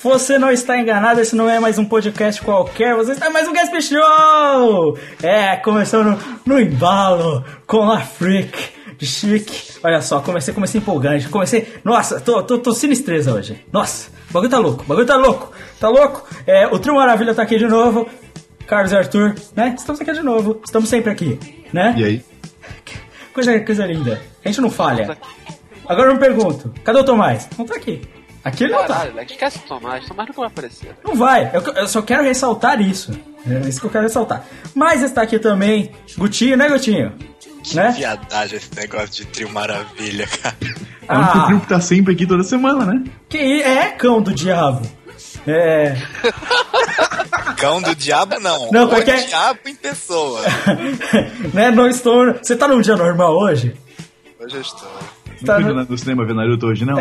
Você não está enganado, esse não é mais um podcast qualquer, você está em mais um Gasp Show! Começando no embalo, com a Freak de Chique. Olha só, comecei empolgante, nossa, tô sinistreza hoje. Nossa, o bagulho tá louco. O Trio Maravilha tá aqui de novo, Carlos e Arthur, né? Estamos aqui de novo, estamos sempre aqui, né? E aí? Coisa linda, a gente não falha. Agora eu me pergunto, cadê o Tomás? Não tá aqui. Aqui ele não tá. Caralho, esquece o Tomás não vai aparecer. Não vai, eu só quero ressaltar isso. É isso que eu quero ressaltar. Mas está aqui também Gutinho, né, Gutinho? Que né? viadagem esse negócio de Trio Maravilha, cara. É o único trio que tá sempre aqui toda semana, né? Que é cão do diabo. É. Cão do diabo, não. Não, o porque... diabo em pessoa. Né, não estou... Você tá num dia normal hoje? Hoje eu estou. Não fui no cinema ver Naruto hoje, não?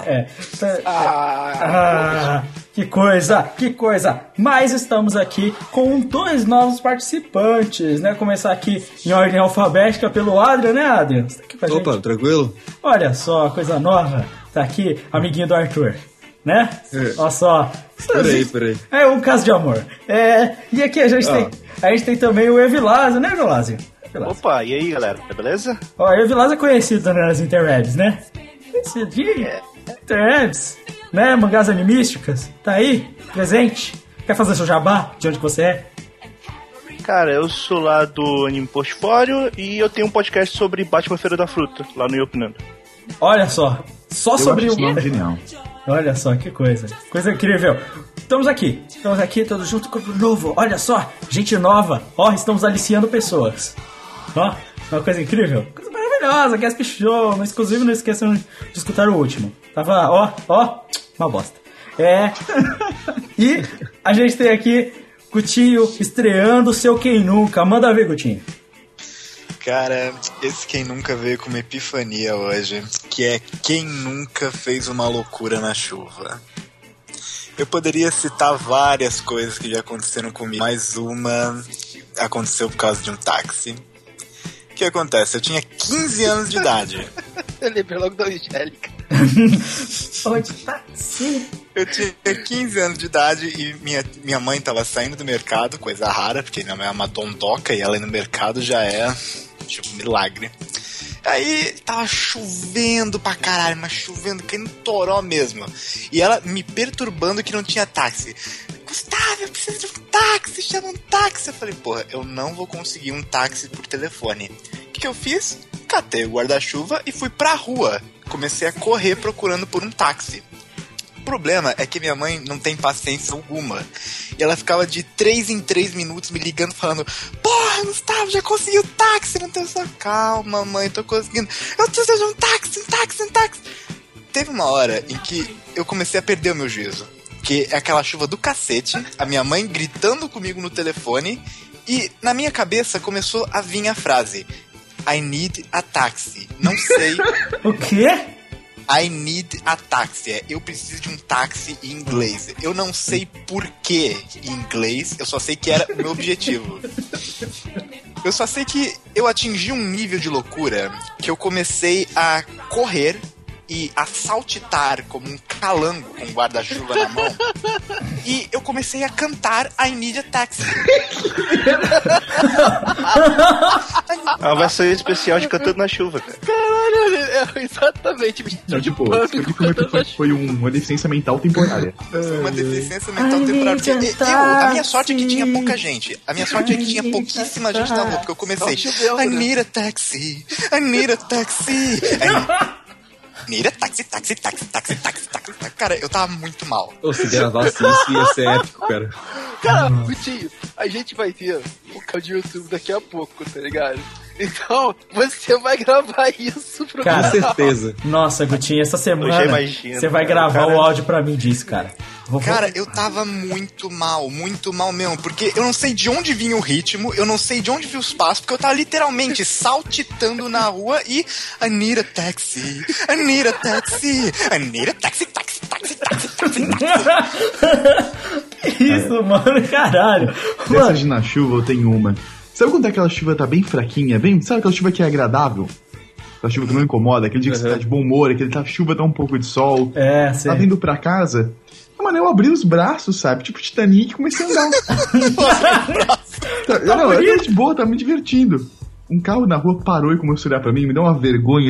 Que coisa. Mas estamos aqui com 2 novos participantes, né? Começar aqui em ordem alfabética pelo Adrian, né, Adrian? Você tá aqui com a gente? Opa, tranquilo? Olha só, coisa nova. Tá aqui, amiguinho do Arthur, né? Olha só. Peraí. É um caso de amor. E aqui a gente tem também o Evilásio, né, Evilásio? Opa, e aí, galera? Beleza? Ó, o Evilásio é conhecido também nas interwebs, né? Interwebs, né? Mangás animísticas. Tá aí, presente. Quer fazer seu jabá? De onde você é? Cara, eu sou lá do Anime Portfólio e eu tenho um podcast sobre Batman Feira da Fruta, lá no Iopinando. Olha só, sobre o... Genial. Olha só, que coisa incrível. Estamos aqui, todos juntos, corpo novo. Olha só, gente nova. Ó, estamos aliciando pessoas. Ó, uma coisa incrível. Coisa maravilhosa, Gasp Show. Mas, inclusive, não esqueçam de escutar o último. Tava, uma bosta. E a gente tem aqui Gutinho estreando o seu Quem Nunca. Manda ver, Gutinho. Cara, esse Quem Nunca veio com uma epifania hoje, que é quem nunca fez uma loucura na chuva. Eu poderia citar várias coisas que já aconteceram comigo, mas uma aconteceu por causa de um táxi. O que acontece? Eu tinha 15 anos de idade. Eu lembrei logo da Angélica. Onde táxi? Eu tinha 15 anos de idade e minha mãe tava saindo do mercado, coisa rara, porque minha mãe é uma dondoca e ela ir no mercado já é tipo um milagre. Aí tava chovendo pra caralho, mas chovendo, caindo toró mesmo. E ela me perturbando que não tinha táxi. Gustavo, eu preciso de um táxi, chama um táxi. Eu falei, porra, eu não vou conseguir um táxi por telefone. O que eu fiz? Catei o guarda-chuva e fui pra rua. Comecei a correr procurando por um táxi. O problema é que minha mãe não tem paciência alguma. E ela ficava de 3 em 3 minutos me ligando, falando: porra, Gustavo, já consegui o táxi. Não tem só calma, mãe, tô conseguindo. Eu preciso de um táxi. Teve uma hora em que eu comecei a perder o meu juízo. Que é aquela chuva do cacete, a minha mãe gritando comigo no telefone. E na minha cabeça começou a vir a frase: I need a taxi. Não sei. O quê? I need a taxi. Eu preciso de um táxi em inglês. Eu não sei porquê em inglês, eu só sei que era o meu objetivo. Eu só sei que eu atingi um nível de loucura que eu comecei a correr e a saltitar como um calango com um guarda-chuva na mão. E eu comecei a cantar I Need a Taxi. A versão especial de Cantando na Chuva, cara. Caralho, exatamente. Não, tipo, foi uma deficiência mental temporária. Foi uma deficiência mental temporária. Porque a minha sorte é que tinha pouca gente. A minha sorte é que tinha pouquíssima gente na rua. Porque eu comecei I need a taxi, I need a taxi. Nira, táxi. Cara, eu tava muito mal. Se gravasse isso, ia ser épico, cara. Cara, Gutinho, a gente vai ter um canal de YouTube daqui a pouco, tá ligado? Então, você vai gravar isso pro cara, com certeza. Nossa, Gutinho, essa semana você vai gravar o áudio pra mim disso, cara. Cara, eu tava muito mal mesmo, porque eu não sei de onde vinha o ritmo, eu não sei de onde vinha os passos, porque eu tava literalmente saltitando na rua e I need a taxi, I need a taxi, I need a taxi. Que isso, mano, caralho. Dessas de na chuva eu tenho uma. Sabe quando aquela chuva tá bem fraquinha? Sabe aquela chuva que é agradável? Aquela chuva que não incomoda, aquele dia que você tá de bom humor, aquele chuva dá um pouco de sol. Sim. Tá vindo pra casa, Mano, eu abri os braços, sabe? Tipo Titanic, e comecei a andar. Não, eu tava de boa, tava me divertindo. Um carro na rua parou e começou a olhar pra mim, me deu uma vergonha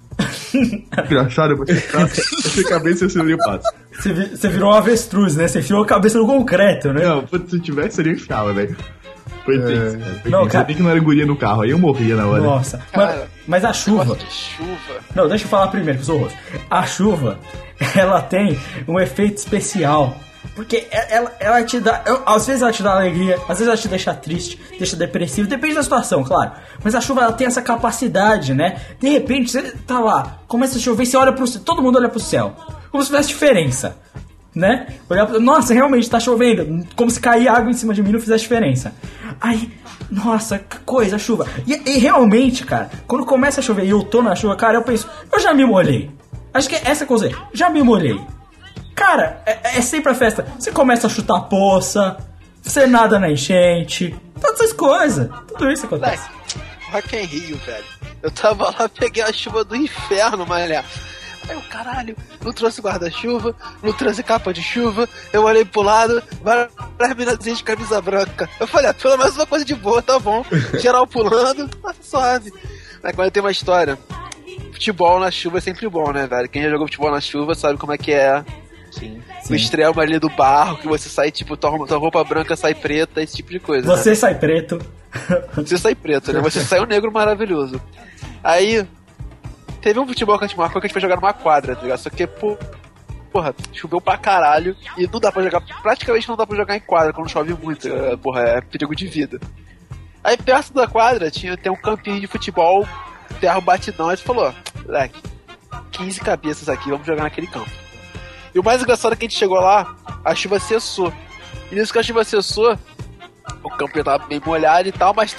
desgraçada. Eu baixei a cabeça e acelerei o passo. Você virou um avestruz, né? Você enfiou a cabeça no concreto, né? Não, se eu tivesse, seria enfiava, velho. Foi tenso, cara. Não, cara... que não era guria no carro, aí eu morria na hora. Nossa, Cara, mas a chuva... Não, deixa eu falar primeiro, que eu sou o rosto. A chuva, ela tem um efeito especial. Porque ela te dá... às vezes ela te dá alegria, às vezes ela te deixa triste, deixa depressivo, depende da situação, claro. Mas a chuva, ela tem essa capacidade, né? De repente, você tá lá, começa a chover, você olha pro céu, todo mundo olha pro céu. Como se fizesse diferença, né? Nossa, realmente tá chovendo. Como se cair água em cima de mim não fizesse diferença. Aí, nossa, que coisa, a chuva. E realmente, cara, quando começa a chover e eu tô na chuva, cara, eu penso, eu já me molhei. Acho que é essa coisa aí, já me molhei. Cara, é sempre a festa. Você começa a chutar poça, você nada na enchente, todas essas coisas. Tudo isso acontece. Rock in Rio, velho. Eu tava lá, peguei a chuva do inferno, mané. Aí eu, caralho, não trouxe guarda-chuva, não trouxe capa de chuva. Eu olhei pro lado, várias minazinhas de camisa branca. Eu falei, pelo menos uma coisa de boa, tá bom. Geral pulando, tá suave. Mas quando tem uma história, futebol na chuva é sempre bom, né, velho? Quem já jogou futebol na chuva sabe como é que é. Sim. O extremo ali do barro, que você sai, tipo, tua roupa branca sai preta, esse tipo de coisa. Você, né? Sai preto. Você sai preto, né? Você sai um negro maravilhoso. Aí, teve um futebol que a gente marcou que a gente foi jogar numa quadra, tá ligado? Só que, porra, choveu pra caralho e não dá pra jogar, praticamente não dá pra jogar em quadra quando chove muito, porra, é perigo de vida. Aí, perto da quadra, tem um campinho de futebol, terra batidão, a gente falou, moleque, 15 cabeças aqui, vamos jogar naquele campo. E o mais engraçado é que a gente chegou lá, a chuva cessou. E nisso que a chuva cessou, o campo já tava bem molhado e tal, mas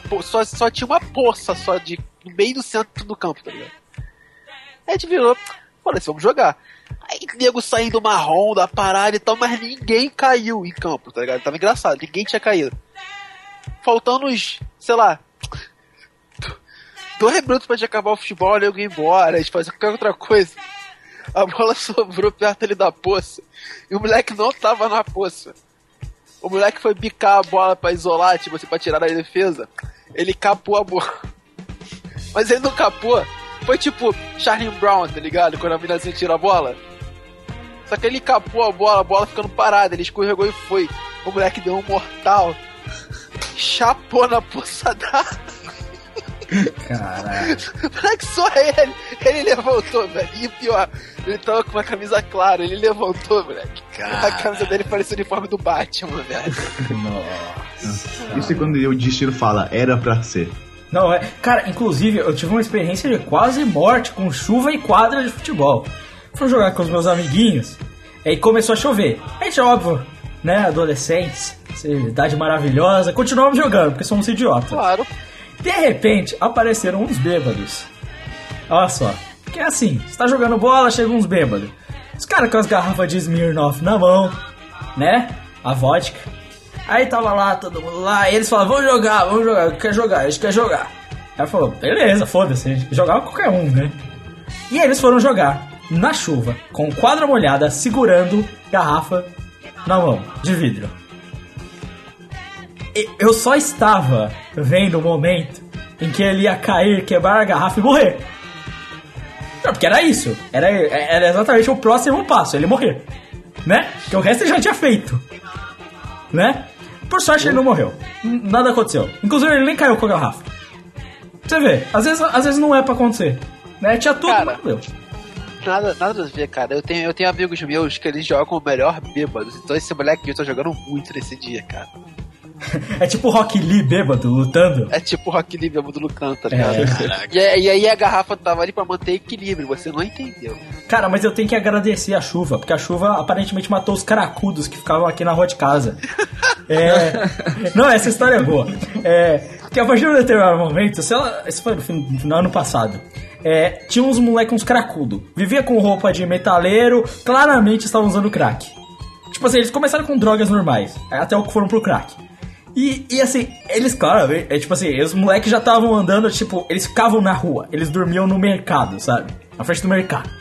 só tinha uma poça só no meio do centro do campo, tá ligado? Aí a gente virou, falei assim, vamos jogar. Aí nego saindo marrom da parada e tal, mas ninguém caiu em campo, tá ligado? Tava engraçado, ninguém tinha caído. Faltando uns, sei lá, 2 minutos pra gente acabar o futebol, o nego ia embora, a gente fazia qualquer outra coisa. A bola sobrou perto ali da poça. E o moleque não tava na poça. O moleque foi bicar a bola pra isolar, tipo assim, pra tirar da defesa. Ele capou a bola. Mas ele não capou. Foi tipo Charlie Brown, tá ligado? Quando a minazinha tira a bola. Só que ele capou a bola ficando parada. Ele escorregou e foi. O moleque deu um mortal. Chapou na poça d'água. Caralho. Moleque, só ele levantou, velho. E pior, ele tava com uma camisa clara, ele levantou, moleque. A camisa dele parecia o uniforme do Batman, velho. Nossa. Isso é quando o destino fala, era pra ser. Não, cara, inclusive eu tive uma experiência de quase morte com chuva e quadra de futebol. Fui jogar com os meus amiguinhos, aí começou a chover. A gente, óbvio, né, adolescentes, idade maravilhosa, continuamos jogando, porque somos idiotas. Claro. De repente, apareceram uns bêbados. Olha só. Porque é assim, você tá jogando bola, chegam uns bêbados. Os caras com as garrafas de Smirnoff na mão, né? A vodka. Aí tava lá, todo mundo lá, e eles falavam, vamos jogar, a gente quer jogar. Aí falou, beleza, foda-se, jogava qualquer um, né? E aí eles foram jogar, na chuva, com quadra molhada, segurando garrafa na mão, de vidro. Eu só estava vendo o momento em que ele ia cair, quebrar a garrafa e morrer. Não, porque era isso. Era exatamente o próximo passo, ele morrer. Né? Porque o resto ele já tinha feito. Né? Por sorte ele não morreu. Nada aconteceu. Inclusive ele nem caiu com a garrafa. Você vê, às vezes não é pra acontecer. Né? Tinha tudo, cara, mas não deu. Nada a ver, cara. Eu tenho amigos meus que eles jogam melhor bêbados. Então esse moleque eu tô jogando muito nesse dia, cara. É tipo o Rock Lee bêbado lutando. É tipo o Rock Lee bêbado lutando, tá ligado? E aí a garrafa tava ali pra manter equilíbrio, você não entendeu. Cara, mas eu tenho que agradecer a chuva, porque a chuva aparentemente matou os caracudos que ficavam aqui na rua de casa. Não, essa história é boa. Que a partir de um determinado momento, isso foi no ano passado, tinha uns moleques, uns cracudos. Vivia com roupa de metaleiro, claramente estavam usando crack. Tipo assim, eles começaram com drogas normais, até o que foram pro crack. E assim, eles, claro, tipo assim, os moleques já estavam andando, tipo, eles ficavam na rua, eles dormiam no mercado, sabe? Na frente do mercado.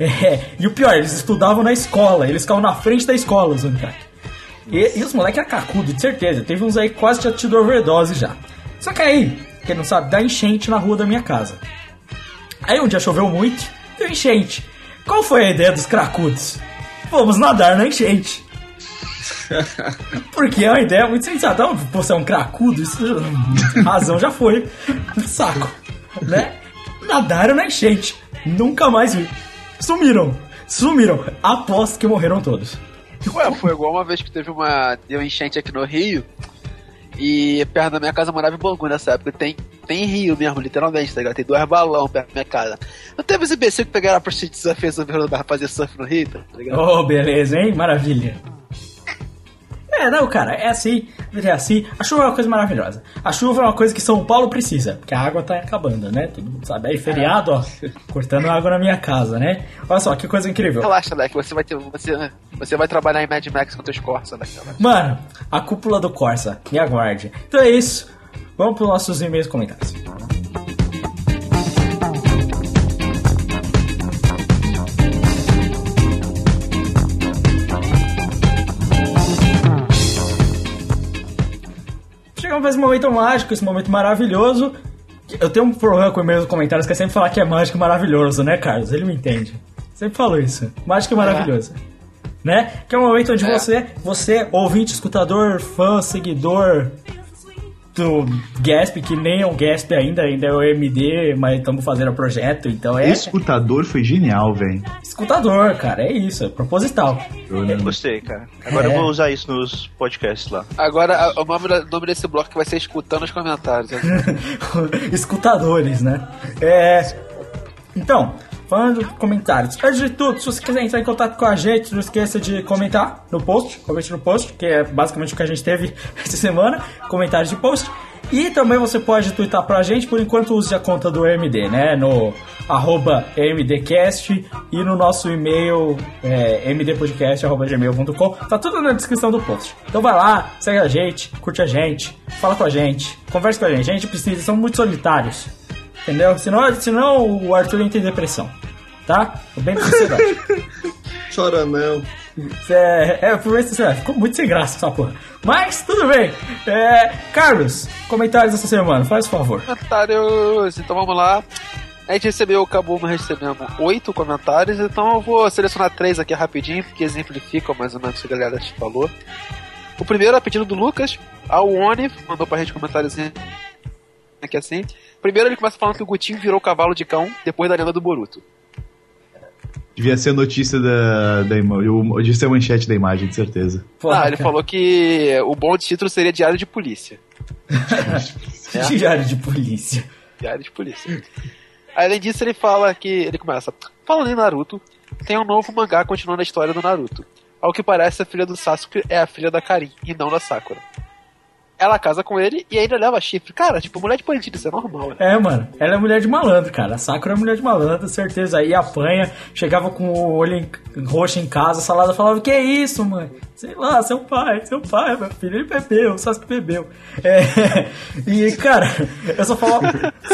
E o pior, eles estudavam na escola, eles ficavam na frente da escola usando crack. E os moleques eram cracudos, de certeza. Teve uns aí que quase tinha tido overdose já. Só que aí, quem não sabe, dá enchente na rua da minha casa. Aí um dia choveu muito, deu enchente. Qual foi a ideia dos cracudos? Vamos nadar na enchente. Porque é uma ideia muito sensata. Você é um cracudo, isso razão já foi. Saco, né? Nadaram na enchente. Nunca mais vi. Sumiram. Aposto que morreram todos. Ué, foi igual uma vez que deu enchente aqui no Rio. E perto da minha casa morava em Bangu nessa época. Tem rio mesmo, literalmente, tá ligado? Tem 2 balões perto da minha casa. Não teve esse imbecil que pegaram pra desafio pra fazer surf no Rio, tá ligado? Oh, beleza, hein? Maravilha. Não, cara, é assim. A chuva é uma coisa maravilhosa. A chuva é uma coisa que São Paulo precisa, porque a água tá acabando, né? Todo mundo sabe. Aí feriado, ó, cortando água na minha casa, né? Olha só, que coisa incrível. Relaxa, Leque, você vai trabalhar em Mad Max com teus Corsa, Leque. Mano, a cúpula do Corsa, me aguarde. Então é isso. Vamos pros nossos e-mails e comentários. Chegamos pra esse momento mágico, esse momento maravilhoso. Eu tenho um problema com e-mails e comentários que é sempre falar que é mágico e maravilhoso, né, Carlos? Ele me entende. Sempre falou isso. Mágico e maravilhoso. Né? Que é um momento onde você, ouvinte, escutador, fã, seguidor do Gasp, que nem é um Gasp ainda é o MD, mas estamos fazendo o projeto, então é... Escutador foi genial, velho. Escutador, cara, é isso, é proposital. Eu gostei, cara. Agora eu vou usar isso nos podcasts lá. Agora, o nome desse bloco que vai ser Escutando os Comentários. Escutadores, né? Então, falando de comentários. Antes de tudo, se você quiser entrar em contato com a gente, não esqueça de comentar no post. Comente no post, que é basicamente o que a gente teve essa semana. Comentários de post. E também você pode twittar pra gente, por enquanto use a conta do EMD, né? No @EMDcast e no nosso e-mail mdpodcast@gmail.com. Tá tudo na descrição do post. Então vai lá, segue a gente, curte a gente, fala com a gente, conversa com a gente. A gente precisa, são muito solitários. Entendeu? Senão o Arthur entra em depressão. Tá? O bem da sociedade. Chora não. Por isso ficou muito sem graça essa porra. Mas tudo bem. Carlos, comentários dessa semana, faz favor. Comentários, então vamos lá. A gente acabamos recebendo 8 comentários, então eu vou selecionar 3 aqui rapidinho, porque exemplificam mais ou menos o que a galera te falou. O primeiro é a pedido do Lucas, a One mandou pra gente comentários aqui assim. Primeiro ele começa falando que o Gutinho virou cavalo de cão depois da lenda do Boruto. Devia ser a notícia da imagem. Devia ser a manchete da imagem, de certeza. Porra, ele falou que o bom título seria Diário de Polícia. Diário de Polícia. Diário de Polícia. Além disso, ele fala que... Ele começa... Falando em Naruto, tem um novo mangá continuando a história do Naruto. Ao que parece, a filha do Sasuke é a filha da Karin, e não da Sakura. Ela casa com ele e ainda leva chifre. Cara, tipo, mulher de bandido, isso é normal, né? Mano, ela é mulher de malandro, cara. A Sakura é mulher de malandro, certeza. Aí apanha, chegava com o olho roxo em casa, a Salada falava, que é isso, mãe? Sei lá, seu pai, meu filho, ele bebeu, o Sasuke bebeu. E, cara, eu só falo...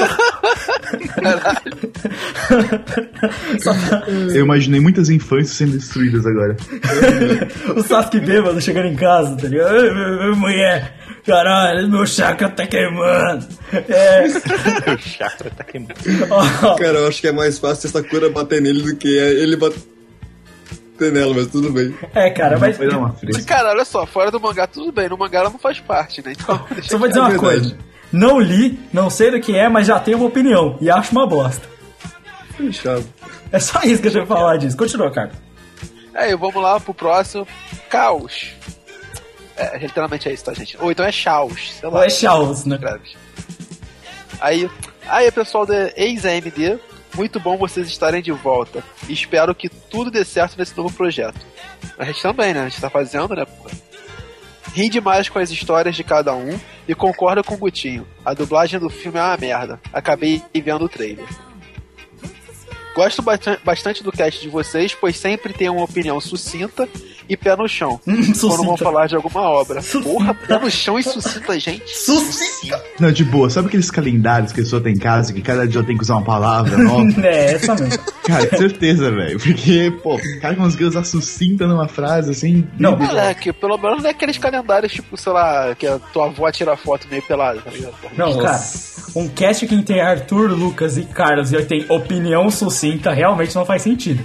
Eu imaginei muitas infâncias sendo destruídas agora. O Sasuke bêbado chegando em casa, tá ligado? Mulher, caralho, meu chakra tá queimando. Meu chakra tá queimando. Cara, eu acho que é mais fácil essa cura bater nele do que ele bater nela, mas tudo bem. Cara, mas... Cara, olha só, fora do mangá tudo bem, no mangá ela não faz parte, né? Então, só vou dizer uma coisa. Não li, não sei do que é, mas já tenho uma opinião. E acho uma bosta. Fechado. É só isso que eu tenho que falar disso. Continua, cara. Vamos lá pro próximo. Caos. Literalmente é isso, tá, gente? Ou então é Chaos. Sei lá. Ou é Chaos, né? Aí, pessoal da ex-AMD, muito bom vocês estarem de volta. Espero que tudo dê certo nesse novo projeto. A gente também, né? A gente tá fazendo, né? Ri demais com as histórias de cada um e concordo com o Gutinho. A dublagem do filme é uma merda. Acabei vendo o trailer. Gosto bastante do cast de vocês, pois sempre tem uma opinião sucinta e pé no chão. Quando vão falar de alguma obra. Porra, pé no chão e suscita, gente. Sucinta! Não, de boa, sabe aqueles calendários que a pessoa tem em casa, que cada dia tem que usar uma palavra nova? É, essa mesmo. Cara, certeza, velho. Porque, pô, o cara conseguiu usar sucinta numa frase, assim... Não, Moleque, pelo menos não é aqueles calendários, tipo, sei lá, que a tua avó tira foto meio pelada, tá ligado? Não, cara, um cast que tem Arthur, Lucas e Carlos e tem opinião sucinta realmente não faz sentido.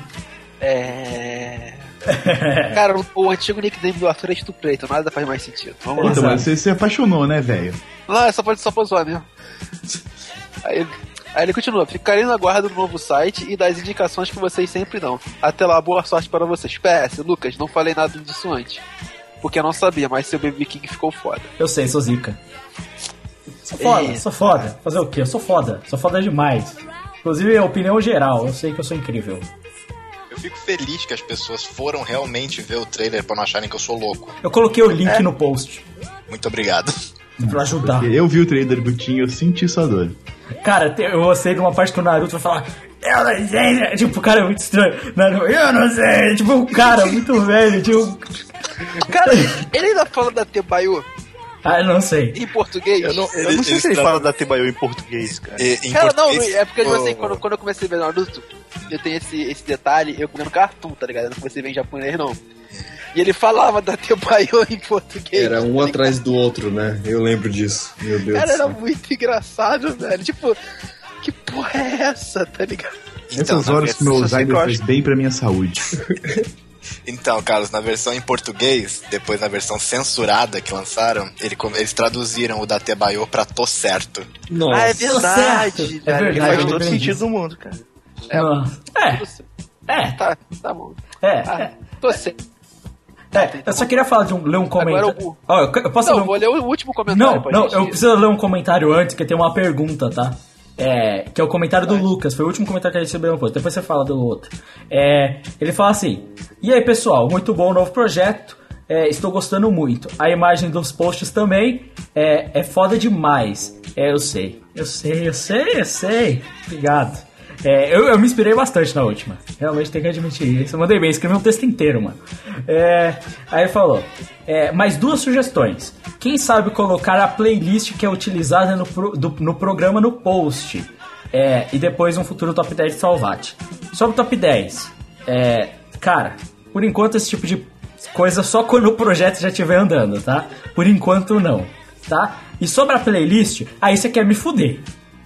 Cara, o antigo nickname do Arthur é Estupleito, nada faz mais sentido. Vamos lá. Então, mas você se apaixonou, né, velho? Não, é só pra zoar mesmo. Aí ele continua, ficarei na guarda do novo site e das indicações que vocês sempre dão. Até lá, boa sorte para vocês. PS, Lucas, não falei nada disso antes. Porque eu não sabia, mas seu Baby King ficou foda. Eu sei, sou zica. Sou foda. Fazer o quê? Eu sou foda demais. Inclusive, a opinião geral, eu sei que eu sou incrível. Eu fico feliz que as pessoas foram realmente ver o trailer pra não acharem que eu sou louco. Eu coloquei o link no post. Muito obrigado. Pra ajudar. Porque eu vi o trailer do Tim e eu senti sua dor. Cara, eu gostei de uma parte que o Naruto vai falar: eu não sei. Tipo, o cara é muito estranho. Naruto, eu não sei. Tipo, um cara muito velho. Tipo... Cara, ele ainda fala da Tebayu Ah, eu não sei. em português? Eu não sei se ele fala da Tebayu em português, cara. Cara, não, é porque tipo assim, quando eu comecei a ver Naruto, eu tenho esse detalhe, eu comendo cartoon, tá ligado? Eu não comecei a ver em japonês, não. E ele falava da Tebayu em português. Era um atrás do outro, né? Eu lembro disso. Meu Deus Cara, do céu. era muito engraçado, velho. Tipo, que porra é essa, tá ligado? Essas horas que meu Alzheimer faz bem pra minha saúde. Então, Carlos, na versão em português, depois na versão censurada que lançaram, eles traduziram o da Tebayo pra Tô Certo. Nossa. Ah, é verdade. É velho. verdade. Faz todo eu sentido entendi. do mundo, cara. Tá bom. É. Tô certo. Eu só queria falar ler um comentário. Agora eu- Ó, eu posso Não, ler um... vou ler o último comentário. pra Não, gente. eu preciso ler um comentário antes, que tem uma pergunta, tá? Que é o comentário do Lucas, foi o último comentário que a gente recebeu depois você fala do outro. Ele fala assim: e aí pessoal, muito bom o novo projeto, estou gostando muito. A imagem dos posts também é foda demais. Eu sei. Obrigado. Eu me inspirei bastante na última. Realmente tenho que admitir isso. Eu mandei bem, escrevi um texto inteiro, mano. Aí ele falou: mais duas sugestões. Quem sabe colocar a playlist que é utilizada no programa no post. E depois um futuro top 10 de Salvat. Sobre o top 10. Cara, por enquanto esse tipo de coisa só quando o projeto já estiver andando, tá? Por enquanto não, tá? E sobre a playlist, aí você quer me fuder.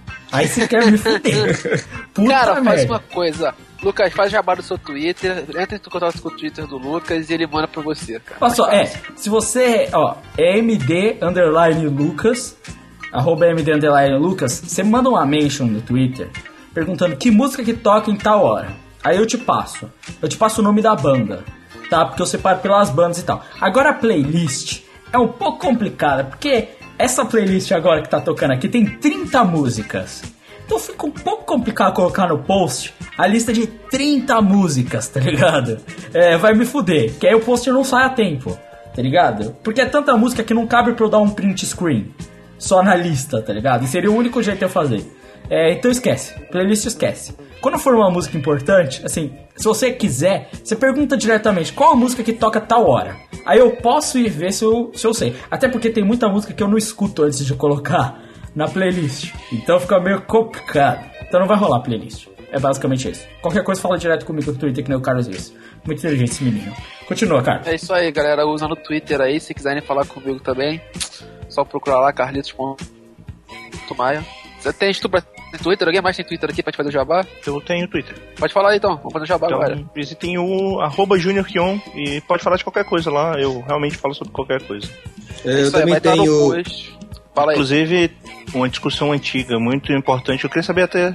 Puta Cara, faz merda. uma coisa. Lucas, faz jabá do seu Twitter, entra em contato com o Twitter do Lucas e ele manda pra você, cara. Olha só, se você, é MD_Lucas, @MD_Lucas, você manda uma mention no Twitter perguntando que música que toca em tal hora. Aí eu te passo o nome da banda, tá? Porque eu separo pelas bandas e tal. Agora a playlist é um pouco complicada, porque essa playlist agora que tá tocando aqui tem 30 músicas. Então fica um pouco complicado colocar no post a lista de 30 músicas, tá ligado? Vai me fuder, que aí o post não sai a tempo, tá ligado? Porque é tanta música que não cabe pra eu dar um print screen só na lista, tá ligado? E seria o único jeito de eu fazer. Então esquece, playlist esquece. Quando for uma música importante, assim, se você quiser, você pergunta diretamente qual a música que toca tal hora. Aí eu posso ir ver se eu sei. Até porque tem muita música que eu não escuto antes de colocar na playlist. Então fica meio complicado. Então não vai rolar playlist. É basicamente isso. Qualquer coisa fala direto comigo no Twitter, que nem o Carlos disse. Muito inteligente esse menino. Continua, Carlos. É isso aí, galera. Usa no Twitter aí. Se quiserem falar comigo também, só procurar lá, Carlitos.maia. Você tem Twitter? Alguém mais tem Twitter aqui pra te fazer o jabá? Eu tenho Twitter. Pode falar aí então, vamos fazer o jabá agora. Então, visitem o @JuniorKion e pode falar de qualquer coisa lá. Eu realmente falo sobre qualquer coisa. Eu Isso aí, também vai estar no tenho. post. Fala aí. Inclusive, uma discussão antiga, muito importante. Eu queria saber até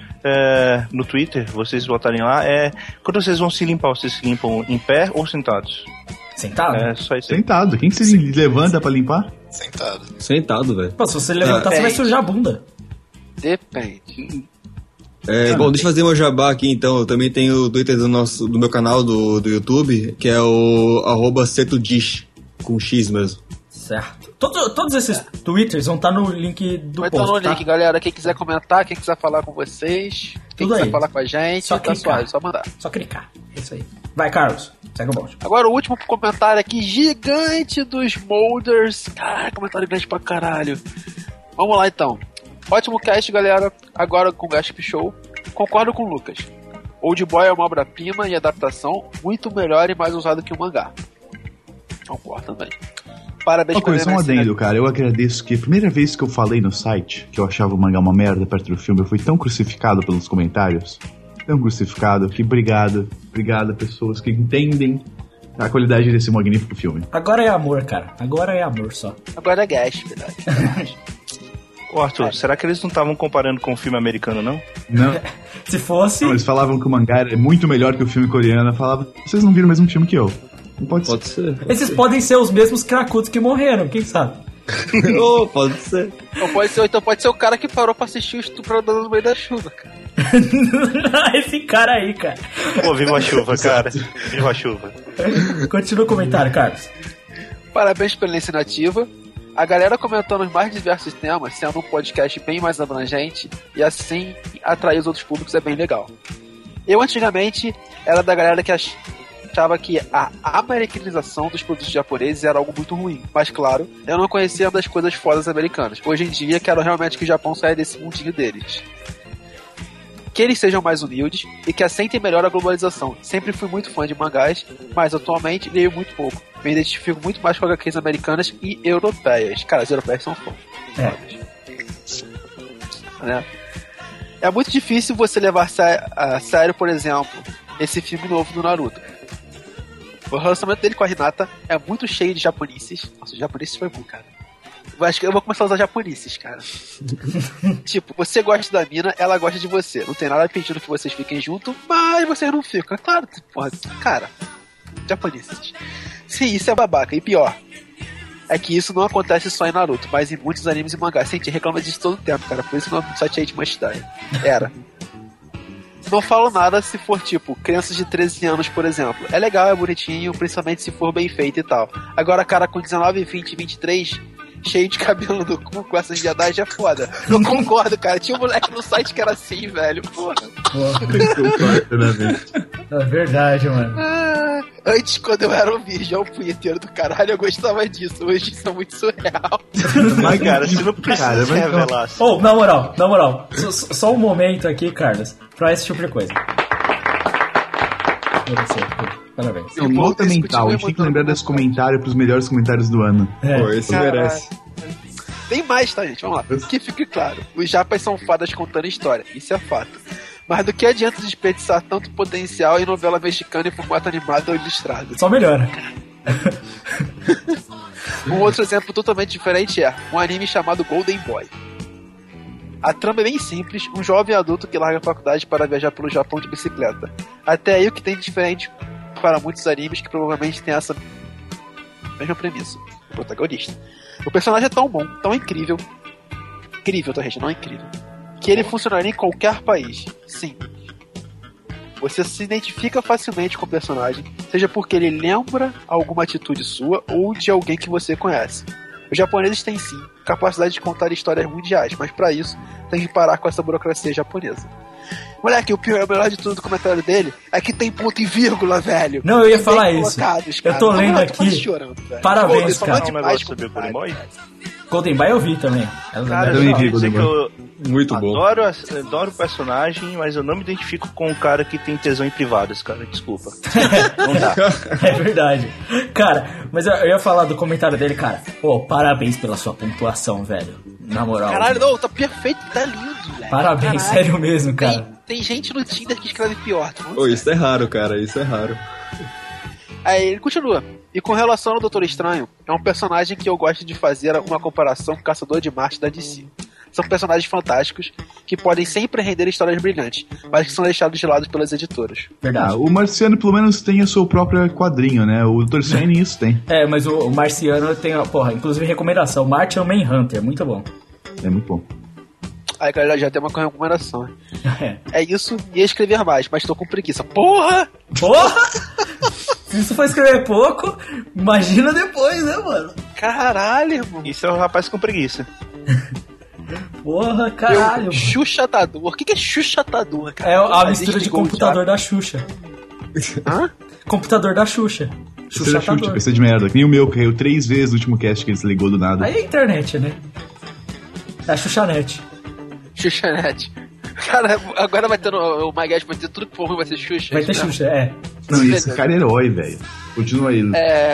no Twitter, vocês botarem lá, quando vocês vão se limpar, vocês se limpam em pé ou sentados? Sentado? É só isso aí. Sentado. Quem que se levanta pra limpar? Sentado. Sentado, velho. Pô, se você levantar, você vai sujar a bunda. Depende. Bom, deixa eu fazer meu jabá aqui então. Eu também tenho o Twitter do meu canal do YouTube, que é o @cetodish, com X mesmo. Certo. Todos esses Twitters vão estar no link do Vai post, estar no tá? link, galera. Quem quiser comentar, quem quiser falar com vocês, quem Tudo quiser aí. falar com a gente, Só tá clicar. suave, só mandar. Só clicar. É isso aí. Vai, Carlos, segue o bonde. Agora o último comentário aqui, gigante dos Molders. Caraca, comentário grande pra caralho. Vamos lá então. Ótimo cast, galera. Agora com o Gasp Show. Concordo com o Lucas. Old Boy é uma obra-prima e adaptação muito melhor e mais usada que o mangá. Concordo também. Parabéns Uma coisa, só um adendo, cara. Eu agradeço que a primeira vez que eu falei no site que eu achava o mangá uma merda perto do filme, eu fui tão crucificado pelos comentários. Tão crucificado que obrigado pessoas que entendem a qualidade desse magnífico filme. Agora é amor, cara. Agora é amor só. Agora é Gasp, verdade. Ô Arthur, será que eles não estavam comparando com o filme americano, não? Não. Se fosse... Não, eles falavam que o mangá é muito melhor que o filme coreano. Eu falava, vocês não viram o mesmo filme que eu. Não pode ser. Esses podem ser os mesmos cracudos que morreram, quem sabe? Oh, pode ser. Então pode ser o cara que parou pra assistir o Estuprador no meio da chuva, cara. Esse cara aí, cara. Pô, viva a chuva, cara. Viva a chuva. Continua o comentário, Carlos. Parabéns pela iniciativa. A galera comentando os mais diversos temas, sendo um podcast bem mais abrangente e assim atrair os outros públicos é bem legal. Eu antigamente era da galera que achava que a americanização dos produtos japoneses era algo muito ruim, mas claro, eu não conhecia das coisas fodas americanas. Hoje em dia quero realmente que o Japão saia desse mundinho deles. Que eles sejam mais humildes e que aceitem melhor a globalização. Sempre fui muito fã de mangás, mas atualmente leio muito pouco. Me identifico muito mais com HQs americanas e europeias. Cara, as europeias são fodas. É muito difícil você levar a sério, por exemplo, esse filme novo do Naruto. O relacionamento dele com a Hinata é muito cheio de japonices. Nossa, japoneses foi bom, cara. Acho que eu vou começar a usar japonices, cara. Tipo, você gosta da mina, ela gosta de você. Não tem nada pedindo que vocês fiquem juntos, mas vocês não ficam. Claro, porra, cara. Japonices. Sim, isso é babaca. E pior, é que isso não acontece só em Naruto, mas em muitos animes e mangás. Sim, a gente reclama disso todo o tempo, cara. Por isso que o nome do site é Hate Must Die. Era. Não falo nada se for, tipo, crianças de 13 anos, por exemplo. É legal, é bonitinho, principalmente se for bem feito e tal. Agora, cara com 19, 20, 23... cheio de cabelo no cu com essas viadagens é foda. Eu concordo, cara. Tinha um moleque no site que era assim, velho. Porra. É verdade, mano. Antes, quando eu era um virgão punheteiro do caralho, eu gostava disso. Hoje isso é muito surreal. Mas, cara, você não precisa se revelar. Oh, na moral. Só um momento aqui, Carlos, pra esse tipo de coisa. Parabéns. É um nota mental, a gente tem que lembrar desse comentário pros melhores comentários do ano. Pô, esse merece. Tem mais, tá, gente? Vamos lá. Que fique claro, os japas são fadas contando história, isso é fato. Mas do que adianta desperdiçar tanto potencial em novela mexicana e formato animado ou ilustrado? Só melhora. Um outro exemplo totalmente diferente é um anime chamado Golden Boy. A trama é bem simples, um jovem adulto que larga a faculdade para viajar pelo Japão de bicicleta. Até aí o que tem de diferente para muitos animes que provavelmente tem essa mesma premissa. O protagonista. O personagem é tão bom, tão incrível, tá, gente? Não é incrível, que ele funcionaria em qualquer país. Sim. Você se identifica facilmente com o personagem, seja porque ele lembra alguma atitude sua ou de alguém que você conhece. Os japoneses têm sim capacidade de contar histórias mundiais, mas pra isso tem que parar com essa burocracia japonesa. Moleque, o melhor de tudo do comentário dele é que tem ponto e vírgula, velho. Não, eu ia falar isso. Eu tô lendo aqui. Chorando, parabéns, cara. Um negócio sobre o Golden Boy? Golden Boy eu vi também. Cara, também vi Golden Boy. Eu Muito bom. adoro o personagem, mas eu não me identifico com o cara que tem tesão em privadas, cara. Desculpa. Não dá. É verdade. Cara, mas eu ia falar do comentário dele, cara. Pô, parabéns pela sua pontuação, velho. Na moral. Caralho, não, tá perfeito, tá lindo, velho. Parabéns, caralho. Sério mesmo, cara. Tem gente no Tinder que escreve pior. Tá? Pô, isso é raro, cara. Isso é raro. Aí ele continua. E com relação ao Doutor Estranho, é um personagem que eu gosto de fazer uma comparação com o Caçador de Marte da DC. São personagens fantásticos que podem sempre render histórias brilhantes, mas que são deixados de lado pelas editoras. Verdade. O Marciano pelo menos tem o seu próprio quadrinho, né? O Doutor Estranho nem isso tem. É, mas o Marciano tem, porra, inclusive recomendação. Martian Manhunter, muito bom. É muito bom. Aí, galera, já tem uma recomendação. É isso, ia escrever mais, mas tô com preguiça. Porra! Se isso for escrever pouco, imagina depois, né, mano? Caralho, irmão. Isso é o rapaz com preguiça. Porra, caralho. Xuxatador. O que é xuxatador, cara? É a mistura de computador da Xuxa. Hã? computador da Xuxa. Xuxa PC de merda. Que nem o meu, que caiu 3 vezes no último cast que ele desligou do nada. Aí é a internet, né? É a Xuxanet. Xuxanet. Cara, agora vai ter o Maguete, vai ter tudo que for ruim, vai ser Xuxa. Vai ter Xuxa, é. Não, esse cara é herói, velho. Continua aí.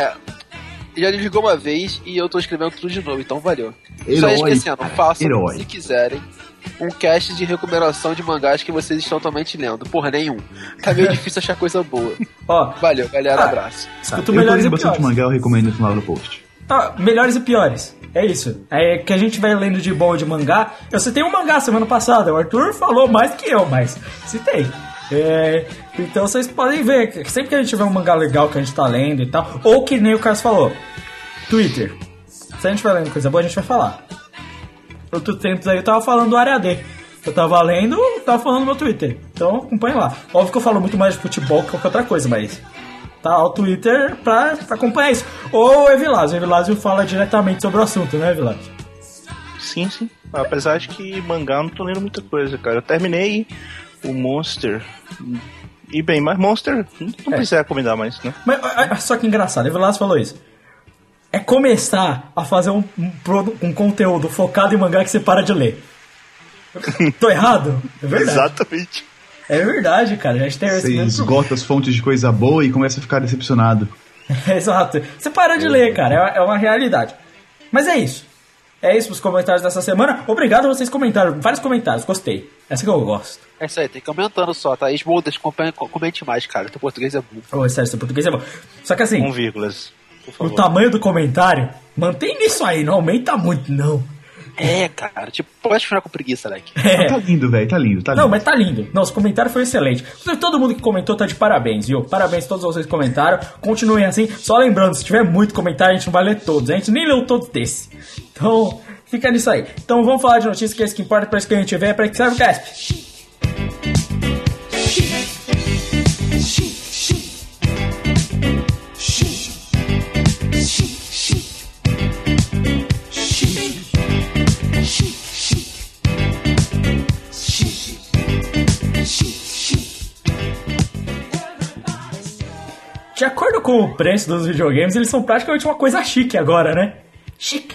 Já desligou uma vez e eu tô escrevendo tudo de novo, então valeu. Herói. Só esquecendo, façam, Herói. se quiserem, um cast de recomendação de mangás que vocês estão totalmente lendo. Porra, nenhum. Tá meio difícil achar coisa boa. Ó, valeu, galera, abraço. Escuta Eu melhores tô e lendo bastante piores. mangá, eu recomendo no final do post. Melhores e piores. É isso. É que a gente vai lendo de bom de mangá. Eu citei um mangá semana passada. O Arthur falou mais que eu, mas citei. Então vocês podem ver que sempre que a gente tiver um mangá legal que a gente tá lendo e tal, ou que nem o Carlos falou, Twitter. Se a gente vai lendo coisa boa, a gente vai falar. Outro tempo aí eu tava falando do Área D. Eu tava lendo, tava falando no meu Twitter. Então acompanha lá. Óbvio que eu falo muito mais de futebol que qualquer outra coisa, mas tá o Twitter pra acompanhar isso. Ou o Evilásio. O Evilásio fala diretamente sobre o assunto, né, Evilásio? Sim. Apesar de que mangá eu não tô lendo muita coisa, cara. Eu terminei o Monster. E bem, mas Monster não precisa recomendar mais, né? Mas só que engraçado, o Evilásio falou isso. É começar a fazer um conteúdo focado em mangá que você para de ler. Tô errado? É verdade. Exatamente. É verdade, cara. A gente tem Você esgota as fontes de coisa boa e começa a ficar decepcionado. Exato. Você para de ler, cara. É uma realidade. Mas é isso. É isso pros comentários dessa semana. Obrigado a vocês comentaram. Vários comentários. Gostei. Essa que eu gosto. É isso aí, tem comentando só, tá? Esmoldas, comente mais, cara. Teu português é bom. Sério, seu português é bom. Só que assim, 1 vírgulas. o tamanho do comentário, mantém nisso aí. Não aumenta muito, não. Cara, tipo, pode ficar com preguiça, Leque. Tá lindo, velho, tá lindo. Não, mas tá lindo. Não, os comentários foi excelente. Todo mundo que comentou tá de parabéns, viu? Parabéns a todos vocês que comentaram. Continuem assim. Só lembrando, se tiver muito comentário, a gente não vai ler todos. A gente nem leu todos desse. Então, fica nisso aí. Então, vamos falar de notícias, que é isso que importa, pra isso que a gente vê, pra isso que serve o Gasp. De acordo com o preço dos videogames, eles são praticamente uma coisa chique agora, né? Chique.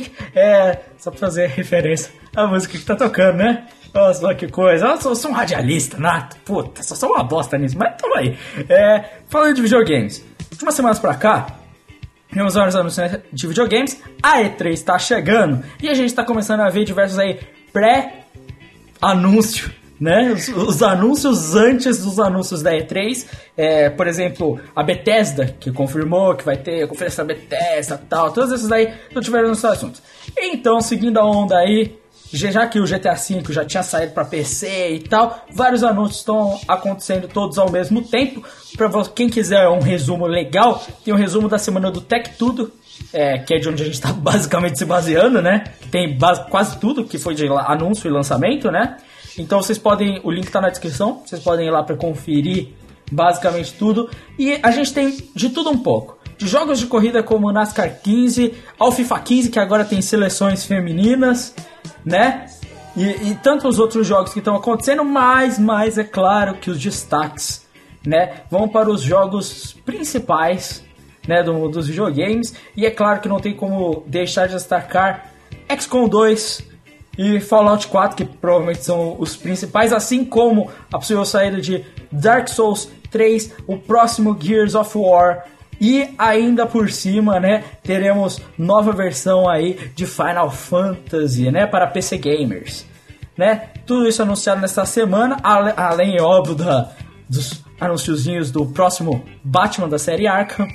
Só pra fazer referência à música que tá tocando, né? Nossa, que coisa. Eu sou um radialista, nato. Puta, só uma bosta nisso, mas tamo aí. Falando de videogames, últimas semanas pra cá, temos vários anúncios de videogames. A E3 tá chegando e a gente tá começando a ver diversos aí pré-anúncios, né? Os anúncios antes dos anúncios da E3. Por exemplo, a Bethesda, que confirmou que vai ter a conferência da Bethesda e tal. Todos esses aí não tiveram nos assuntos. Então, seguindo a onda aí, já que o GTA V já tinha saído para PC e tal, vários anúncios estão acontecendo todos ao mesmo tempo. Para quem quiser um resumo legal, tem um resumo da semana do Tech Tudo, que é de onde a gente está basicamente se baseando, né? Tem quase tudo que foi de anúncio e lançamento, né? Então vocês podem, o link tá na descrição, vocês podem ir lá para conferir basicamente tudo. E a gente tem de tudo um pouco. De jogos de corrida como o NASCAR 15, ao FIFA 15, que agora tem seleções femininas, né? E tantos outros jogos que estão acontecendo, mas é claro que os destaques, né, vão para os jogos principais, né, dos videogames. E é claro que não tem como deixar de destacar XCOM 2 e Fallout 4, que provavelmente são os principais, assim como a possível saída de Dark Souls 3, o próximo Gears of War. E ainda por cima, né, teremos nova versão aí de Final Fantasy, né, para PC Gamers, né? Tudo isso anunciado nesta semana, além, óbvio, dos anunciozinhos do próximo Batman da série Arkham.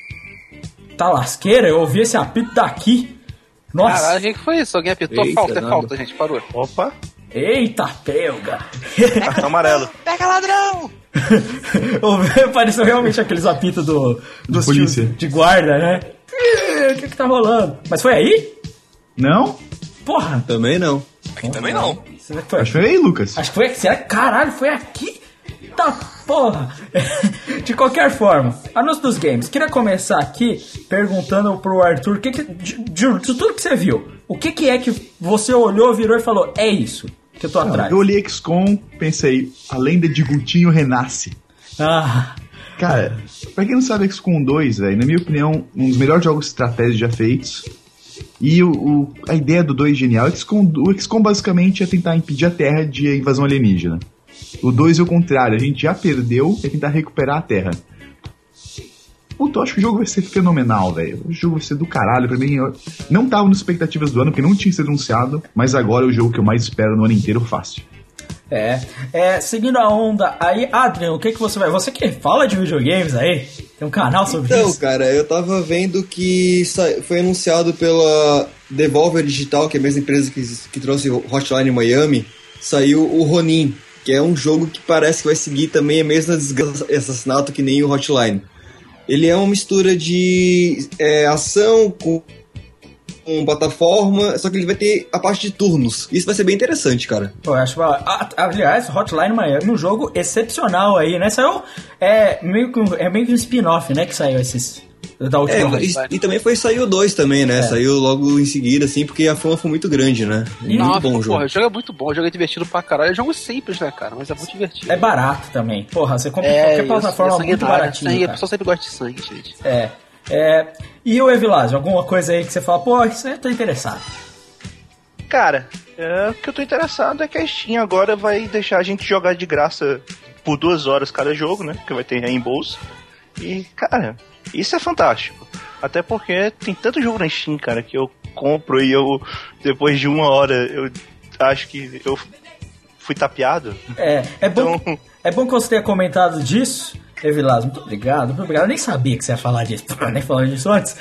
Tá lasqueira, eu ouvi esse apito daqui. Nossa. Caralho, o que foi isso? Alguém apitou? Falta, gente, parou. Opa. Eita, pelga. Cartão amarelo. Pega ladrão! Pareceu realmente aqueles apitos dos polícia de guarda, né? O que tá rolando? Mas foi aí? Não? Porra! Também não. Aqui também não. Será que foi? Acho que foi aí, Lucas. Acho que foi aqui. Será que, caralho, foi aqui? Tá porra! De qualquer forma, anúncio dos games. Queria começar aqui perguntando pro Arthur de tudo que você viu. O que é que você olhou, virou e falou: é isso que eu tô atrás? Eu olhei XCOM, pensei, a lenda de Gutinho renasce. Ah, Cara, pra quem não sabe, XCOM 2, velho, na minha opinião, um dos melhores jogos de estratégia já feitos. E a ideia do 2 é genial. O XCOM basicamente é tentar impedir a Terra de invasão alienígena. O 2 é o contrário, a gente já perdeu e é tentar recuperar a Terra. Puta, eu acho que o jogo vai ser fenomenal, velho. O jogo vai ser do caralho. Pra mim, eu não tava nas expectativas do ano, porque não tinha sido anunciado, mas agora é o jogo que eu mais espero no ano inteiro, fácil. Seguindo a onda aí, Adrian, o que você vai... Você que fala de videogames aí? Tem um canal sobre isso? Então, cara, eu tava vendo que foi anunciado pela Devolver Digital, que é a mesma empresa que trouxe o Hotline Miami, saiu o Ronin, que é um jogo que parece que vai seguir também a mesma assassinato que nem o Hotline. Ele é uma mistura de ação com plataforma, só que ele vai ter a parte de turnos. Isso vai ser bem interessante, cara. Pô, eu acho... aliás, Hotline Miami é um jogo excepcional aí, né? Saiu... meio que um spin-off, né? Que saiu esses... Da última vez. E também saiu o 2 também, né? Saiu logo em seguida, assim, porque a fama foi muito grande, né? Muito bom o jogo. Porra, o jogo é muito bom, o jogo é divertido pra caralho. É um jogo simples, né, cara? Mas é muito divertido. É barato também. Porra, você compra em qualquer plataforma muito baratinho, sangue, a pessoa sempre gosta de sangue, gente. E o Evilásio, alguma coisa aí que você fala, pô, isso aí eu tô interessado. Cara, o que eu tô interessado é que a Steam agora vai deixar a gente jogar de graça por 2 horas cada jogo, né? Que vai ter reembolso. E, cara, isso é fantástico. Até porque tem tanto jogo na Steam, cara, que eu compro e eu, depois de 1 hora, eu acho que eu fui tapeado. É bom que você tenha comentado disso, Evilásio, muito obrigado. Eu nem sabia que você ia falar disso, nem falando disso antes.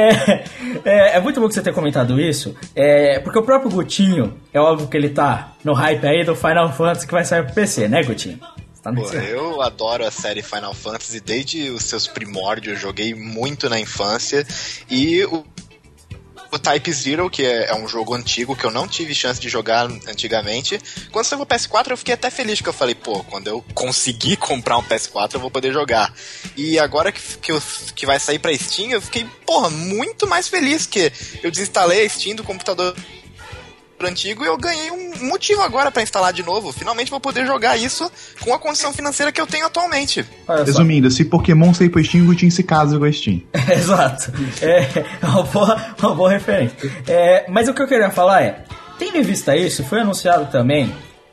É muito bom que você tenha comentado isso, porque o próprio Gutinho, é óbvio que ele tá no hype aí do Final Fantasy que vai sair pro PC, né, Gutinho? Pô, eu adoro a série Final Fantasy desde os seus primórdios, joguei muito na infância, e o Type Zero, que é um jogo antigo que eu não tive chance de jogar antigamente. Quando saiu o PS4 eu fiquei até feliz, porque eu falei, pô, quando eu conseguir comprar um PS4 eu vou poder jogar. E agora que vai sair pra Steam, eu fiquei, porra, muito mais feliz, que eu desinstalei a Steam do computador antigo e eu ganhei um motivo agora pra instalar de novo. Finalmente vou poder jogar isso com a condição financeira que eu tenho atualmente. Resumindo, se Pokémon sair pro Steam, o Gutinho se casa com a Steam. Exato. Uma boa referência. Mas o que eu queria falar tendo em vista isso, foi anunciado também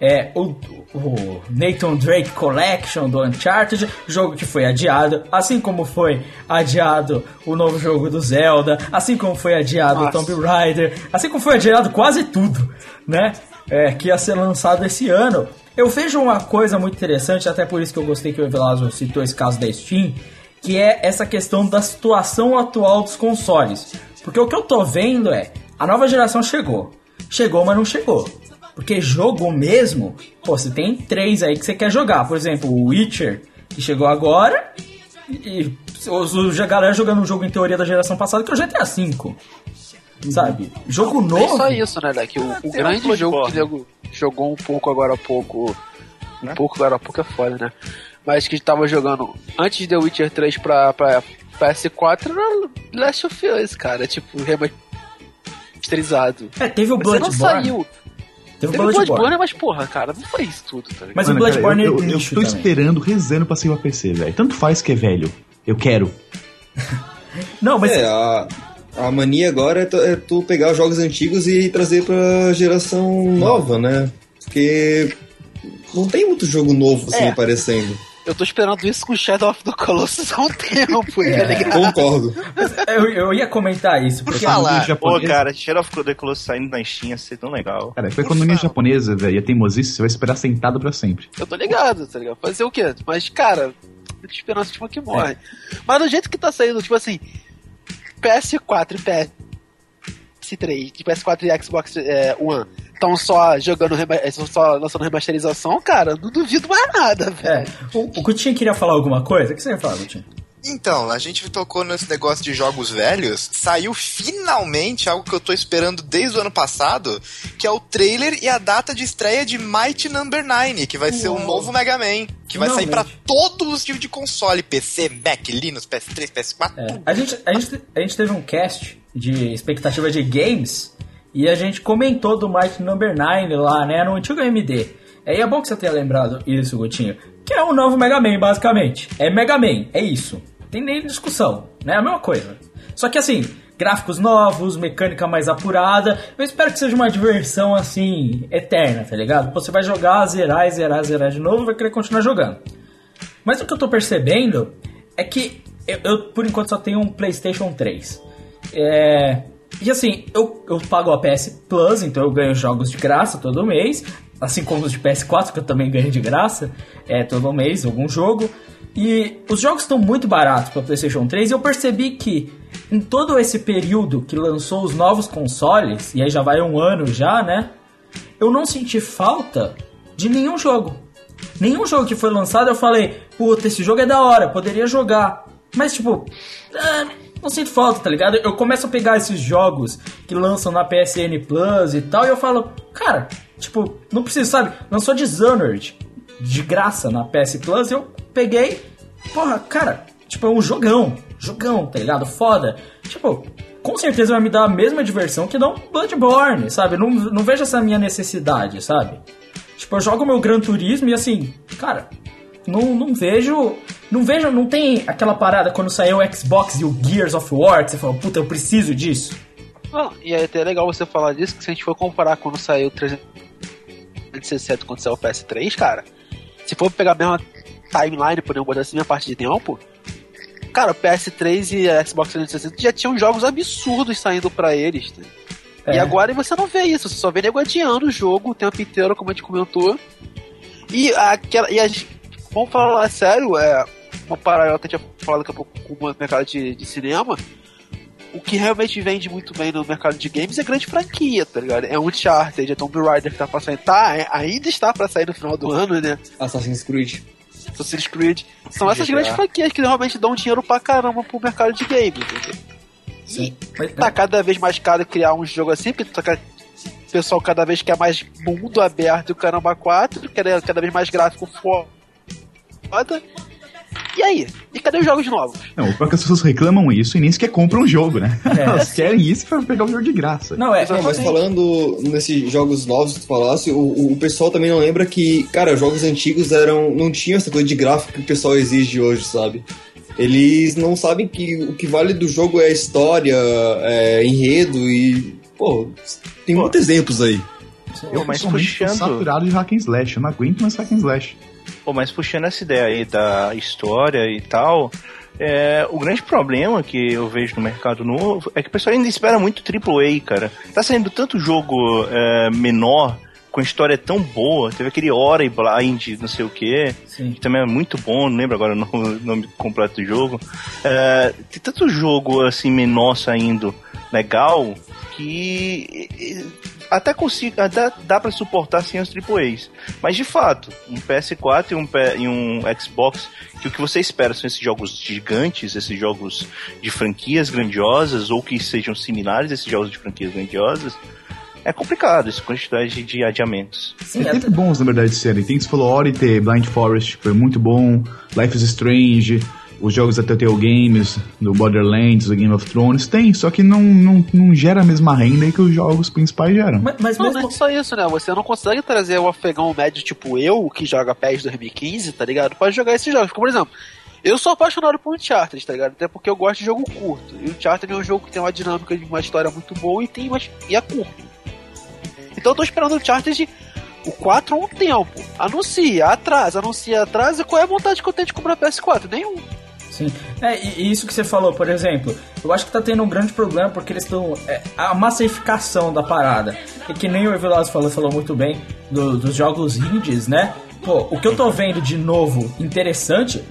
o Nathan Drake Collection do Uncharted, jogo que foi adiado, assim como foi adiado o novo jogo do Zelda, assim como foi adiado o Tomb Raider, assim como foi adiado quase tudo, né? Que ia ser lançado esse ano. Eu vejo uma coisa muito interessante, até por isso que eu gostei que o Evilásio citou esse caso da Steam, que é essa questão da situação atual dos consoles. Porque o que eu tô vendo a nova geração chegou, mas não chegou. Porque jogo mesmo, pô, você tem 3 aí que você quer jogar. Por exemplo, o Witcher, que chegou agora, e a galera jogando um jogo em teoria da geração passada, que é o GTA V. Sabe? Jogo novo. Não é só isso, né, Leque? O grande jogo que ele jogou um pouco agora há pouco. Um pouco agora há pouco é foda, né? Mas que tava jogando antes de The Witcher 3 pra PS4 era Last of Us, cara. Tipo, remasterizado. Teve o Bloodborne. Não saiu. Teve o Bloodborne, mas porra, cara, não foi isso tudo, tá ligado? Mas o Bloodborne eu tô esperando, rezando pra sair o PC, velho. Tanto faz que é velho. Eu quero. Não, mas... A mania agora é tu pegar os jogos antigos e trazer pra geração nova, né? Porque não tem muito jogo novo assim aparecendo. Eu tô esperando isso com Shadow of the Colossus há um tempo, Concordo. Eu ia comentar isso, porque Pô, cara, Shadow of the Colossus saindo na Steam ia ser tão legal. Cara, foi economia japonesa, velho, e a teimosice você vai esperar sentado pra sempre. Eu tô ligado, tá ligado? Fazer o quê? Mas, cara, muita esperança de que morre. Mas do jeito que tá saindo, tipo assim, PS4 e PS3, de PS4 e Xbox One, estão só jogando, só lançando remasterização, cara, não duvido mais nada, velho. O Coutinho queria falar alguma coisa? O que você ia falar, Coutinho? Então, a gente tocou nesse negócio de jogos velhos, saiu finalmente algo que eu tô esperando desde o ano passado, que é o trailer e a data de estreia de Mighty No. 9, que vai ser o novo Mega Man, que vai sair pra todos os tipos de console, PC, Mac, Linux, PS3, PS4, tudo. A gente teve um cast de expectativa de games e a gente comentou do Mighty No. 9 lá, né, no antigo AMD. É bom que você tenha lembrado isso, Gutinho, que é o novo Mega Man, basicamente. É Mega Man, é isso. Tem nem discussão, né? É a mesma coisa. Só que assim, gráficos novos, mecânica mais apurada. Eu espero que seja uma diversão, assim, eterna, tá ligado? Você vai jogar, zerar de novo e vai querer continuar jogando. Mas o que eu tô percebendo é que eu por enquanto, só tenho um PlayStation 3. E assim, eu pago a PS Plus, então eu ganho jogos de graça todo mês. Assim como os de PS4, que eu também ganho de graça todo mês, algum jogo. E os jogos estão muito baratos para PlayStation 3. E eu percebi que em todo esse período que lançou os novos consoles, e aí já vai um ano já, né? Eu não senti falta de nenhum jogo. Nenhum jogo que foi lançado eu falei, puta, esse jogo é da hora, poderia jogar. Mas tipo, não sinto falta, tá ligado? Eu começo a pegar esses jogos que lançam na PSN Plus e tal, e eu falo, cara, tipo, não preciso, sabe? Lançou Dishonored de graça na PS Plus, eu peguei, porra, cara, tipo, é um jogão, tá ligado? Foda. Tipo, com certeza vai me dar a mesma diversão que dá um Bloodborne, sabe? Não vejo essa minha necessidade, sabe? Tipo, eu jogo meu Gran Turismo e assim, cara, não vejo, não tem aquela parada quando saiu o Xbox e o Gears of War, que você fala, puta, eu preciso disso. Não, e é até legal você falar disso, que se a gente for comparar quando saiu o 360 quando saiu o PS3, cara, se for pegar a mesma timeline, podemos botar assim, minha parte de tempo, cara, o PS3 e a Xbox 360 já tinham jogos absurdos saindo pra eles, né? E agora você não vê isso, você só vê nego adiando o jogo o tempo inteiro, como a gente comentou. Vamos falar sério, uma paralela que a gente ia falar daqui a pouco com o mercado de cinema. O que realmente vende muito bem no mercado de games é grande franquia, tá ligado? É Uncharted, é Tomb Raider que tá pra sair. Ainda está pra sair no final do ano, né? Assassin's Creed. São essas grandes franquias que realmente dão dinheiro pra caramba pro mercado de games, entendeu? Sim. E tá cada vez mais caro criar um jogo assim, porque o pessoal cada vez quer mais mundo aberto e o caramba 4, quer cada vez mais gráfico foda. E aí? E cadê os jogos novos? Não, o pior é que as pessoas reclamam isso e nem sequer compram o jogo, né? Elas querem isso pra pegar o jogo de graça. Não, mas falando nesses jogos novos que tu falasse, o pessoal também não lembra que, cara, os jogos antigos não tinham essa coisa de gráfico que o pessoal exige hoje, sabe? Eles não sabem que o que vale do jogo é a história, enredo e... Pô, tem muitos exemplos aí. Eu pessoalmente tô saturado de hack and slash, eu não aguento mais hack and slash. Pô, mas puxando essa ideia aí da história e tal, o grande problema que eu vejo no mercado novo é que o pessoal ainda espera muito AAA, cara. Tá saindo tanto jogo menor, com história tão boa. Teve aquele Ori Blind, não sei o que também é muito bom, não lembro agora o nome completo do jogo. Tem tanto jogo assim menor saindo legal que até dá pra suportar sem os AAAs. Mas de fato, um PS4 e um Xbox, que o que você espera são esses jogos gigantes, esses jogos de franquias grandiosas, ou que sejam similares a esses jogos de franquias grandiosas, é complicado essa quantidade de adiamentos. Sim, sempre bons, na verdade, de serem. Tem que você falou, Ori, Blind Forest, que foi muito bom, Life is Strange, os jogos da Telltale Games, do Borderlands, do Game of Thrones, tem, só que não gera a mesma renda que os jogos principais geram. Mas não é só isso, né? Você não consegue trazer o afegão médio tipo eu, que joga PES 2015, tá ligado? Pode jogar esses jogos. Por exemplo, eu sou apaixonado por Uncharted, tá ligado? Até porque eu gosto de jogo curto. E Uncharted é um jogo que tem uma dinâmica de uma história muito boa e é curto. Então eu tô esperando o Uncharted o 4 há um tempo. Anuncia, atrasa. E qual é a vontade que eu tenho de comprar PS4? Nenhum. Sim, e isso que você falou, por exemplo, eu acho que tá tendo um grande problema porque eles estão... a massificação da parada. E que nem o Evilás falou muito bem dos jogos indies, né? Pô, o que eu tô vendo de novo interessante,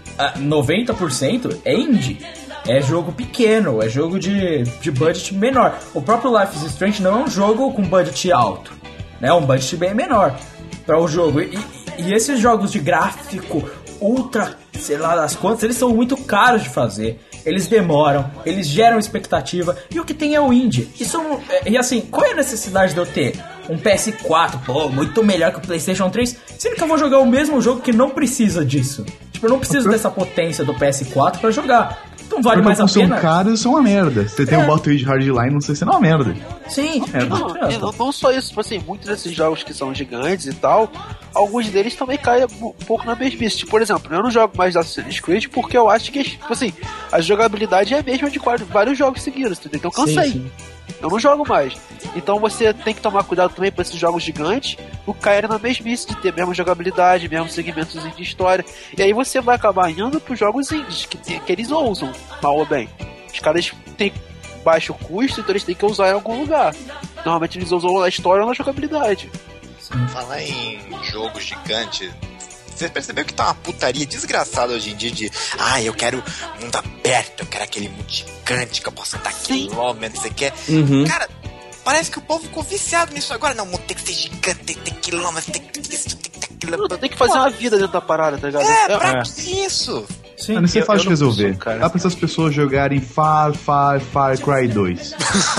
90% é indie. É jogo pequeno, é jogo de budget menor. O próprio Life is Strange não é um jogo com budget alto, né? É um budget bem menor para o jogo. E esses jogos de gráfico ultra, sei lá das quantas, eles são muito caros de fazer. Eles demoram, eles geram expectativa. E o que tem é o indie. E assim, qual é a necessidade de eu ter um PS4, pô, muito melhor que o PlayStation 3, sendo que eu vou jogar o mesmo jogo que não precisa disso? Tipo, eu não preciso dessa potência do PS4 pra jogar. Então vale mais a pena. São caros, são uma merda. Você tem um Battlefield Hardline, não sei se é uma merda. Sim. Não só isso, tipo assim, muitos desses jogos que são gigantes e tal, alguns deles também caem um pouco na mesmice. Tipo, por exemplo, eu não jogo mais Assassin's Creed porque eu acho que, tipo assim, a jogabilidade é a mesma de vários jogos seguidos, entendeu? Então cansei. Sim. Eu não jogo mais. Então você tem que tomar cuidado também com esses jogos gigantes, por cair na mesmice de ter a mesma jogabilidade, mesmo segmentos de história. E aí você vai acabar indo pros jogos indies, que eles ousam, mal ou bem. Os caras têm baixo custo, então eles têm que usar em algum lugar. Normalmente eles usam na história ou na jogabilidade. Falar em jogo gigante, você percebeu que tá uma putaria desgraçada hoje em dia de eu quero mundo aberto, eu quero aquele mundo gigante que eu posso andar quilômetros, você quer? Cara, parece que o povo ficou viciado nisso agora. Não, o mundo tem que ser gigante, tem que ter quilômetros, tem que ter isso, tem que ter aquilo. Tem que fazer uma vida dentro da parada, tá ligado? Pra que isso? Sim, isso é fácil de resolver. Dá pra essas pessoas jogarem Far Cry 2.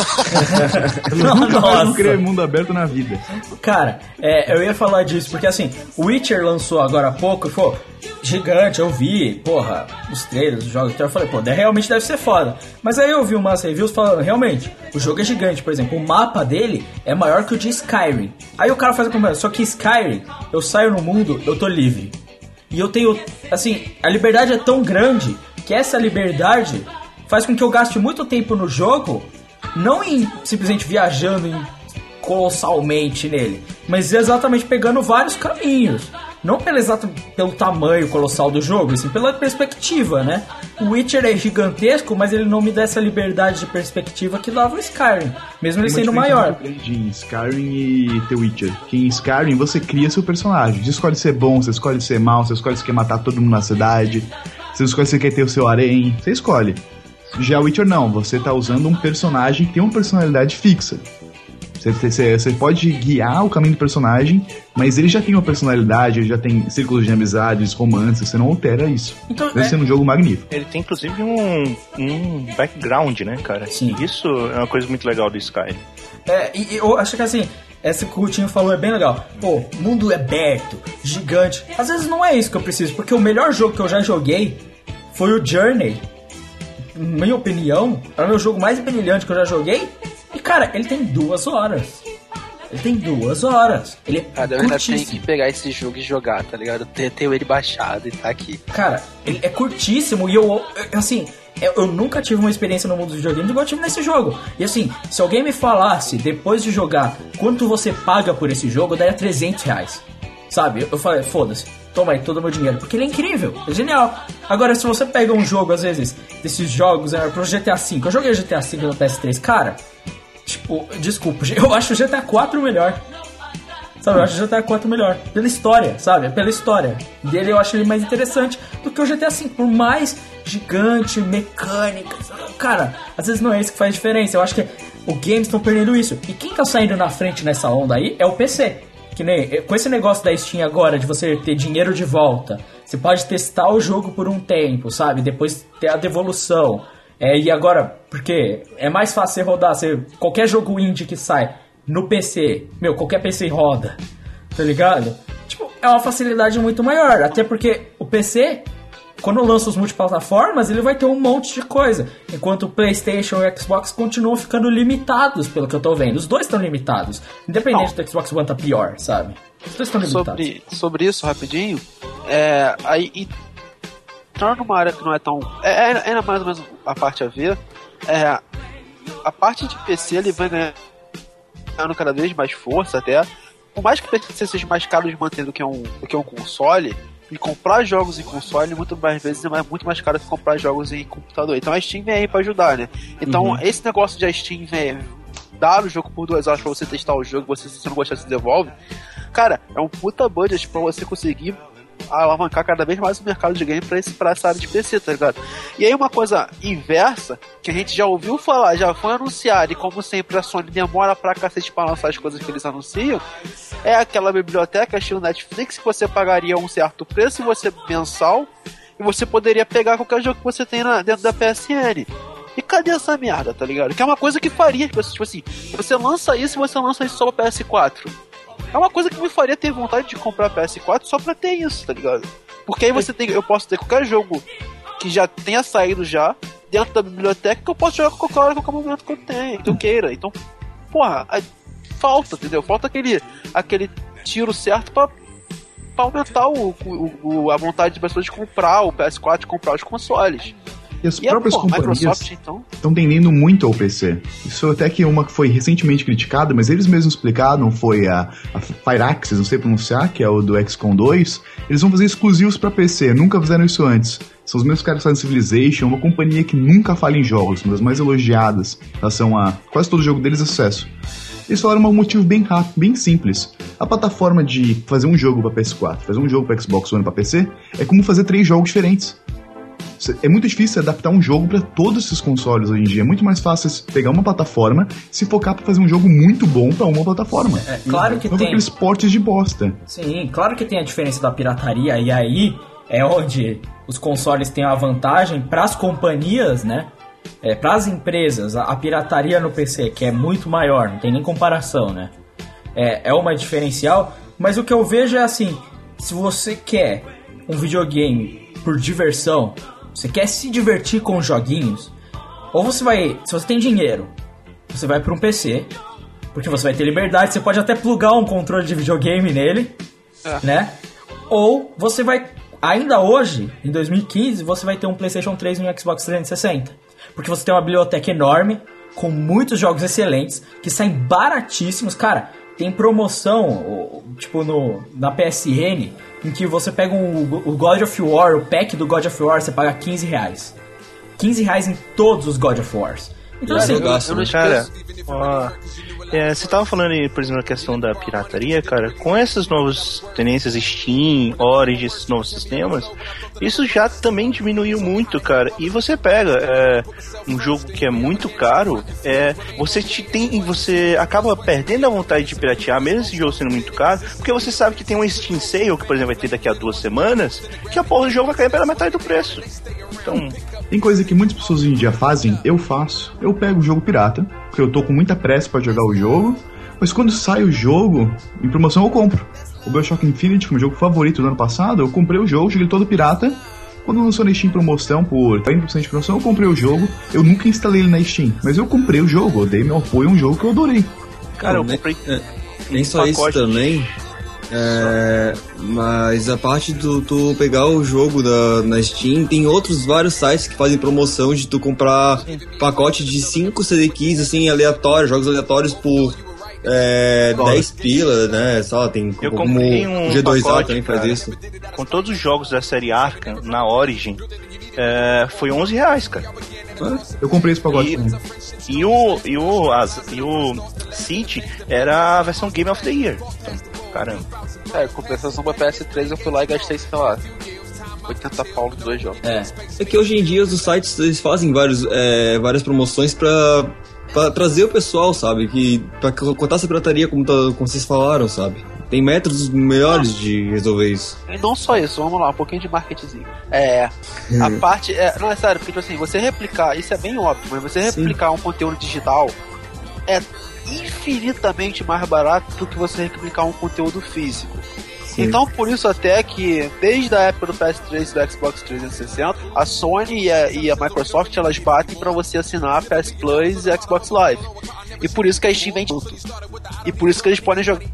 Elas nunca mais vão querer mundo aberto na vida. Cara, eu ia falar disso, porque assim, o Witcher lançou agora há pouco e falou, gigante, eu vi, porra, os trailers, os jogos, então eu falei, realmente deve ser foda. Mas aí eu vi umas reviews falando, realmente, o jogo é gigante, por exemplo, o mapa dele é maior que o de Skyrim. Aí o cara faz a comparação, só que Skyrim, eu saio no mundo, eu tô livre. E eu tenho, assim, a liberdade é tão grande que essa liberdade faz com que eu gaste muito tempo no jogo, não em simplesmente viajando colossalmente nele, mas exatamente pegando vários caminhos. Não pelo tamanho colossal do jogo, assim, pela perspectiva, né? O Witcher é gigantesco, mas ele não me dá essa liberdade de perspectiva que dava o Skyrim, mesmo ele sendo maior. Em Skyrim e The Witcher. Que em Skyrim você cria seu personagem. Você escolhe ser bom, você escolhe ser mal, você escolhe se quer matar todo mundo na cidade, você escolhe se quer ter o seu harém, você escolhe. Já o Witcher não, você tá usando um personagem que tem uma personalidade fixa. Você pode guiar o caminho do personagem, mas ele já tem uma personalidade, ele já tem círculos de amizades, romances, você não altera isso. Então, deve ser um jogo magnífico. Ele tem inclusive um background, né, cara? Sim. Isso é uma coisa muito legal do Skyrim. E eu acho que assim, essa que o Coutinho falou é bem legal. Pô, mundo aberto, gigante. Às vezes não é isso que eu preciso, porque o melhor jogo que eu já joguei foi o Journey. Na minha opinião, é o meu jogo mais brilhante que eu já joguei. E, cara, ele tem 2 horas. Ele é eu ainda tenho que pegar esse jogo e jogar, tá ligado? Tenho ele baixado e tá aqui. Cara, ele é curtíssimo e eu nunca tive uma experiência no mundo dos videogames igual eu tive nesse jogo. E assim, se alguém me falasse, depois de jogar, quanto você paga por esse jogo, eu daria R$300. Sabe? Eu falei, foda-se, toma aí todo o meu dinheiro. Porque ele é incrível, é genial. Agora, se você pega um jogo, às vezes, desses jogos, pro GTA V, eu joguei GTA V no PS3, cara... Tipo, desculpa, eu acho o GTA 4 melhor. Sabe, eu acho o GTA 4 melhor. Pela história, sabe? Pela história dele eu acho ele mais interessante do que o GTA 5. Por mais gigante, mecânica. Cara, às vezes não é isso que faz diferença. Eu acho que os games estão perdendo isso. E quem tá saindo na frente nessa onda aí é o PC. Que nem com esse negócio da Steam agora, de você ter dinheiro de volta. Você pode testar o jogo por um tempo, sabe? Depois ter a devolução. E agora, porque é mais fácil você rodar qualquer jogo indie que sai no PC, qualquer PC roda, tá ligado? Tipo, é uma facilidade muito maior, até porque o PC, quando lança os multiplataformas, ele vai ter um monte de coisa, enquanto o PlayStation e o Xbox continuam ficando limitados, pelo que eu tô vendo. Os dois estão limitados, independente do Xbox One tá pior, sabe? Os dois estão limitados. Sobre isso, rapidinho, aí... entrando numa área que não é tão... É mais ou menos a parte a ver. A parte de PC ele vai ganhando cada vez mais força até. Por mais que o PC seja mais caro de manter do que um console, e comprar jogos em console muito mais vezes é muito mais caro que comprar jogos em computador. Então a Steam vem aí pra ajudar, né? Então esse negócio de a Steam dar o jogo por 2 horas pra você testar o jogo, se você não gostar, se devolve. Cara, é um puta budget pra você conseguir alavancar cada vez mais o mercado de game pra essa área de PC, tá ligado? E aí uma coisa inversa, que a gente já ouviu falar, já foi anunciado, e como sempre a Sony demora pra cacete pra lançar as coisas que eles anunciam, é aquela biblioteca estilo Netflix que você pagaria um certo preço mensal, e você poderia pegar qualquer jogo que você tem dentro da PSN. E cadê essa merda, tá ligado? Que é uma coisa que faria, tipo assim, você lança isso só pra PS4. É uma coisa que me faria ter vontade de comprar PS4 só pra ter isso, tá ligado? Porque aí eu posso ter qualquer jogo que já tenha saído já dentro da biblioteca que eu posso jogar qualquer hora, qualquer momento que eu queira. Então, porra, falta, entendeu? Falta aquele tiro certo pra pra aumentar a vontade de pessoas de comprar o PS4, de comprar os consoles. E as próprias companhias então? estão tendendo muito ao PC. Isso até que uma que foi recentemente criticada, mas eles mesmos explicaram, foi a Firaxis, não sei pronunciar, que é o do XCOM 2. Eles vão fazer exclusivos para PC, nunca fizeram isso antes. São os mesmos caras que fazem Civilization, uma companhia que nunca falha em jogos, uma das mais elogiadas em relação a quase todo jogo deles é sucesso. Eles falaram um motivo bem rápido, bem simples. A plataforma de fazer um jogo para PS4, fazer um jogo para Xbox One para PC, é como fazer 3 jogos diferentes. É muito difícil adaptar um jogo para todos esses consoles hoje em dia. É muito mais fácil pegar uma plataforma e se focar para fazer um jogo muito bom para uma plataforma. Claro que não tem. Aqueles portes de bosta. Sim, claro que tem a diferença da pirataria, e aí é onde os consoles têm a vantagem para as companhias, né? Para as empresas, a pirataria no PC, que é muito maior, não tem nem comparação, né? É uma diferencial, mas o que eu vejo é assim, se você quer um videogame por diversão, você quer se divertir com os joguinhos, ou você vai, se você tem dinheiro, você vai para um PC, porque você vai ter liberdade, você pode até plugar um controle de videogame nele, né? Ou você vai, ainda hoje, em 2015, você vai ter um PlayStation 3 e um Xbox 360, porque você tem uma biblioteca enorme, com muitos jogos excelentes, que saem baratíssimos, cara. Tem promoção, tipo na PSN, em que você pega o God of War, o pack do God of War, você paga R$15. R$15 em todos os God of Wars. Então assim, cara, você tava falando aí, por exemplo, a questão da pirataria, cara, com essas novas tendências Steam, Origin, esses novos sistemas, isso já também diminuiu muito, cara. E você pega um jogo que é muito caro, você acaba perdendo a vontade de piratear, mesmo esse jogo sendo muito caro, porque você sabe que tem um Steam Sale, que por exemplo vai ter daqui a 2 semanas, que a porra do jogo vai cair pela metade do preço. Então, tem coisa que muitas pessoas hoje em dia fazem, eu faço. Eu pego o jogo pirata, porque eu tô com muita pressa pra jogar o jogo, mas quando sai o jogo, em promoção eu compro. O BioShock Infinite, que é o meu jogo favorito do ano passado, eu comprei o jogo, joguei todo pirata. Quando lançou na Steam em promoção, por 30% de promoção, eu comprei o jogo. Eu nunca instalei ele na Steam, mas eu comprei o jogo, eu dei meu apoio a um jogo que eu adorei. Cara, eu comprei... Nem só isso também... mas a parte do tu pegar o jogo na Steam, tem outros vários sites que fazem promoção de tu comprar pacote de 5 CD keys assim, aleatórios, jogos aleatórios por 10 pila, né? Só tem eu como comprei um G2A pacote, também faz cara, isso. Com todos os jogos da série Arkham na Origin, foi R$11, cara. Eu comprei esse pacote também. E o City era a versão Game of the Year. Então, caramba. Compensação pra PS3 eu fui lá e gastei, sei lá, 80 pau nos 2 jogos. É que hoje em dia os sites eles fazem várias promoções pra trazer o pessoal, sabe? Pra cortar essa pirataria, como vocês falaram, sabe? Tem métodos melhores de resolver isso. E não só isso, vamos lá, um pouquinho de marketingzinho. A parte... não, é sério, porque assim, você replicar, isso é bem óbvio, mas você replicar um conteúdo digital é infinitamente mais barato do que você replicar um conteúdo físico. Sim. Então, por isso até que, desde a época do PS3 e do Xbox 360, a Sony e a Microsoft, elas batem pra você assinar PS Plus e Xbox Live. E por isso que a Steam vende tudo. E por isso que eles podem jogar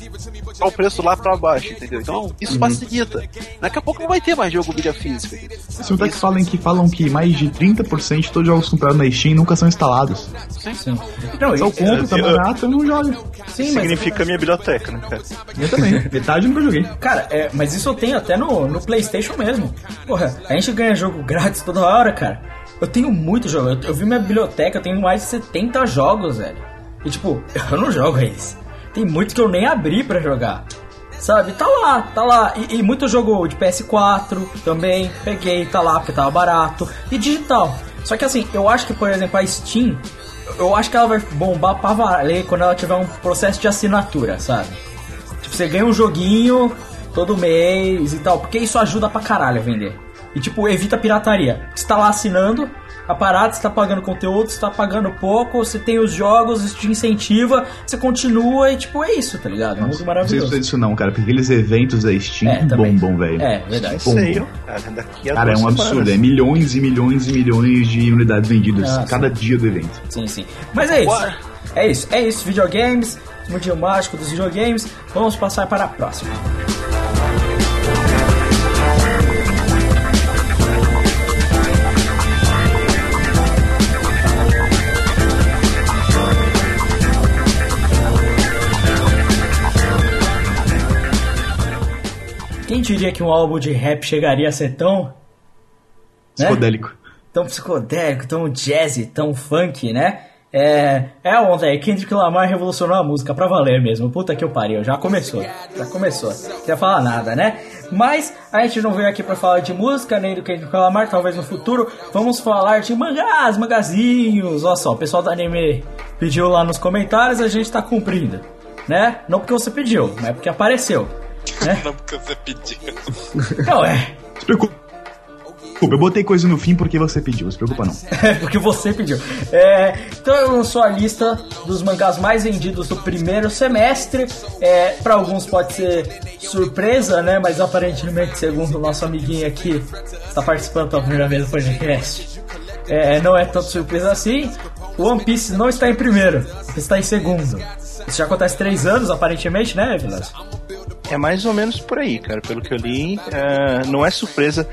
o preço lá pra baixo, entendeu? Então, isso facilita. Daqui a pouco não vai ter mais jogo mídia física. Isso até que falam que mais de 30% de todos os jogos comprados na Steam nunca são instalados. Sim. Não, eu compro, tá barato, eu não jogo. Sim, significa minha biblioteca, né, cara? Eu também. Metade eu nunca joguei. Cara, mas isso eu tenho até no PlayStation mesmo. Porra, a gente ganha jogo grátis toda hora, cara. Eu tenho muito jogo. Eu vi minha biblioteca, eu tenho mais de 70 jogos, velho. E tipo, eu não jogo eles. Tem muito que eu nem abri pra jogar, sabe? Tá lá. E muito jogo de PS4 também, peguei, tá lá porque tava barato. E digital. Só que assim, eu acho que, por exemplo, a Steam, eu acho que ela vai bombar pra valer quando ela tiver um processo de assinatura, sabe? Tipo, você ganha um joguinho todo mês e tal, porque isso ajuda pra caralho a vender. E tipo, evita a pirataria. Você tá lá assinando a parada, você tá pagando conteúdo, você tá pagando pouco, você tem os jogos, isso te incentiva, você continua e tipo, é isso, tá ligado? É muito maravilhoso. Não sei disso não, cara, porque aqueles eventos da Steam bombam, velho. Verdade. Sei, cara, cara, é um absurdo, é milhões e milhões e milhões de unidades vendidas cada dia do evento. Sim. Mas é isso, videogames, mundinho mágico dos videogames, vamos passar para a próxima. diria que um álbum de rap chegaria a ser tão... né? Psicodélico. Tão psicodélico, tão jazzy, tão funk, né? A onda aí, Kendrick Lamar revolucionou a música pra valer mesmo. Puta que eu pariu, já começou. Não queria falar nada, né? Mas a gente não veio aqui pra falar de música, nem do Kendrick Lamar, talvez no futuro. Vamos falar de magazinhos. Olha só, o pessoal do anime pediu lá nos comentários, a gente tá cumprindo, né? Não porque você pediu, mas porque apareceu, né? Não porque você pediu. Não, Se preocupa. Eu botei coisa no fim porque você pediu, não se preocupa não. Porque você pediu. Então eu lançou a lista dos mangás mais vendidos do primeiro semestre. Para alguns pode ser surpresa, né? Mas aparentemente, segundo o nosso amiguinho aqui, está participando pela primeira vez do podcast, não é tão surpresa assim. O One Piece não está em primeiro, está em segundo. Isso já acontece 3 anos, aparentemente, né, Vilas? É mais ou menos por aí, cara. Pelo que eu li, não é surpresa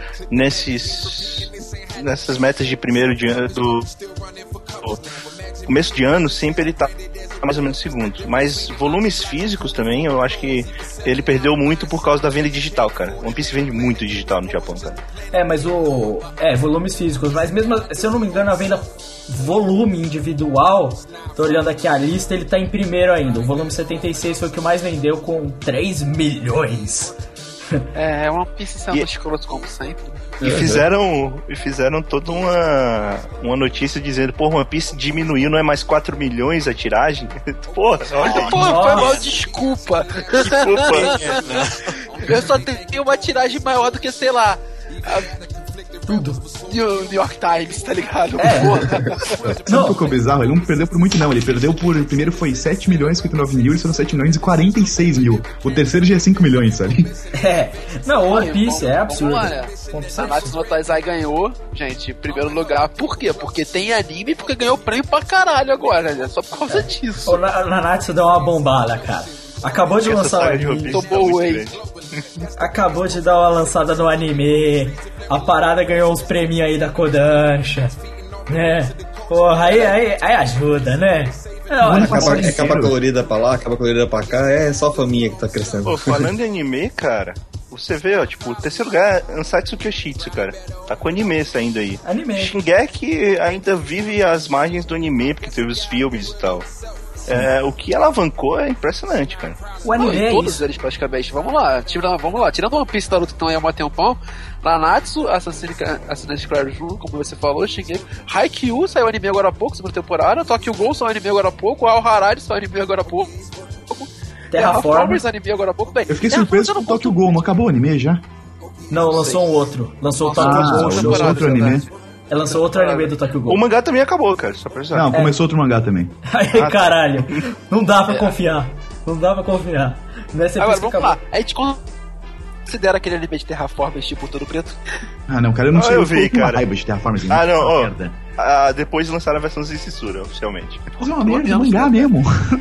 nessas metas de primeiro de ano do começo de ano, sempre ele tá mais ou menos segundo. Mas volumes físicos também, eu acho que ele perdeu muito por causa da venda digital, cara. One Piece vende muito digital no Japão, cara. Mas volumes físicos, mas mesmo, se eu não me engano, a venda volume individual, tô olhando aqui a lista, ele tá em primeiro ainda. O volume 76 foi o que mais vendeu, com 3 milhões. One Piece sendo escroto como sempre. E fizeram toda uma notícia dizendo, One Piece diminuiu, não é mais 4 milhões a tiragem? Porra, olha. Foi mal, desculpa. Eu só tenho uma tiragem maior do que, sei lá, tudo. New York Times, tá ligado? Sabe o que ficou bizarro? Ele não perdeu por muito, não. Ele perdeu por... O primeiro foi 7 milhões e 59 mil, e foram 7 milhões e 46 mil. O terceiro já é 5 milhões, sabe? Não, One Piece é absurdo. Vamos lá, né? Nanatsu no Taizai ganhou, gente, em primeiro lugar. Por quê? Porque tem anime e porque ganhou prêmio pra caralho agora, né? Só por causa disso. O Nanatsu deu uma bombada, cara. Acabou de lançar o anime. Acabou de dar uma lançada no anime. A parada ganhou uns prêmios aí da Kodansha, né? Porra, aí ajuda, né? É capa colorida pra lá, capa colorida pra cá, é só a faminha que tá crescendo. Pô, falando em anime, cara, você vê, ó, tipo, o terceiro lugar é Ansatsu Kyoshitsu, cara. Tá com anime saindo aí. Anime. Shingeki ainda vive às margens do anime, porque teve os filmes e tal. O que alavancou é impressionante, cara. O anime é todos isso. eles praticamente. Vamos lá. Tirando One Piece Naruto que estão aí há um tempão, Nanatsu, Assassin's Creed, como você falou, Shingeki, Haikyuu saiu anime agora há pouco, segunda temporada, Tokyo Ghoul saiu anime agora há pouco, Ao Harari saiu anime agora há pouco, Terraformers anime agora há pouco. Bem, eu fiquei surpreso com o Tokyo Ghoul, não acabou o anime já? Não, lançou um outro. Lançou o Tokyo Ghoul. Lançou outro anime. Lançou outro anime do Tokyo Ghoul. O mangá também acabou, cara, só pra avisar. Não, começou outro mangá também. Aí, caralho, não dá pra confiar. Não dá pra confiar. Agora, vamos lá. A gente considera aquele anime de Terraformers tipo todo preto? Não, cara, eu não sei. Eu vi, cara. Raiva de Terraformers. Depois lançaram a versão de censura, oficialmente. Mas é uma merda de mangá mesmo.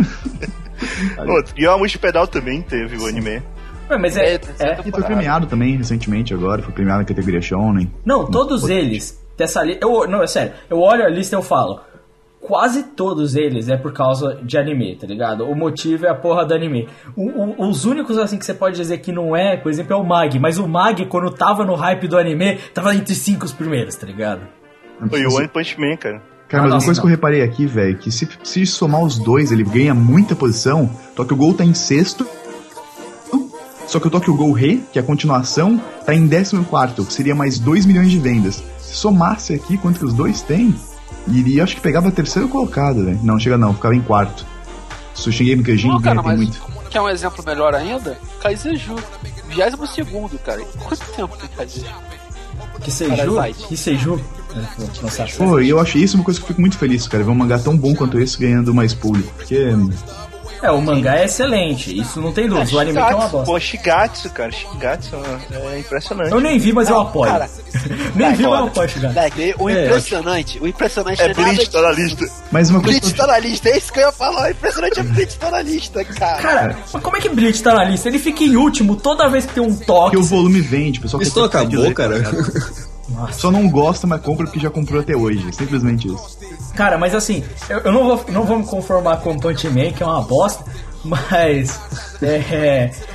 E o Amushi Pedal também teve o anime. Mas E foi premiado também recentemente agora, foi premiado na categoria Shonen. Não, todos eles dessa lista. Não, é sério. Eu olho a lista e eu falo. Quase todos eles é por causa de anime, tá ligado? O motivo é a porra do anime. Os únicos assim que você pode dizer que não é, por exemplo, é o Mag. Mas o Mag, quando tava no hype do anime, tava entre 5 os primeiros, tá ligado? Foi o One Punch Man, cara. Cara, mas uma coisa que eu reparei aqui, velho, que se somar os dois, ele ganha muita posição. Tokyo Ghoul tá em 6º. Só que o Tokyo Ghoul Re, que é a continuação, tá em 14º, que seria mais 2 milhões de vendas. Se somasse aqui quanto que os dois têm, iria, acho que pegava 3º colocado, velho. Não, chega não, ficava em 4º. Se eu cheguei no Kyojin, ganha tem muito. Quer um exemplo melhor ainda? Kaiseju, 22º, cara. Quanto tempo tem Kaiseju? Kiseiju? Pô, e eu acho isso uma coisa que eu fico muito feliz, cara. Ver um mangá tão bom quanto esse ganhando mais público, porque... o mangá é excelente, isso não tem dúvida. O anime que é uma bosta. Pô, Shigatsu, cara, Shigatsu é impressionante. Eu nem vi, mas eu apoio. Cara, nem vi, mas eu apoio Shigatsu. O impressionante é Bleach, tá na lista. Mas uma coisa Bleach tá na lista, é isso que eu ia falar. O impressionante é Bleach tá na lista, cara. Cara, mas como é que Bleach tá na lista? Ele fica em último toda vez que tem um toque. Porque o volume vende, pessoal. Isso acabou, cara. Nossa. Só não gosta, mas compra porque já comprou até hoje. Simplesmente isso. Cara, mas assim, eu não vou me conformar com Punch Man, que é uma bosta, mas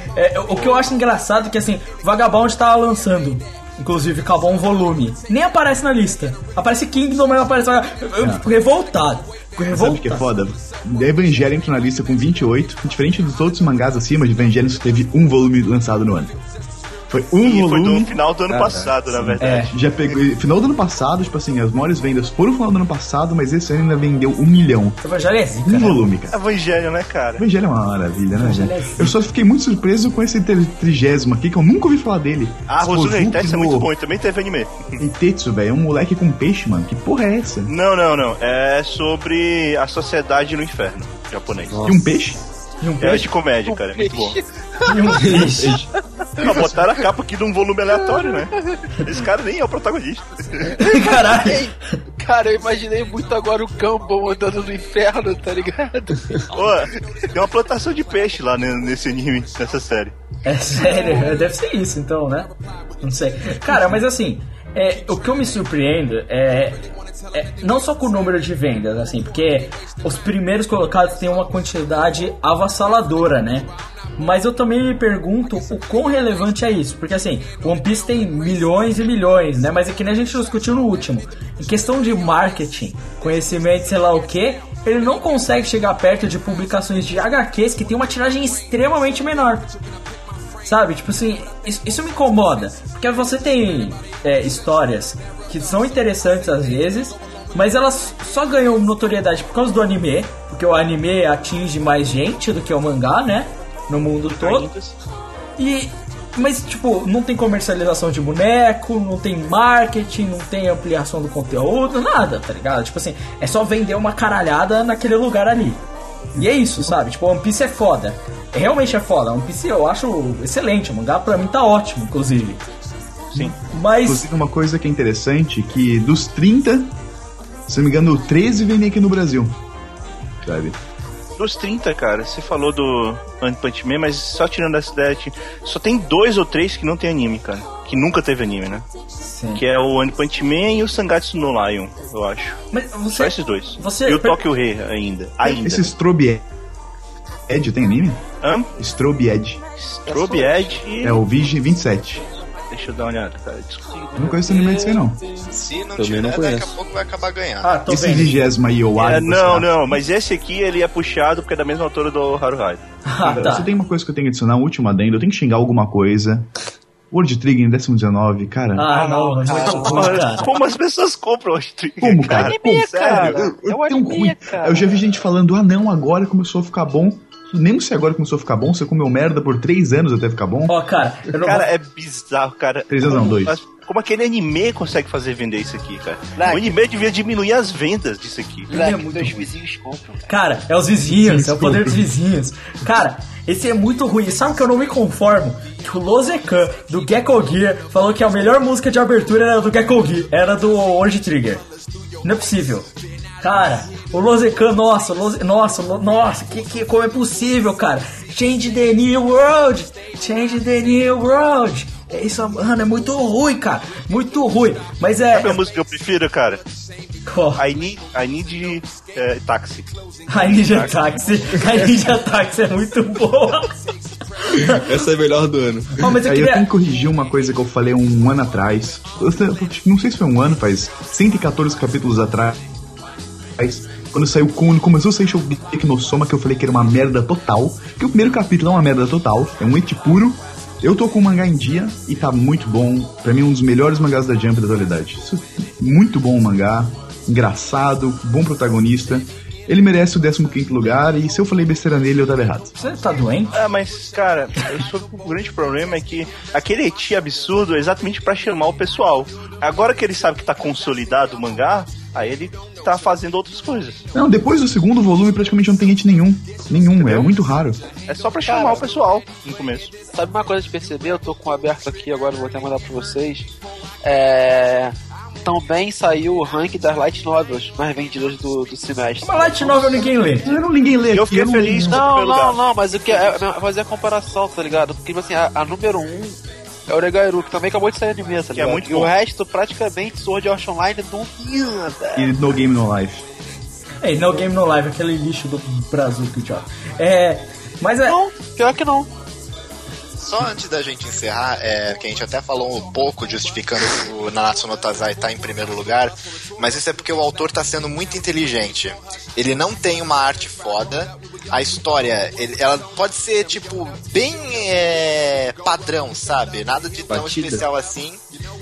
O que eu acho engraçado é que, assim, Vagabond tava lançando. Inclusive, acabou um volume. Nem aparece na lista. Aparece Kingdom, mas não aparece... Eu fico revoltado. Sabe o que é foda? Evangelion entrou na lista com 28. Diferente dos outros mangás acima, de Evangelion só teve um volume lançado no ano. Foi volume. Foi no final do ano passado, na verdade. Já pegou. Final do ano passado, tipo assim, as maiores vendas foram no final do ano passado, mas esse ano ainda vendeu 1 milhão. Evangelho é zica, Um volume, cara. Evangelho, né, cara? Evangelho é uma maravilha, né, Evangelho gente? é zica. Eu só fiquei muito surpreso com esse 30º aqui, que eu nunca ouvi falar dele. Rosura Hulk Reitetsu é no muito bom, e também teve anime. Reitetsu, velho, é um moleque com peixe, mano. Que porra é essa? Não. É sobre a sociedade no inferno japonês. E um peixe? É de comédia, cara. É muito bom. E um peixe. Botaram a capa aqui de um volume aleatório, né? Esse cara nem é o protagonista. Caralho. Cara, eu imaginei muito agora o Gumball andando no inferno, tá ligado? Tem uma plantação de peixe lá nesse anime, nessa série. É sério? Deve ser isso, então, né? Não sei. Cara, mas assim, o que eu me surpreendo é não só com o número de vendas, assim, porque os primeiros colocados têm uma quantidade avassaladora, né? Mas eu também me pergunto o quão relevante é isso. Porque assim, One Piece tem milhões e milhões, né? Mas é que nem a gente discutiu no último. Em questão de marketing, conhecimento, sei lá o que, ele não consegue chegar perto de publicações de HQs que tem uma tiragem extremamente menor. Sabe? Tipo assim, isso me incomoda. Porque você tem histórias que são interessantes às vezes, mas elas só ganham notoriedade por causa do anime. Porque o anime atinge mais gente do que o mangá, né? No mundo todo. Mas, tipo, não tem comercialização de boneco, não tem marketing, não tem ampliação do conteúdo, nada, tá ligado? Tipo assim, é só vender uma caralhada naquele lugar ali. E é isso, sabe? Tipo, One Piece é foda. Realmente é foda. One Piece eu acho excelente. O mangá pra mim tá ótimo, inclusive. Sim. Mas... Inclusive, uma coisa que é interessante, que dos 30, se não me engano, 13 vendem aqui no Brasil. Sabe? Dos 30, cara, você falou do One Punch Man, mas só tirando essa ideia, só tem 2 ou 3 que não tem anime, cara. Que nunca teve anime, né? Sim. Que é o One Punch Man e o Sangatsu no Lion, eu acho. Mas você... Só esses dois. Você... E o Tokyo Rei ainda. Esse Strobe Edge tem anime? Hã? Strobe Edge. Strobe Edge e... É o Vigi 27. Deixa eu dar uma olhada, cara. Eu não conheço anime disso aí, não. Se não Também tiver, não daqui conheço. a pouco vai acabar ganhando. tô Esse vendo. 20º aí, o Ari. Não, mas esse aqui ele é puxado porque é da mesma autora do Haruhide. Tá. Só tem uma coisa que eu tenho que adicionar, um último adendo. Eu tenho que xingar alguma coisa. World Trigger em 19, cara. Não, cara. Como as pessoas compram o Trigger? Como, cara? Como? Sério? Eu tenho ruim. Eu já vi gente falando, não, agora começou a ficar bom. Nem se agora começou a ficar bom, você comeu merda por 3 anos até ficar bom. Cara, eu não Cara, vou... é bizarro, cara. 3 anos não, 2. Como aquele anime consegue fazer vender isso aqui, cara? O anime devia diminuir as vendas disso aqui. Meus vizinhos compram. Cara, é os vizinhos, Sim, é o poder dos vizinhos. Cara, esse é muito ruim. Sabe que eu não me conformo? Que o Lozekan, do Gekko Gear, falou que a melhor música de abertura era do Gekko Gear, era do World Trigger. Não é possível. Cara, o Lozekan, nossa, como é possível, cara? Change the new world, change the new world. Isso, mano, é muito ruim, cara, muito ruim. Mas Sabe a música que eu prefiro, cara? Qual? I need Taxi. A Ninja Taxi é muito boa. Essa é a melhor do ano. Mas eu Aí eu queria... tenho que corrigir uma coisa que eu falei um ano atrás. Não sei se foi um ano, faz 114 capítulos atrás. Quando saiu, quando começou a sair Shokugeki no Soma, que eu falei que era uma merda total. Que o primeiro capítulo é uma merda total, é um eti puro. Eu tô com o mangá em dia e tá muito bom. Pra mim, um dos melhores mangás da Jump da atualidade. Muito bom o mangá, engraçado, bom protagonista. Ele merece o 15º lugar e se eu falei besteira nele, eu tava errado. Você tá doente? Mas, cara, o grande problema é que aquele eti absurdo é exatamente pra chamar o pessoal. Agora que ele sabe que tá consolidado o mangá, aí ele tá fazendo outras coisas. Não, depois do segundo volume praticamente não tem hit nenhum. É muito raro. É só pra chamar o pessoal no começo. Sabe uma coisa de perceber? Eu tô com o aberto aqui agora, vou até mandar pra vocês. Também saiu o ranking das Light Novels mais vendidas do semestre. Mas Light Novel ninguém lê. Ninguém lê. Eu fiquei feliz com o primeiro lugar. Não, mas o que é fazer a comparação, tá ligado? Porque, assim, a número 1 é o Regairu, que também acabou de sair anime, tá ligado? É muito e bom. O resto, praticamente, Sword Art Online domina, E velho. No Game No Life. No Game No Live, aquele lixo do Brasil que idiota. Mas Não, pior que não. só antes da gente encerrar, que a gente até falou um pouco justificando o Nanatsu no Taizai tá em primeiro lugar, mas isso é porque o autor tá sendo muito inteligente. Ele não tem uma arte foda, a história, ela pode ser, tipo, bem padrão, sabe? Nada de tão especial assim.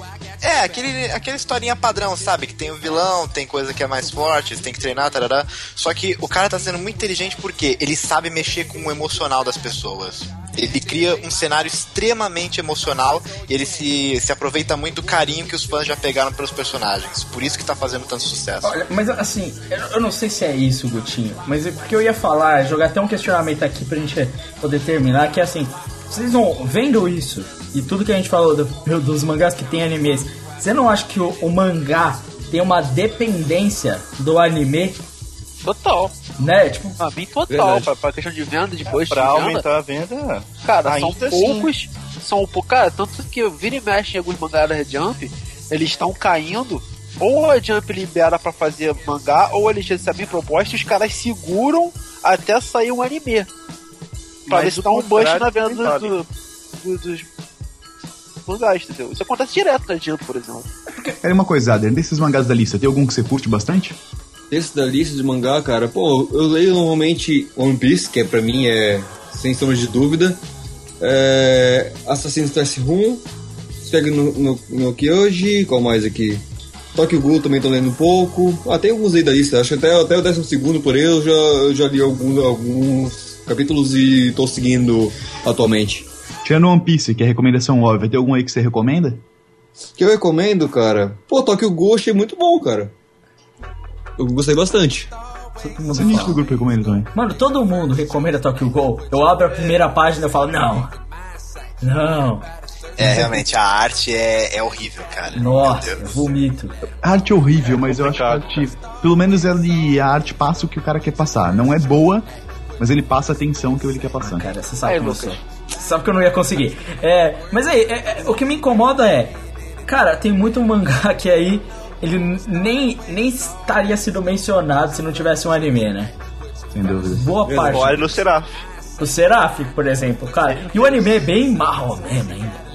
Aquela historinha padrão, sabe? Que tem o vilão, tem coisa que é mais forte, tem que treinar, tarará. Só que o cara tá sendo muito inteligente porque ele sabe mexer com o emocional das pessoas. Ele cria um cenário extremamente emocional e ele se aproveita muito do carinho que os fãs já pegaram pelos personagens. Por isso que tá fazendo tanto sucesso. Olha, mas assim, eu não sei se é isso, Gutinho, mas é porque eu ia falar, jogar até um questionamento aqui pra gente poder terminar, que é assim, vocês vão vendo isso e tudo que a gente falou dos mangás que tem animes, você não acha que o mangá tem uma dependência do anime? Total. Né? Tipo, pra mim, total. Pra questão de venda, depois pra de venda, aumentar a venda. cara, são poucos. São poucos. Cara, tanto que vira e mexe em alguns mangás da Jump, eles estão caindo. Ou a Jump libera pra fazer mangá, ou eles recebem proposta e os caras seguram até sair um anime. Pra ver se dá um boost na venda dos mangás, entendeu? Isso acontece direto na Jump, por exemplo. Era uma coisa, Adrian, desses mangás da lista, tem algum que você curte bastante? Esse da lista de mangá, cara, pô, eu leio normalmente One Piece, que pra mim é sem sombra de dúvida. Assassin's Classroom, Speg no Kyoji, qual mais aqui? Tokyo Ghoul também tô lendo um pouco. Tem alguns aí da lista, acho que até o 12º por aí eu já li alguns capítulos e tô seguindo atualmente. Tirando One Piece, que é recomendação óbvia, vai ter algum aí que você recomenda? Que eu recomendo, cara? Pô, Tokyo Ghoul achei muito bom, cara. Eu gostei bastante. Você nem do grupo recomenda também. Mano, todo mundo recomenda Tokyo Ghoul. Eu abro a primeira página e falo, não. Realmente, a arte é horrível, cara. Nossa, eu vomito. A arte é horrível, mas eu acho que a arte, pelo menos a arte passa o que o cara quer passar. Não é boa, mas ele passa a atenção que ele quer passar. Cara, você sabe que eu sou. Você sabe que eu não ia conseguir. Mas aí, o que me incomoda é... Cara, tem muito mangá que aí... Ele nem estaria sido mencionado se não tivesse um anime, né? Sem dúvida. Boa parte. Olha no Seraph. O Seraph, por exemplo, cara. E o anime é bem marromeno ainda.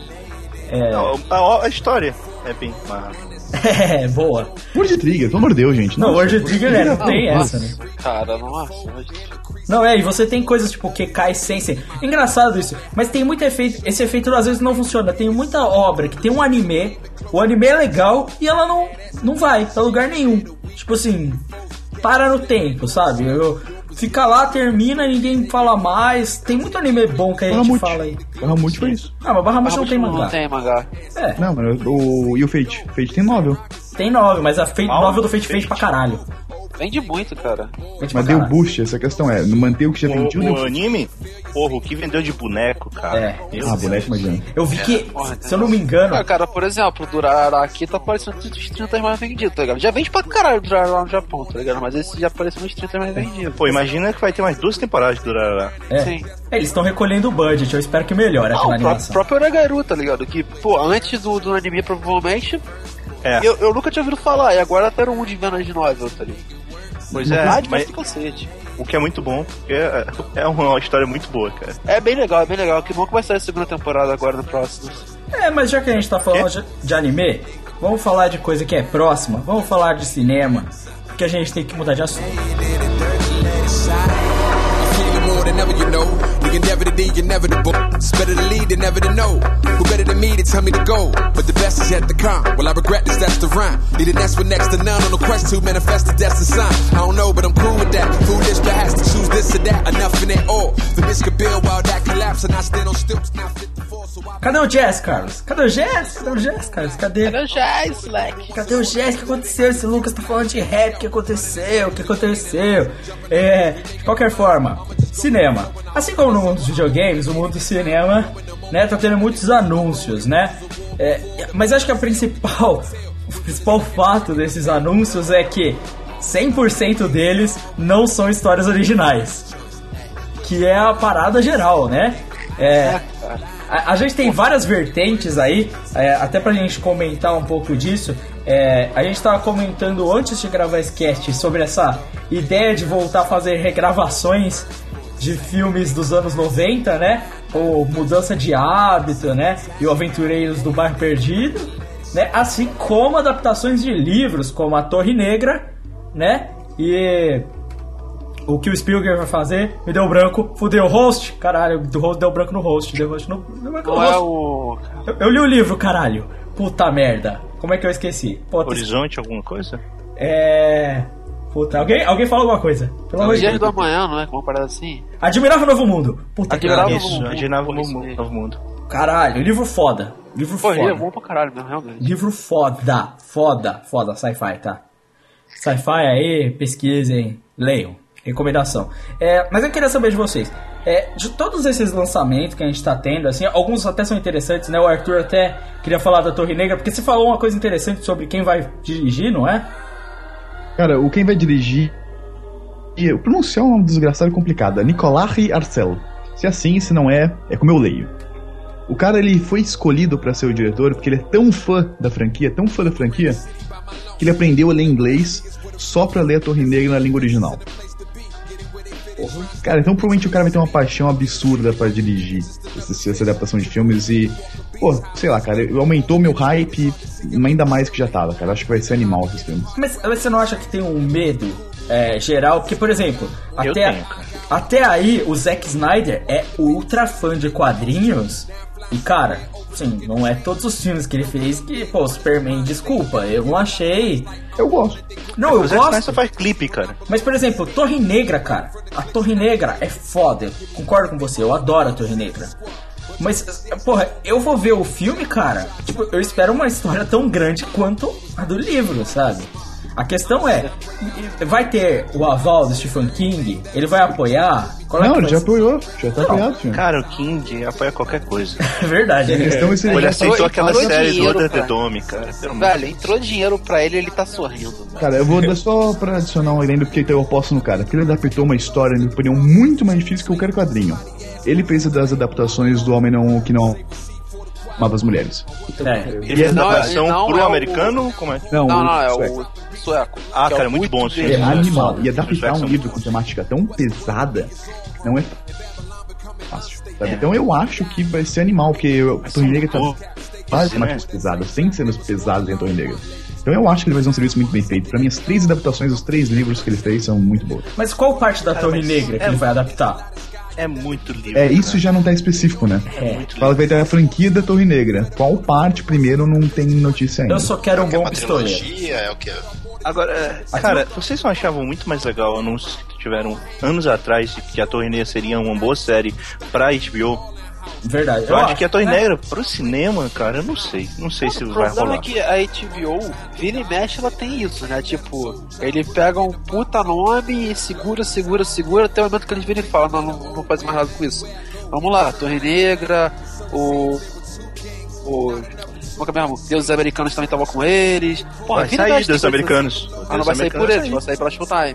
A história é bem marromeno. Boa. World Trigger, pelo amor de Deus, gente. Não, World Trigger não tem essa, né? Cara, nossa. Não, e você tem coisas tipo que cai Sensei. Engraçado isso, mas tem muito efeito. Esse efeito às vezes não funciona. Tem muita obra que tem um anime, o anime é legal e ela não vai pra lugar nenhum. Tipo assim, para no tempo, sabe? Fica lá, termina, ninguém fala mais. Tem muito anime bom que a gente fala aí. Bahamut foi isso. Ah, mas Bahamut não tem mangá. Não tem mangá. Não, mas e o Fate? Fate tem novel. Tem novel, mas a novel do Fate fez pra caralho. Vende muito, cara. Mas deu boost, essa questão é, manter o que já vendiu. O anime, porra, o que vendeu de boneco, cara. Boneco, imagina. Eu vi que, se eu não me engano... Cara, por exemplo, o Durarara aqui tá aparecendo nos 30 mais vendidos, tá ligado? Já vende pra caralho o Durarara lá no Japão, tá ligado? Mas esse já apareceu nos 30 mais vendidos. Pô, imagina que vai ter mais 2 temporadas de Durarara. Sim. Eles estão recolhendo o budget, eu espero que melhore aquela animação. O próprio Oragaru, tá ligado? Que, pô, antes do anime, provavelmente... Eu nunca tinha ouvido falar, e agora tá um de venda de novel, tá ligado? Pois mas cacete. O que é muito bom, porque é uma história muito boa, cara. É bem legal. Que bom que vai sair a segunda temporada agora no próximo. Mas já que a gente tá falando de anime, vamos falar de coisa que é próxima, vamos falar de cinema, porque a gente tem que mudar de assunto. We endeavor to be inevitable. It's better to lead than ever to know. Who better than me to tell me to go? But the best is yet to come. Well, I regret this, that's the rhyme. Need an S with next to none on the quest to manifest the destined sign. I don't know, but I'm cool with that. Foolish, but has to choose this or that. Enough in it all. The miss could build while that collapse, and I stand on stilts. Now fit the fall, so I... Cadê o Jazz, Carlos? Cadê o Jazz, Carlos? Cadê o Jazz, moleque? Cadê o Jazz? O que aconteceu? Esse Lucas tá falando de rap. O que aconteceu? De qualquer forma, cinema. Assim como no mundo dos videogames, o mundo do cinema, né, tá tendo muitos anúncios, né? Mas acho que o principal fato desses anúncios é que 100% deles não são histórias originais. Que é a parada geral, né? A gente tem várias vertentes aí, até pra gente comentar um pouco disso. A gente tava comentando antes de gravar esse cast sobre essa ideia de voltar a fazer regravações de filmes dos anos 90, né? o Mudança de Hábito, né? E o Aventureiros do Bairro Perdido, né? Assim como adaptações de livros, como A Torre Negra, né? E o que o Spielberg vai fazer, me deu branco, fudeu o host, caralho, deu branco no host, deu branco no host. Eu li o livro, caralho, puta merda, como é que eu esqueci? Horizonte, alguma coisa? Puta, alguém fala alguma coisa? Pelo amor de Deus. Do Amanhã, não é? Como uma parada assim? Admirável Novo Mundo. Puta que pariu. Admirável Novo Mundo. Caralho, livro foda. Livro foda. É bom pra caralho mesmo, realmente. Livro foda. Sci-fi, tá? Sci-fi aí, pesquisem, leiam. Recomendação. Mas eu queria saber de vocês. De todos esses lançamentos que a gente tá tendo, assim, alguns até são interessantes, né? O Arthur até queria falar da Torre Negra, porque você falou uma coisa interessante sobre quem vai dirigir, não é? Cara, quem vai dirigir... pronunciar um nome desgraçado e complicado. É Nicolai Arcel. Se assim, se não é como eu leio. O cara, ele foi escolhido pra ser o diretor porque ele é tão fã da franquia, que ele aprendeu a ler inglês só pra ler a Torre Negra na língua original. Cara, então provavelmente o cara vai ter uma paixão absurda pra dirigir essa adaptação de filmes e... Pô, sei lá, cara, aumentou meu hype ainda mais que já tava, cara. Acho que vai ser animal esses filmes. Mas você não acha que tem um medo geral? Porque, por exemplo, até aí o Zack Snyder é ultra fã de quadrinhos e, cara, assim, não é todos os filmes que ele fez que, pô, Superman, desculpa, eu não achei... Eu gosto. Não, eu gosto. O Zack faz clipe, cara. Mas, por exemplo, Torre Negra, cara. A Torre Negra é foda. Eu concordo com você, eu adoro a Torre Negra. Mas, porra, eu vou ver o filme, cara. Tipo, eu espero uma história tão grande quanto a do livro, sabe? A questão é, vai ter o aval do Stephen King? Ele vai apoiar? Não, ele já apoiou. Já tá apoiado, filho. Cara, o King apoia qualquer coisa. É verdade. Ele aceitou aquela série do Under the Dome, cara. Velho, entrou dinheiro pra ele tá sorrindo. Velho. Cara, eu vou dar só pra adicionar um adendo, porque eu posso no cara. Porque ele adaptou uma história, na minha opinião, muito mais difícil que qualquer quadrinho. Ele fez das adaptações do Homem que não amava as mulheres. Ele fez adaptação pro americano? Como é? Não, é o sueco. Ah, cara, é muito bom. É animal. E adaptar um livro com temática tão pesada não é fácil, sabe? Então eu acho que vai ser animal, porque a Torre Negra faz temáticas pesadas, tem cenas pesadas em a Torre Negra. Então eu acho que ele vai fazer um serviço muito bem feito. Pra mim, as 3 adaptações, os 3 livros que ele fez são muito boas. Mas qual parte da Torre Negra que ele vai adaptar? É muito livre. Isso já não tá específico, né? Fala que vai ter a franquia da Torre Negra. Qual parte primeiro não tem notícia ainda. Eu só quero um bom pistoleiro. É o que? Agora, cara, vocês não achavam muito mais legal anúncios que tiveram anos atrás de que a Torre Negra seria uma boa série pra HBO? Verdade. Eu acho que a Torre Negra pro cinema, cara, eu não sei se vai rolar. O problema é que a HBO, vira e mexe, ela tem isso, né? Tipo, ele pega um puta nome e segura até o momento que eles viram e falam, não vou fazer mais nada com isso. Vamos lá, Torre Negra, como é que é mesmo? Deuses Americanos também estavam com eles. Vai sair Deuses Americanos. Não vai sair por eles, vai sair pela Showtime.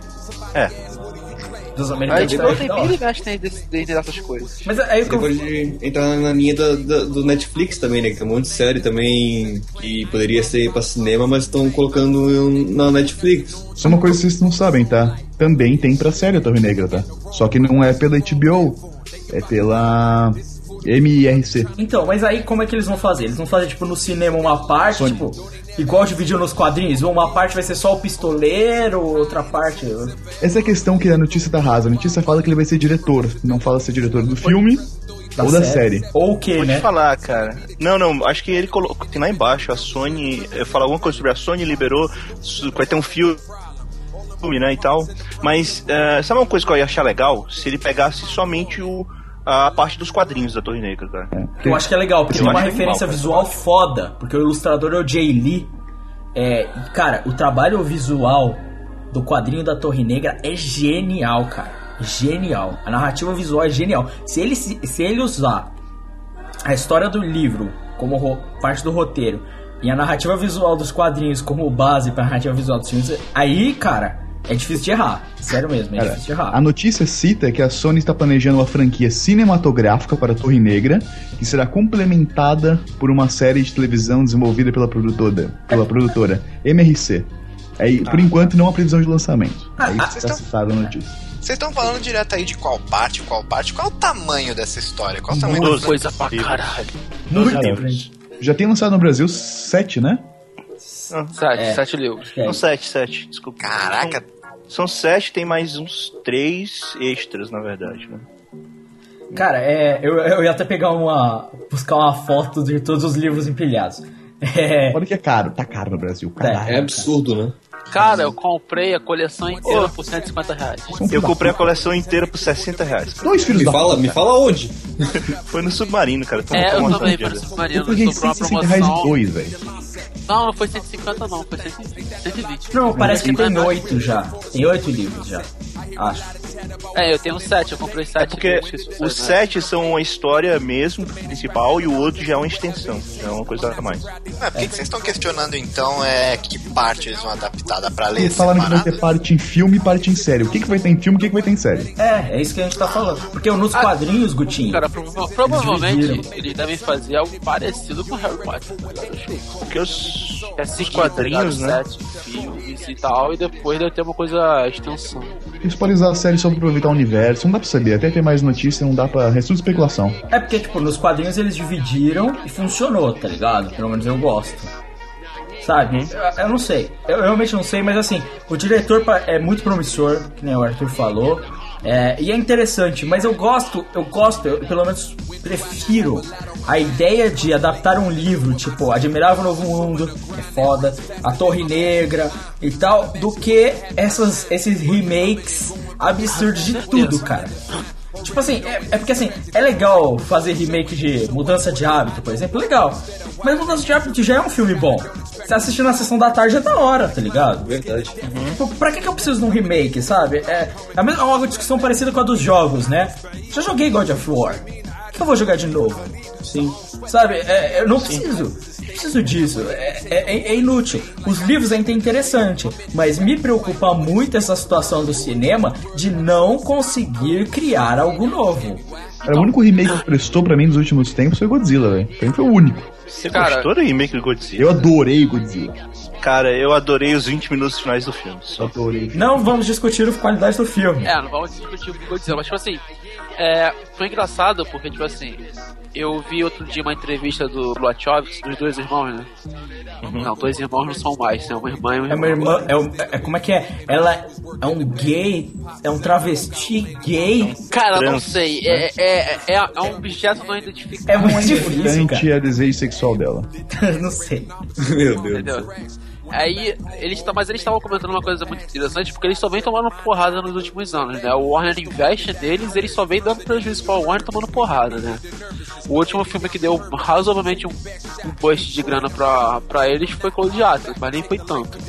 Dos americanos. Aí tem vira e mexe dessas coisas. Mas aí você pode entrar na linha do Netflix também, né? Que tem um monte de série também que poderia ser pra cinema, mas estão colocando na Netflix. Isso é uma coisa que vocês não sabem, tá? Também tem pra série a Torre Negra, tá? Só que não é pela HBO, é pela MIRC. Então, mas aí como é que eles vão fazer? Eles vão fazer, tipo, no cinema uma parte, tipo, igual dividiu nos quadrinhos, uma parte vai ser só o pistoleiro, outra parte... Essa é a questão que a notícia tá rasa. A notícia fala que ele vai ser diretor, não fala ser diretor do filme ou da série. Ou o que, né? Vou te falar, cara. Não, acho que ele colocou, tem lá embaixo, a Sony, fala alguma coisa sobre a Sony, liberou, vai ter um filme, né, e tal, mas sabe uma coisa que eu ia achar legal? Se ele pegasse somente a parte dos quadrinhos da Torre Negra, cara. Eu acho que é legal, porque tem uma referência visual foda, porque o ilustrador é o Jay Lee. Cara, o trabalho visual do quadrinho da Torre Negra é genial, cara. Genial. A narrativa visual é genial. Se ele usar a história do livro como parte do roteiro e a narrativa visual dos quadrinhos como base para a narrativa visual dos filmes, aí, cara... É difícil de errar, sério mesmo, difícil de errar. A notícia cita que a Sony está planejando uma franquia cinematográfica para a Torre Negra, que será complementada por uma série de televisão desenvolvida pela produtora MRC. Por enquanto não há previsão de lançamento. Aí está citado a notícia. Vocês estão falando direto aí de qual parte? Qual é o tamanho dessa história? Qual é o tamanho Muita coisa pra caralho. Muito Cara, grande. já tem lançado no Brasil 7, né? 7 livros. São 7, desculpa. Caraca, São 7, tem mais uns 3 extras, na verdade, né? Cara, eu ia até buscar uma foto de todos os livros empilhados. Olha que é caro, tá caro no Brasil, caralho. É absurdo, né? Cara, eu comprei a coleção inteira por R$150. Eu comprei a coleção inteira por R$60. Dois filhos da puta. Me fala onde? Foi no Submarino, cara. Eu também, foi no Submarino. Eu paguei Sobrou uma R$160 promoção. de dois, velho. Não foi 150 não, foi 120. Não, parece que tem 8 já. Tem 8 livros já, acho. Eu tenho 7, eu comprei 7. Porque os 7 são a história mesmo, principal, e o outro já é uma extensão. Já é uma coisa a mais. por que vocês estão questionando então que parte eles vão adaptar? Dá pra ler Eles falaram que vai separado? ter parte em filme e parte em série. O que vai ter em filme e o que vai ter em série? É isso que a gente tá falando. Porque nos quadrinhos, Gutinho, Cara, provavelmente dividiram. eles devem fazer algo parecido com Harry Potter. Porque os Seguir, quadrinhos, tá ligado? né? 7 filmes e tal, e depois deve ter uma coisa extensão. Eles podem usar a série só pra aproveitar o universo. Não dá pra saber. Até ter mais notícia, não dá pra... É tudo especulação. É porque, tipo, nos quadrinhos eles dividiram e funcionou, tá ligado? Pelo menos eu gosto. Sabe? Eu não sei. Eu realmente não sei, mas assim, o diretor é muito promissor, que nem o Arthur falou. E é interessante, mas eu pelo menos prefiro a ideia de adaptar um livro, tipo Admirável Novo Mundo, é foda, A Torre Negra e tal, do que esses remakes absurdos de tudo, cara. Tipo assim, porque assim, é legal fazer remake de Mudança de Hábito, por exemplo, legal. Mas Mudança de Hábito já é um filme bom. Você assistir na sessão da tarde é da hora, tá ligado? Verdade. Tipo, pra que eu preciso de um remake, sabe? É uma discussão parecida com a dos jogos, né? Já joguei God of War. Por que eu vou jogar de novo? Sim. Sabe? Eu não preciso disso. É inútil. Os livros ainda é interessante, mas me preocupa muito essa situação do cinema de não conseguir criar algo novo. Cara, o único remake que prestou pra mim nos últimos tempos foi Godzilla, velho. Pra mim foi o único. Você Cara, gostou do remake do Godzilla? Eu adorei Godzilla. Cara, eu adorei os 20 minutos finais do filme. Só. Adorei. Não vamos discutir a qualidade do filme. Não vamos discutir o que eu vou dizer, mas tipo assim, foi engraçado porque, tipo assim, eu vi outro dia uma entrevista do Wachowski, dos dois irmãos, né? Não, dois irmãos não são mais, né? Uma irmã e um irmão. É uma irmã, como é que é? Ela é um gay, é um travesti gay. Cara, não Trans, sei, é um objeto não identificado. É muito difícil, Importante é a desejo sexual dela. cara. Não sei. Meu Deus. Entendeu? Aí, mas eles estavam comentando uma coisa muito interessante, porque eles só vêm tomando porrada nos últimos anos, né? O Warner Invest deles, eles só vêm dando prejuízo para o Warner tomando porrada, né? O último filme que deu razoavelmente um boost de grana pra eles foi Cloud Atlas, mas nem foi tanto.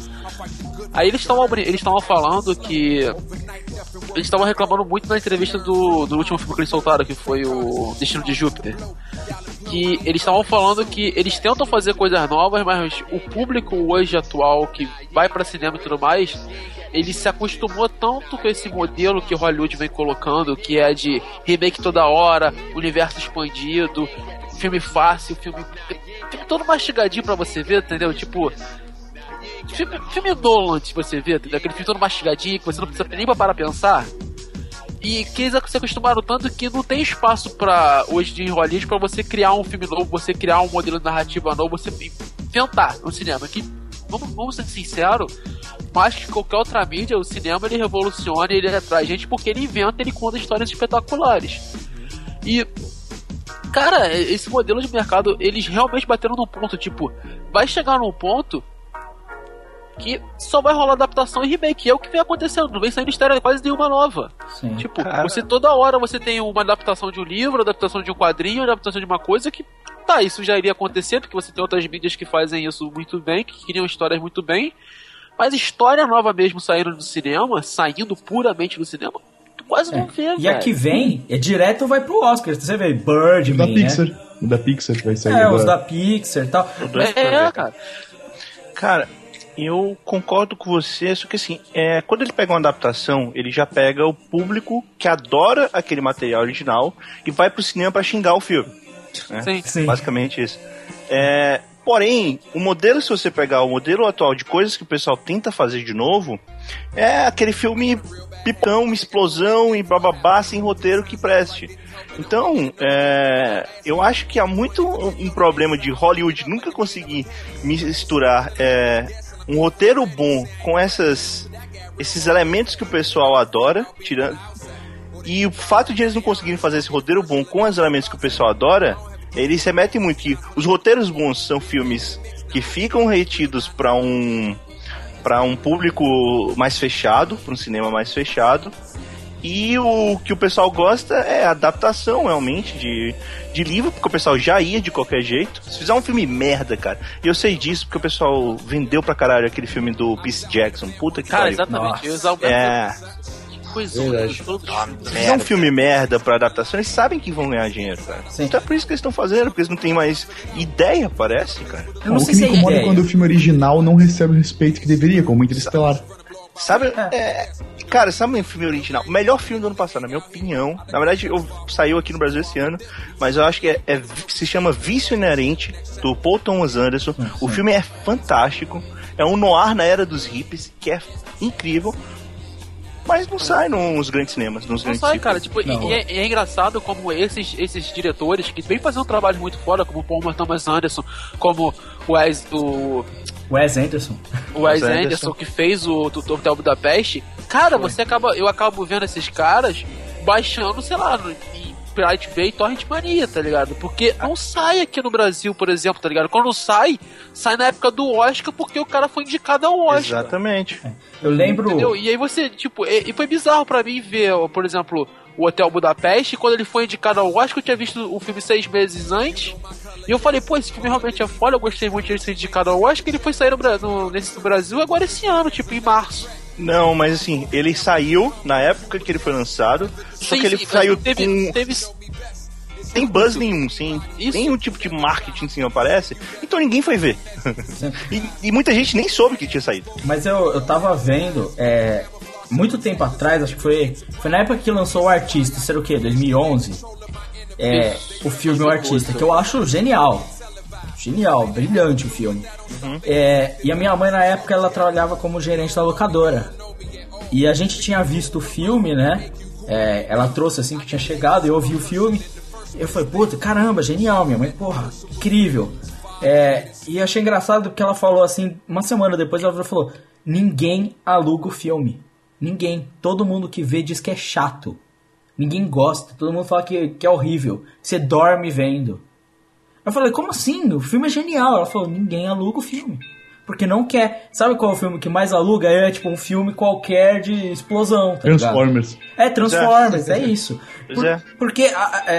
Aí eles estavam falando que... Eles estavam reclamando muito na entrevista do último filme que eles soltaram, que foi o Destino de Júpiter. Que eles estavam falando que eles tentam fazer coisas novas, mas o público hoje atual que vai pra cinema e tudo mais, ele se acostumou tanto com esse modelo que Hollywood vem colocando, que é de remake toda hora, universo expandido, filme fácil, filme todo mastigadinho pra você ver, entendeu? Tipo... Filme Nolan, se você vê, entendeu? Aquele filme todo mastigadinho, que você não precisa nem parar pra pensar. E que eles se acostumaram tanto que não tem espaço pra, hoje de Hollywood, pra você criar um filme novo, você criar um modelo de narrativa novo, você inventar no cinema. Que, vamos ser sinceros, mais que qualquer outra mídia, o cinema ele revoluciona, ele atrai gente porque ele inventa, ele conta histórias espetaculares. E... cara, esse modelo de mercado, eles realmente bateram num ponto, tipo, vai chegar num ponto que só vai rolar adaptação e remake, é o que vem acontecendo, não vem saindo história quase nenhuma nova. Sim. Tipo, você toda hora você tem uma adaptação de um livro, adaptação de um quadrinho, adaptação de uma coisa que, tá, isso já iria acontecer, porque você tem outras mídias que fazem isso muito bem, que criam histórias muito bem, mas história nova mesmo saindo do cinema, saindo puramente do cinema, tu quase não vê, E a que vem, direto vai pro Oscar, você vê, Birdman, Da né? Pixar. O da Pixar vai sair Os agora. da Pixar e tal. cara. Cara, eu concordo com você, só que assim, quando ele pega uma adaptação, ele já pega o público que adora aquele material original e vai pro cinema pra xingar o filme. Né? Sim. Sim. Basicamente isso. Porém, o modelo, se você pegar o modelo atual de coisas que o pessoal tenta fazer de novo, é aquele filme pipão, uma explosão e bababá sem roteiro que preste. Então, eu acho que há muito um problema de Hollywood nunca conseguir misturar um roteiro bom com esses elementos que o pessoal adora, tirando. E o fato de eles não conseguirem fazer esse roteiro bom com os elementos que o pessoal adora, eles remetem muito que os roteiros bons são filmes que ficam retidos para um público mais fechado, para um cinema mais fechado. E o que o pessoal gosta é a adaptação, realmente, de livro, porque o pessoal já ia de qualquer jeito. Se fizer um filme merda, cara, e eu sei disso porque o pessoal vendeu pra caralho aquele filme do Percy Jackson. Puta que pariu. Cara, exatamente. Se fizer um filme merda pra adaptação, eles sabem que vão ganhar dinheiro, cara. Sim. Então é por isso que eles estão fazendo, porque eles não têm mais ideia, parece, cara. Eu não sei o que me incomoda é quando o filme original não recebe o respeito que deveria, como Interestelar. Sabe, cara, sabe o filme original? O melhor filme do ano passado, na minha opinião. Na verdade, saiu aqui no Brasil esse ano, mas eu acho que se chama Vício Inerente, do Paul Thomas Anderson. O filme é fantástico. É um noir na era dos hippies, que é incrível. Mas não sai nos grandes cinemas. Não sai, cara. Tipo, e é engraçado como esses diretores que vêm fazer um trabalho muito foda, como o Paul Thomas Anderson, como o Wes Anderson, que fez o Hotel Budapeste. Cara, eu acabo vendo esses caras baixando, sei lá, em Pirate Bay e Torrent Mania, tá ligado? Porque não sai aqui no Brasil, por exemplo, tá ligado? Quando sai na época do Oscar, porque o cara foi indicado ao Oscar. Exatamente. Eu lembro... Entendeu? E aí você, tipo... E foi bizarro pra mim ver, por exemplo, o Hotel Budapeste. Quando ele foi indicado ao Oscar, eu tinha visto o filme 6 meses antes. E eu falei, pô, esse filme realmente é foda, eu gostei muito de ser indicado ao Oscar. Ele foi sair no Brasil agora esse ano, tipo, em março. Não, mas assim, ele saiu na época que ele foi lançado, só que ele saiu sem buzz nenhum, sem nenhum tipo de marketing, assim, aparece, então ninguém foi ver. e muita gente nem soube que tinha saído. Mas eu tava vendo, muito tempo atrás, acho que foi na época que lançou O Artista, será o quê? 2011? O filme O Artista, que eu acho genial, brilhante o filme. E a minha mãe na época ela trabalhava como gerente da locadora, e a gente tinha visto o filme, né? Ela trouxe assim que tinha chegado, eu ouvi o filme, eu falei, puta, caramba, genial. Minha mãe, porra, incrível. E achei engraçado porque ela falou assim, uma semana depois ela falou, ninguém aluga o filme, ninguém, todo mundo que vê diz que é chato, ninguém gosta, todo mundo fala que é horrível, você dorme vendo. Eu falei, como assim? O filme é genial. Ela falou, ninguém aluga o filme, porque não quer. Sabe qual é o filme que mais aluga? É tipo um filme qualquer de explosão, tá Transformers. Ligado? Transformers, é isso. Porque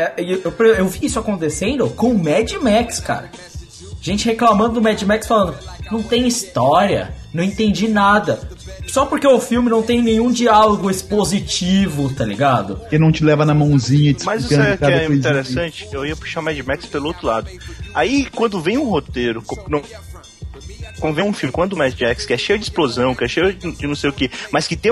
eu vi isso acontecendo com o Mad Max, cara. Gente reclamando do Mad Max, falando, não tem história, não entendi nada. Só porque o filme não tem nenhum diálogo expositivo, tá ligado? Que não te leva na mãozinha. Mas isso que é interessante, eu ia puxar Mad Max pelo outro lado. Aí, quando vem um roteiro, quando vem um filme, quando o Mad Max, que é cheio de explosão, que é cheio de não sei o que, mas que tem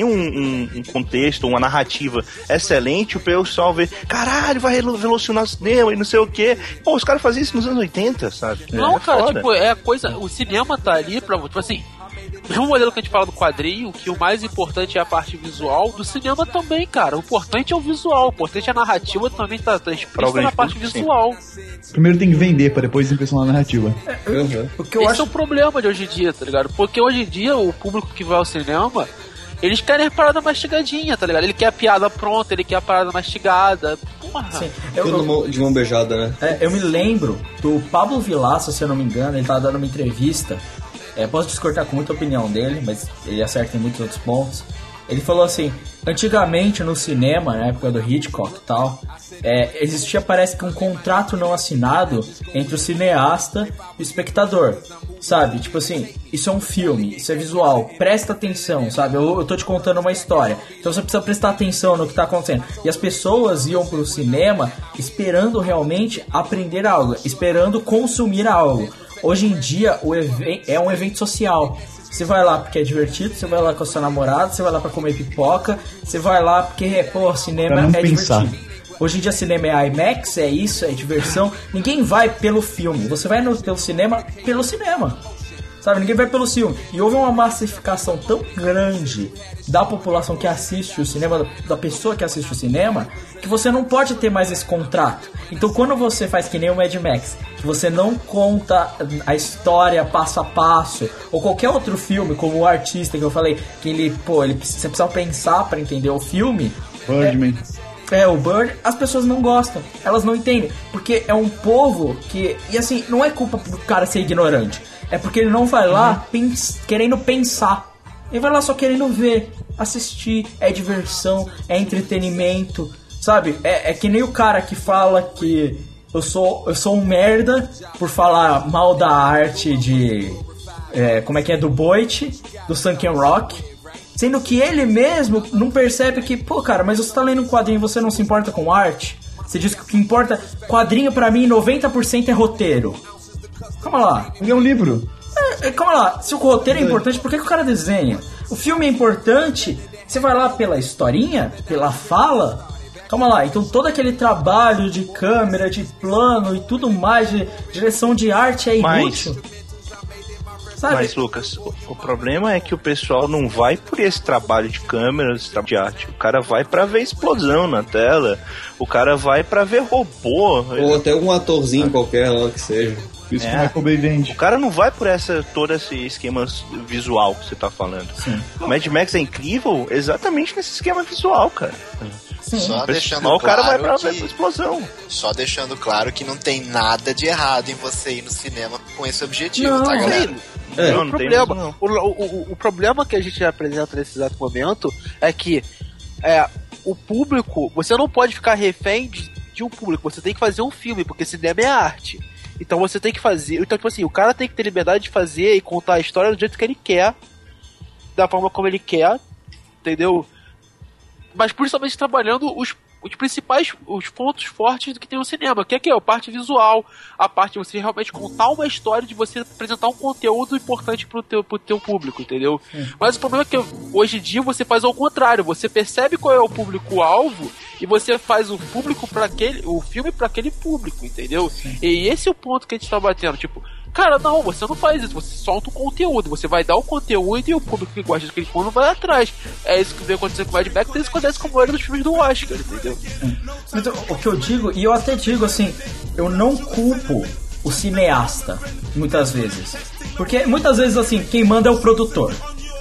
um contexto, uma narrativa excelente, o pessoal vê, caralho, vai revolucionar o cinema e não sei o que. Pô, os caras faziam isso nos anos 80, sabe? Não, cara, foda. Tipo, é a coisa, o cinema tá ali pra, tipo assim, mesmo modelo que a gente fala do quadrinho, que o mais importante é a parte visual, do cinema também, cara. O importante é o visual, o importante é a narrativa, também tá explícita na parte visual. Primeiro tem que vender, pra depois impressionar a narrativa. Esse é o problema de hoje em dia, tá ligado? Porque hoje em dia, o público que vai ao cinema, eles querem a parada mastigadinha, tá ligado? Ele quer a piada pronta, ele quer a parada mastigada. Porra. Sim. De mão beijada, né? Eu me lembro do Pablo Vilaça, se eu não me engano, ele tava dando uma entrevista. Posso discordar com muita opinião dele, mas ele acerta em muitos outros pontos. Ele falou assim, antigamente no cinema, na época do Hitchcock e tal, existia, parece que um contrato não assinado entre o cineasta e o espectador, sabe? Tipo assim, isso é um filme, isso é visual, presta atenção, sabe? Eu tô te contando uma história, então você precisa prestar atenção no que tá acontecendo. E as pessoas iam pro cinema esperando realmente aprender algo, esperando consumir algo. Hoje em dia é um evento social. Você vai lá porque é divertido, você vai lá com a sua namorada, você vai lá pra comer pipoca, você vai lá porque, cinema é divertido. Hoje em dia cinema é IMAX, é isso, é diversão. Ninguém vai pelo filme, você vai pelo cinema pelo cinema. Sabe, ninguém vai pelo filme. E houve uma massificação tão grande da população que assiste o cinema, da pessoa que assiste o cinema, que você não pode ter mais esse contrato. Então quando você faz que nem o Mad Max, que você não conta a passo a passo, ou qualquer outro filme, como o Artista que eu falei, que você precisa pensar pra entender o filme. Birdman. O Bird, as pessoas não gostam, elas não entendem, porque é um povo que, e assim, não é culpa do cara ser ignorante, é porque ele não vai lá querendo pensar, ele vai lá só querendo ver, assistir, é diversão, é entretenimento, sabe? É que nem o cara que fala que eu sou um merda por falar mal da arte de, do Boit, do Sunken Rock, sendo que ele mesmo não percebe que, pô, cara, mas você tá lendo um quadrinho e você não se importa com arte? Você diz que o que importa, quadrinho pra mim, 90% é roteiro. Calma lá. É um livro. Calma lá, se o roteiro é importante, por que o cara desenha? O filme é importante, você vai lá pela historinha, pela fala. Calma lá, então todo aquele trabalho de câmera, de plano e tudo mais, de direção de arte é inútil. Sabe? Mas, Lucas, o problema é que o pessoal não vai por esse trabalho de câmera, esse trabalho de arte. O cara vai pra ver explosão na tela, o cara vai pra ver robô. Ou até um atorzinho qualquer lá que seja. Isso que o Michael Bay vende. O cara não vai por todo esse esquema visual que você tá falando. Sim. O Mad Max é incrível exatamente nesse esquema visual, cara. Sim. Só deixando o cara vai pra claro ver explosão. Só deixando claro que não tem nada de errado em você ir no cinema com esse objetivo, Não, tá, galera? Não tem isso, não. O problema que a gente apresenta nesse exato momento é que o público, você não pode ficar refém de um público, você tem que fazer um filme, porque cinema é arte. Então você tem que fazer. Então, tipo assim, o cara tem que ter liberdade de fazer e contar a história do jeito que ele quer, da forma como ele quer, entendeu? Mas principalmente trabalhando os principais, os pontos fortes do que tem no cinema, que é a parte visual, a parte de você realmente contar uma história, de você apresentar um conteúdo importante pro teu público, entendeu? Mas o problema é que hoje em dia você faz ao contrário, você percebe qual é o público-alvo e você faz o filme para aquele público, entendeu? E esse é o ponto que a gente tá batendo, tipo, cara, não, você não faz isso, você solta o conteúdo, você vai dar o conteúdo e o público que gosta daquele filme vai atrás. É isso que vem acontecendo com o Mad Max, é isso que acontece com a maioria dos filmes do Oscar, entendeu? Então, o que eu digo, e eu até digo assim, eu não culpo o cineasta, muitas vezes. Porque muitas vezes, assim, quem manda é o produtor.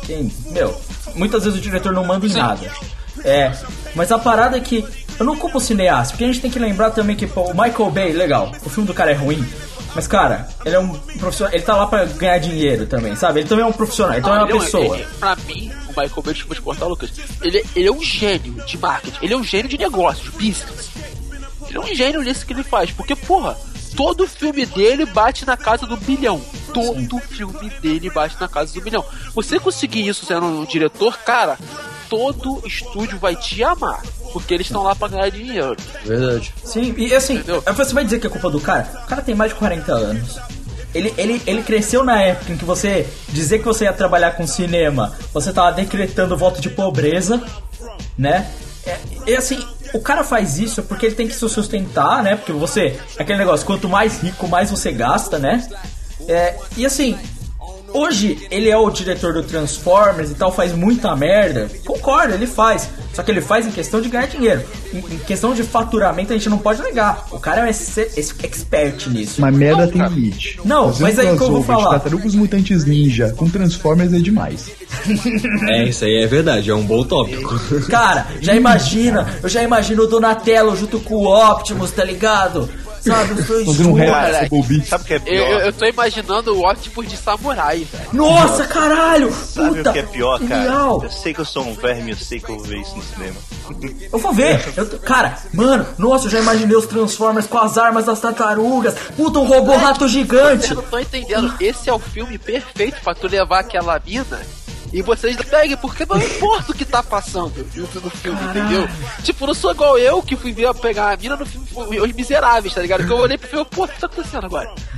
Muitas vezes o diretor não manda em nada. Mas a parada é que eu não culpo o cineasta, porque a gente tem que lembrar também que, pô, o Michael Bay, legal, o filme do cara é ruim, mas, cara, ele é um profissional, ele tá lá pra ganhar dinheiro também, sabe? Ele também é um profissional, ele também é uma pessoa. Pra mim, o Michael Bay, desculpa te cortar, Lucas, ele é um gênio de marketing, ele é um gênio de negócios, business. Ele é um gênio nisso que ele faz, porque, porra, todo filme dele bate na casa do bilhão. Todo filme dele bate na casa do bilhão. Você conseguir isso sendo um diretor, cara, todo estúdio vai te amar, porque eles estão lá pra ganhar dinheiro. Verdade. Sim, e assim, entendeu? Você vai dizer que é culpa do cara? O cara tem mais de 40 anos. Ele cresceu na época em que você dizer que você ia trabalhar com cinema, você tava decretando o voto de pobreza, né? E assim, o cara faz isso porque ele tem que se sustentar, né? Porque você, aquele negócio, quanto mais rico, mais você gasta, né? E assim, hoje ele é o diretor do Transformers e tal, faz muita merda. Concordo, ele faz. Só que ele faz em questão de ganhar dinheiro. Em questão de faturamento, a gente não pode negar. O cara é expert nisso. Mas merda tem limite. Não, mas aí que eu vou falar. Tartarugas Mutantes Ninja com Transformers é demais. Isso aí é verdade, é um bom tópico. Cara, eu já imagino o Donatello junto com o Optimus, tá ligado? Sabe, os dois juntos. Sabe o que é pior? Eu tô imaginando o Optimus de samurai, velho. Nossa, caralho! Sabe Puta, o que é pior, cara? genial. Eu sei que eu sou um verme, eu sei que eu vou ver isso no cinema. Eu vou ver. Cara, mano, nossa, eu já imaginei os Transformers com as armas das tartarugas. Puta, um robô rato gigante. Eu não tô entendendo. Esse é o filme perfeito pra tu levar aquela mina e vocês peguem, porque não importa o que tá passando no filme, entendeu? Tipo, não sou igual eu que fui ver pegar a mina no filme Os Miseráveis, tá ligado? Que eu olhei pro filme, pô, o que tá acontecendo agora?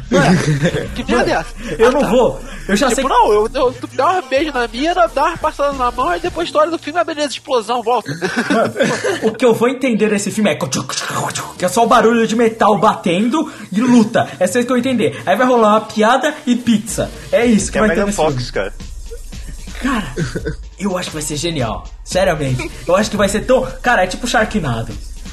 Que merda é essa? Eu não vou. Eu já sei Tipo, que... não, tu dá um beijo na mina, dá uma passada na mão, e depois a história do filme é beleza, explosão, volta. Mano, o que eu vou entender desse filme é que é só o barulho de metal batendo e luta. É isso que eu vou entender. Aí vai rolar uma piada e pizza. É isso que É a vai ter Megan nesse Fox, filme. cara. Cara, eu acho que vai ser genial. Seriamente. Eu acho que vai ser tão... Cara, é tipo Sharknado.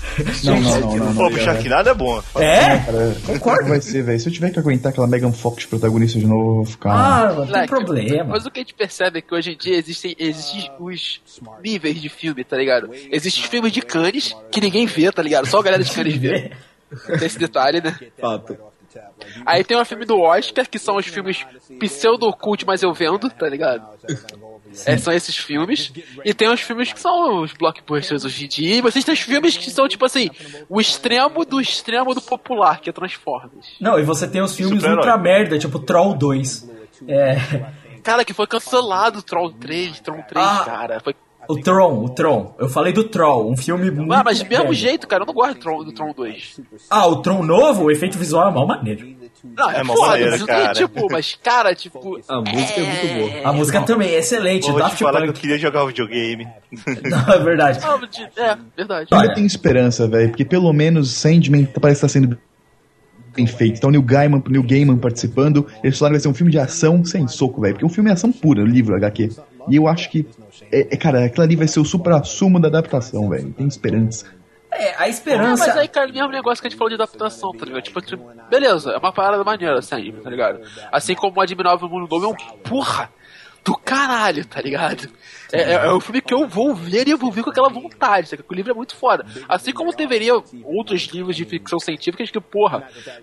Não. Pô, pro Sharknado é bom. É? Cara, concordo. Vai ser, velho. Se eu tiver que aguentar aquela Megan Fox protagonista de novo, eu vou ficar... Ah, não tem Moleque, problema. Mas o que a gente percebe é que hoje em dia existem os níveis de filme, tá ligado? Existem os filmes de Cannes, que ninguém vê, tá ligado? Só a galera de Cannes vê. Tem esse detalhe, né? Fato. Aí tem o filme do Oscar, que são os filmes pseudo-cult, mas eu vendo, tá ligado? São esses filmes. E tem os filmes que são os blockbusters hoje em dia. E vocês têm os filmes que são, tipo assim, o extremo do popular, que é Transformers. Não, e você tem os filmes Super-herói. ultra merda, tipo Troll 2. Cara, que foi cancelado, Tron 3, Ah. cara. Foi... O Tron. Eu falei do Troll, um filme muito... Ah, mas do mesmo merda. jeito, cara, eu não gosto do Tron 2. Ah, o Tron novo, o efeito visual é mal maneiro. Não, É mó foda, maneiro, mas, cara. tipo, mas, cara, tipo... A música é muito boa. A música também é excelente, Vou te Daft falar que eu Punk. queria jogar o videogame. Não, é verdade. Verdade. Ainda Olha. tem esperança, velho, porque pelo menos Sandman parece estar sendo bem feito. Então, Neil Gaiman participando, eles falaram que vai ser um filme de ação sem soco, velho, porque um filme é ação pura, o livro HQ. E eu acho que, cara, aquilo ali vai ser o supra-sumo da adaptação, velho. Tem esperança. A esperança... Mas aí, cara, o mesmo negócio que a gente falou de adaptação, tá ligado? Tipo, beleza, é uma parada maneira, assim, tá ligado? Assim como o Admirável Mundo Novo é um porra do caralho, tá ligado? É um filme que eu vou ver e eu vou ver com aquela vontade, sabe? O livro é muito foda. Assim como deveria outros livros de ficção científica que, porra,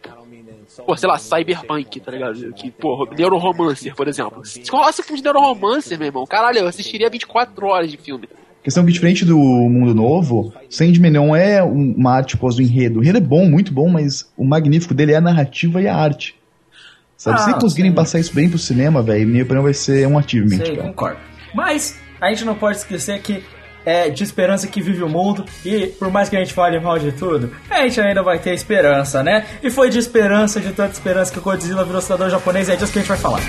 sei lá, Cyberpunk, tá ligado? Que, porra, Neuromancer, por exemplo. Se rolasse um filme de Neuromancer, meu irmão, caralho, eu assistiria 24 horas de filme. A questão é que, diferente do Mundo Novo, Sandman não é uma arte pós do enredo. O enredo é bom, muito bom, mas o magnífico dele é a narrativa e a arte. Sabe? Se conseguirem passar isso bem pro cinema, velho, minha opinião vai ser um achievement. Sei, cara. concordo. Mas a gente não pode esquecer que é de esperança que vive o mundo, e por mais que a gente fale mal de tudo, a gente ainda vai ter esperança, né? E foi de esperança, de tanta esperança, que o Godzilla virou cidadão japonês, e é disso que a gente vai falar.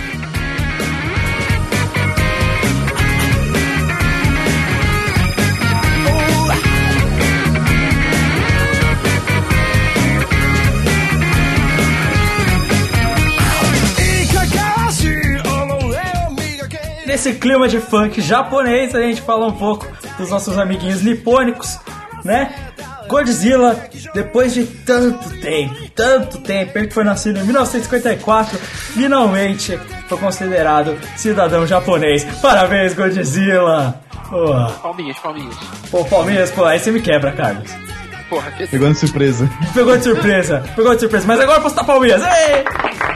Nesse clima de funk japonês, a gente fala um pouco dos nossos amiguinhos nipônicos, né? Godzilla, depois de tanto tempo, ele foi nascido em 1954, finalmente foi considerado cidadão japonês. Parabéns, Godzilla! Palminhas. Pô, Palmeiras, pô, aí você me quebra, Carlos. Porra, que... Pegou de surpresa. Pegou de surpresa, mas agora eu posso estar Palmeiras. Ei!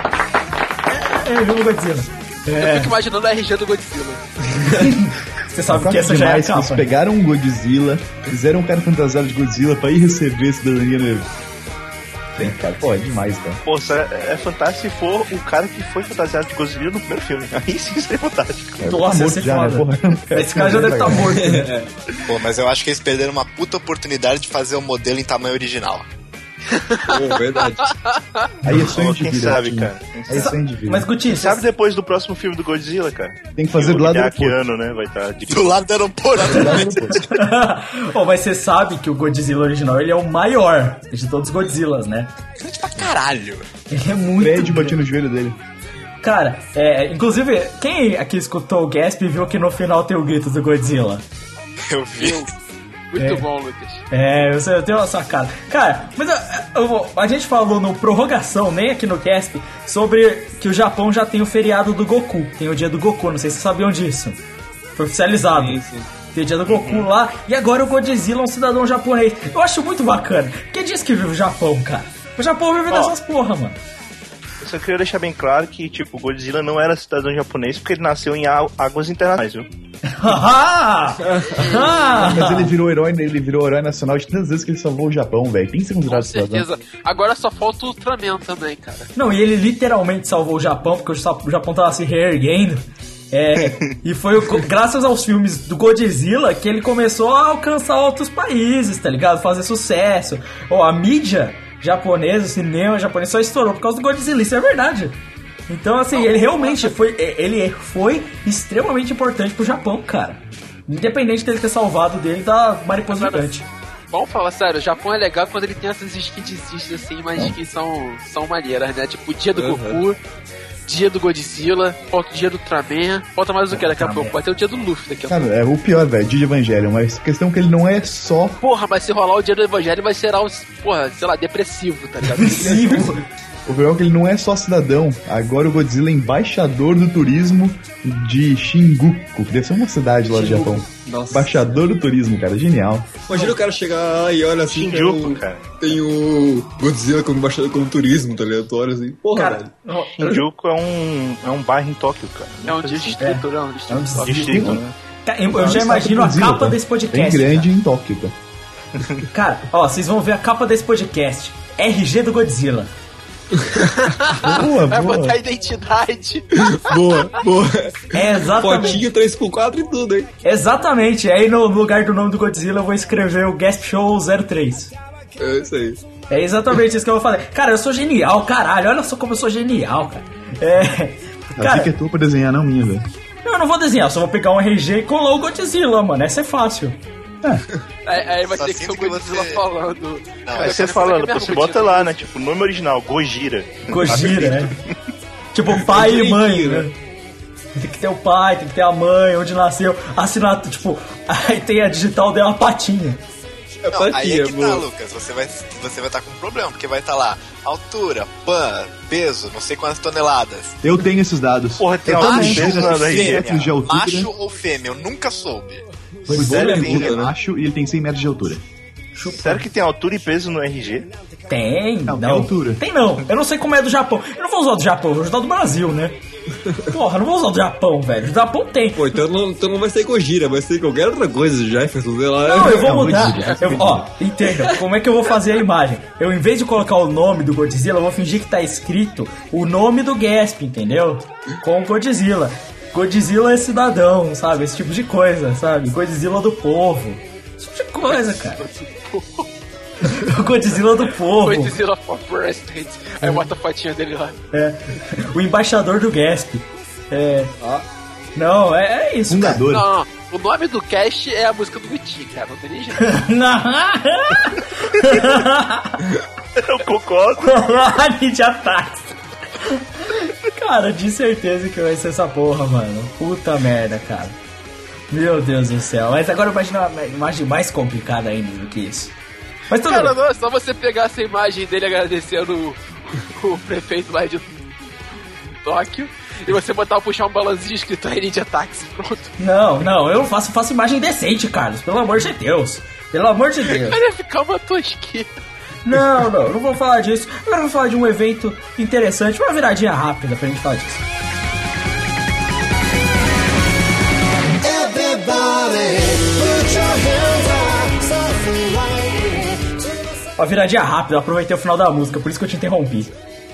Vamos, Godzilla. Eu fico imaginando a RG do Godzilla. Você sabe que essa já é a Demais que eles capa. pegaram um Godzilla, fizeram um cara fantasiado de Godzilla pra ir receber cidadania no... Tem, cara. Pô, é demais, cara. Pô, é fantástico se for o cara que foi fantasiado de Godzilla no primeiro filme. Aí sim seria fantástico. Nossa, Tá ia ser morto já, né, foda. porra? Esse cara já deve estar morto. Pô, mas eu acho que eles perderam uma puta oportunidade de fazer o modelo em tamanho original. Pô, verdade. Aí é sonho de Quem vida. sabe, Tim. cara? Aí é sonho de vida. Mas, Guti, Sabe depois do próximo filme do Godzilla, cara? Tem que fazer do lado do aeroporto. ano, né? Vai estar de... Do lado do aeroporto. Do lado do aeroporto. oh, mas você sabe que o Godzilla original ele é o maior de todos os Godzillas, né? Grande pra caralho. Ele é muito. Fred bateu no joelho dele. Cara, inclusive, quem aqui escutou o Gasp viu que no final tem o grito do Godzilla? Eu vi. Muito bom, Lucas. Eu tenho uma sacada. Cara, mas a gente falou no Prorrogação, nem aqui no Gasp, sobre que o Japão já tem o feriado do Goku. Tem o dia do Goku, não sei se vocês sabiam disso. Foi oficializado. Sim. Tem o dia do Goku lá, e agora o Godzilla é um cidadão japonês. Eu acho muito bacana. Quem disse que vive o Japão, cara? O Japão vive dessas porra, mano. Eu só queria deixar bem claro que, tipo, o Godzilla não era cidadão japonês porque ele nasceu em águas internacionais, viu? Mas ele virou herói nacional de tantas vezes que ele salvou o Japão, velho. Tem que ser Com considerado cidadão. certeza. Agora só falta o Ultraman também, cara. Não, e ele literalmente salvou o Japão, porque o Japão tava se reerguendo. E foi graças aos filmes do Godzilla que ele começou a alcançar outros países, tá ligado? Fazer sucesso. A mídia japonês, o cinema japonês só estourou por causa do Godzilla, isso é verdade. Então, assim, ele realmente foi extremamente importante pro Japão, cara. Independente dele ter salvado dele da mariposa gigante. Vamos falar sério, o Japão é legal quando ele tem essas skins assim, mas que são maneiras, né? Tipo, dia do Goku, dia do Godzilla, falta o dia do Ultraman, falta mais o que daqui a pouco? Vai ter o dia do Luffy daqui a pouco. Cara, é o pior, velho, dia de Evangelho, mas a questão é que ele não é só... Porra, mas se rolar o dia do Evangelho vai ser algo, porra, sei lá, depressivo, tá ligado? Depressivo. O pior é que ele não é só cidadão, agora o Godzilla é embaixador do turismo de Shinjuku, que deve ser uma cidade lá do Japão. Nossa. Embaixador do turismo, cara, genial. Imagina o cara chegar e olha assim, Shinjuku, cara. tem o Godzilla como embaixador, como turismo, tá ligado? Tu olha assim, porra, Cara, velho. Shinjuku é um bairro em Tóquio, cara. É um distrito, não, É um distrito. Distrito, né? eu já imagino a capa desse podcast. Bem grande em Tóquio, cara. Cara, ó, vocês vão ver a capa desse podcast. RG do Godzilla. Boa, Vai boa. botar identidade. Boa. É exatamente. Fotinho 3x4 e tudo, hein? Exatamente. Aí no lugar do nome do Godzilla eu vou escrever o Gasp Show 03. É isso aí. É exatamente isso que eu vou fazer. Cara, eu sou genial, caralho. Olha só como eu sou genial, cara. A Cara, dica é tua pra desenhar, não minha, velho. eu não vou desenhar, só vou pegar um RG e colar o Godzilla, mano. Essa é fácil. Aí vai Só ter que ser o sinto que Godzilla você- falando. Não, Aí eu você quero falando, fazer pô, você mesmo bota Godzilla. lá, né? Tipo, nome original, Gojira. Gojira, né? Tipo, pai e mãe, né? Tem que ter o pai, tem que ter a mãe, onde nasceu, assinato, tipo, aí tem a digital dela, uma patinha. É Não, aí patinha, é que tá, boa. Lucas. Você vai estar com um problema, porque vai estar lá altura, pan, peso, não sei quantas toneladas. Eu tenho esses dados. Porra, tem Eu altura também. e peso na RG. metros de altura. Macho ou fêmea? Eu nunca soube. O Sério, Bolo amiga, é né? macho e ele tem 100 metros de altura. Sério que tem altura e peso no RG? Tem, Não, tem altura. Tem não, eu não sei como é do Japão. Eu não vou usar o do Japão, eu vou usar o do Brasil, né? Porra, eu não vou usar o do Japão, velho. O Japão tem. Pô, então não vai ser Gojira, vai ser qualquer outra coisa, Jefferson, sei lá. Não, eu vou Não, mudar. Godzilla. Ó, entenda, como é que eu vou fazer a imagem? Eu, em vez de colocar o nome do Godzilla, eu vou fingir que tá escrito o nome do Gasp, entendeu? Com o Godzilla. Godzilla é cidadão, sabe? Esse tipo de coisa, sabe? Godzilla do povo. Esse tipo de coisa, cara. O Godzilla do povo. Godzilla for President. Aí bota a fotinha dele lá. É. O embaixador do Gasp. É. Não, é isso, cara. Fundador. Não, o nome do cast é a música do Gucci, cara. Não tem nem jeito. Eu concordo. Ninja Taxi. Cara, de certeza que vai ser essa porra, mano. Puta merda, cara. Meu Deus do céu. Mas agora imagina uma imagem mais complicada ainda do que isso. Mas tudo Cara, bem. não, é só você pegar essa imagem dele agradecendo o prefeito lá de Tóquio e você puxar um balãozinho escrito aí Ninja Taxi, pronto. Não, eu faço imagem decente, Carlos. Pelo amor de Deus. Pelo amor de Deus. Vai ficar uma tosquinha. Não vou falar disso. Agora eu vou falar de um evento interessante, uma viradinha rápida pra gente falar disso. Uma viradinha rápida, eu aproveitei o final da música, por isso que eu te interrompi.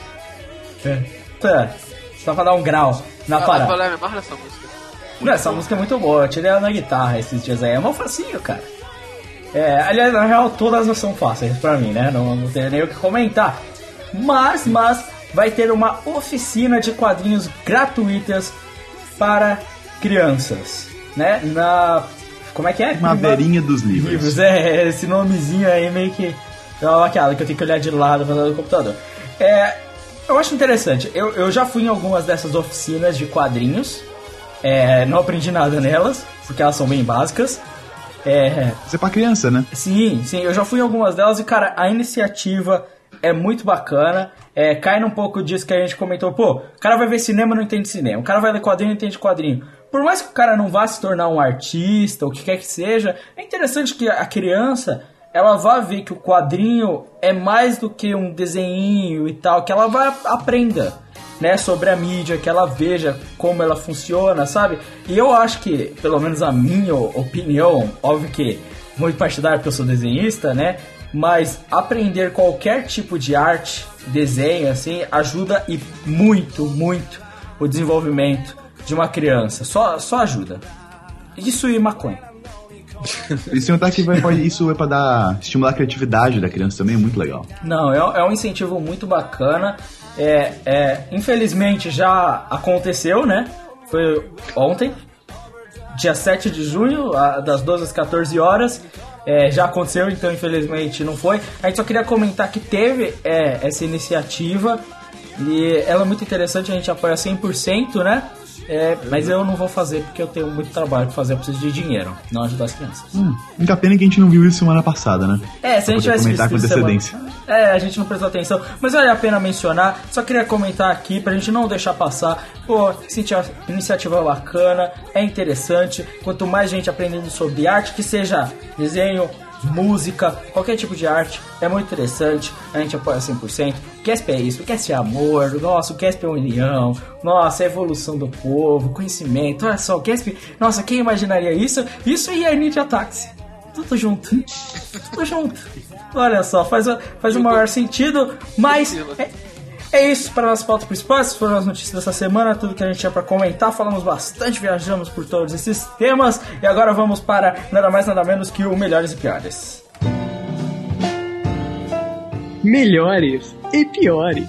Só pra dar um grau na parada. Vai me amarra nessa música. Não, essa música é muito boa, eu tirei ela na guitarra esses dias aí, é mó facinho, cara. Aliás, na real, todas são fáceis pra mim, né? Não tenho nem o que comentar. Mas vai ter uma oficina de quadrinhos gratuitas para crianças, né? Como é que é? Primaverinha dos livros. Esse nomezinho aí meio que dá uma maquiada, que eu tenho que olhar de lado pra do computador. Eu acho interessante, eu já fui em algumas dessas oficinas de quadrinhos, não aprendi nada nelas, porque elas são bem básicas. Isso é pra criança, né? Sim, eu já fui em algumas delas e, cara, a iniciativa é muito bacana. Cai num pouco disso que a gente comentou. Pô, o cara vai ver cinema, não entende cinema. O cara vai ler quadrinho, não entende quadrinho. Por mais que o cara não vá se tornar um artista, ou o que quer que seja, é interessante que a criança, ela vá ver que o quadrinho é mais do que um desenho e tal, que ela vai aprenda, né, sobre a mídia, que ela veja como ela funciona, sabe? E eu acho que, pelo menos a minha opinião, óbvio que muito partidário porque eu sou desenhista, né? Mas aprender qualquer tipo de arte, desenho, assim, ajuda e muito o desenvolvimento de uma criança. Só ajuda. Isso e maconha. E sem contar que isso é pra estimular a criatividade da criança também, é muito legal. Não, é um incentivo muito bacana. Infelizmente já aconteceu, né? Foi ontem, dia 7 de junho, das 12 às 14 horas. Já aconteceu, então infelizmente não foi. A gente só queria comentar que teve essa iniciativa e ela é muito interessante, a gente apoia 100%, né? Mas eu não vou fazer porque eu tenho muito trabalho pra fazer, eu preciso de dinheiro, não ajudar as crianças. Muita pena que a gente não viu isso semana passada, né? Se a gente tivesse visto com antecedência. A gente não prestou atenção, mas vale a pena mencionar. Só queria comentar aqui pra gente não deixar passar. Iniciativa bacana, é interessante. Quanto mais gente aprendendo sobre arte, que seja desenho, música, qualquer tipo de arte, é muito interessante, a gente apoia 100%. O Casp é isso, o Casp é amor, nossa, o Casp é união, nossa, é evolução do povo, conhecimento, olha só, o Casp, nossa, quem imaginaria isso? Isso e a Ninja Taxi, tudo junto, olha só, faz o maior sentido, mas... É isso para as pautas principais, essas foram as notícias dessa semana, tudo que a gente tinha para comentar, falamos bastante, viajamos por todos esses temas, e agora vamos para nada mais nada menos que o Melhores e Piores. Melhores e Piores.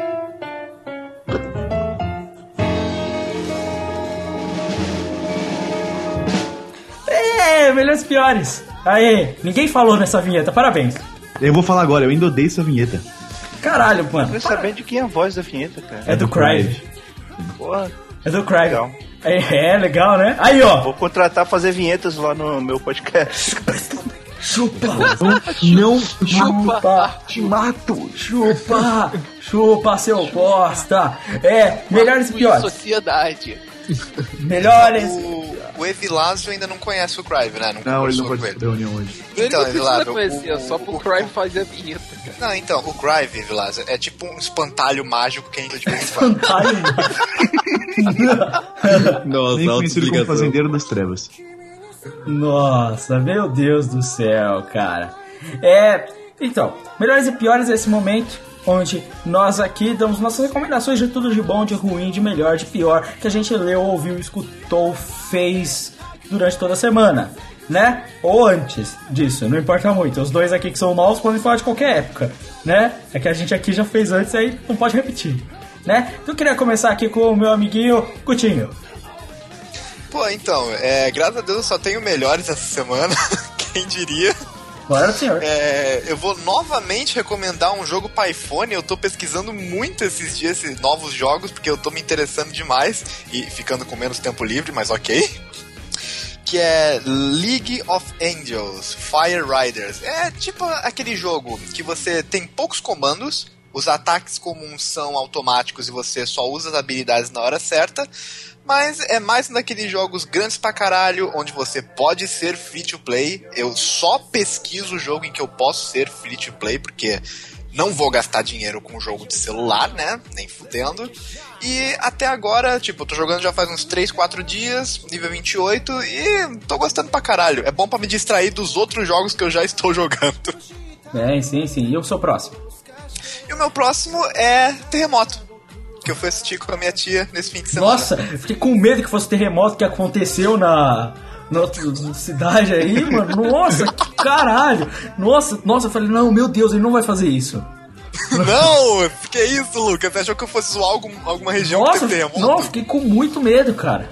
Melhores e Piores. Aê, ninguém falou nessa vinheta, parabéns. Eu vou falar agora, eu ainda odeio essa vinheta. Caralho, mano. Eu queria saber de quem é a voz da vinheta, cara. É do Crive. Porra. É do Crive. Legal. Legal, né? Aí, ó. Vou contratar fazer vinhetas lá no meu podcast. Chupa. Não, chupa. Te mato. Chupa, seu bosta. Melhores e piores. Sociedade. Melhores. O Evilásio ainda não conhece o Crive, né? Não, ele não pode ter reunião hoje. Então, Ele não precisa conhecer, só pro Crive fazer a vinheta, cara. Não, então, o Crive, Evilásio, é tipo um espantalho mágico que a gente de vez em quando. Espantalho. Nossa, Nem conhecido como Fazendeiro das Trevas. Nossa, meu Deus do céu, cara. Então, melhores e piores é esse momento onde nós aqui damos nossas recomendações de tudo de bom, de ruim, de melhor, de pior, que a gente leu, ouviu, escutou, fez durante toda a semana, né? Ou antes disso, não importa muito. Os dois aqui que são novos podem falar de qualquer época, né? É que a gente aqui já fez antes, aí não pode repetir, né? Então eu queria começar aqui com o meu amiguinho Coutinho. Pô, então, graças a Deus eu só tenho melhores essa semana, quem diria. Bora, senhor. Eu vou novamente recomendar um jogo para iPhone. Eu tô pesquisando muito esses dias esses novos jogos, porque eu tô me interessando demais e ficando com menos tempo livre, mas ok. Que é League of Angels Fire Riders. É tipo aquele jogo que você tem poucos comandos, os ataques comuns são automáticos e você só usa as habilidades na hora certa. Mas é mais um daqueles jogos grandes pra caralho, onde você pode ser free to play. Eu só pesquiso o jogo em que eu posso ser free to play, porque não vou gastar dinheiro com jogo de celular, né? Nem fudendo. E até agora, tipo, eu tô jogando já faz uns 3, 4 dias, nível 28, e tô gostando pra caralho. É bom pra me distrair dos outros jogos que eu já estou jogando. Sim. E o seu próximo? E o meu próximo é Terremoto, que eu fui assistir com a minha tia nesse fim de semana. Nossa, eu fiquei com medo que fosse terremoto que aconteceu na outra cidade aí, mano. Nossa, que caralho. Nossa, eu falei, não, meu Deus, ele não vai fazer isso. Não, que isso, Lucas? Você achou que eu fosse zoar alguma região que teve terremoto? Não, fiquei com muito medo, cara.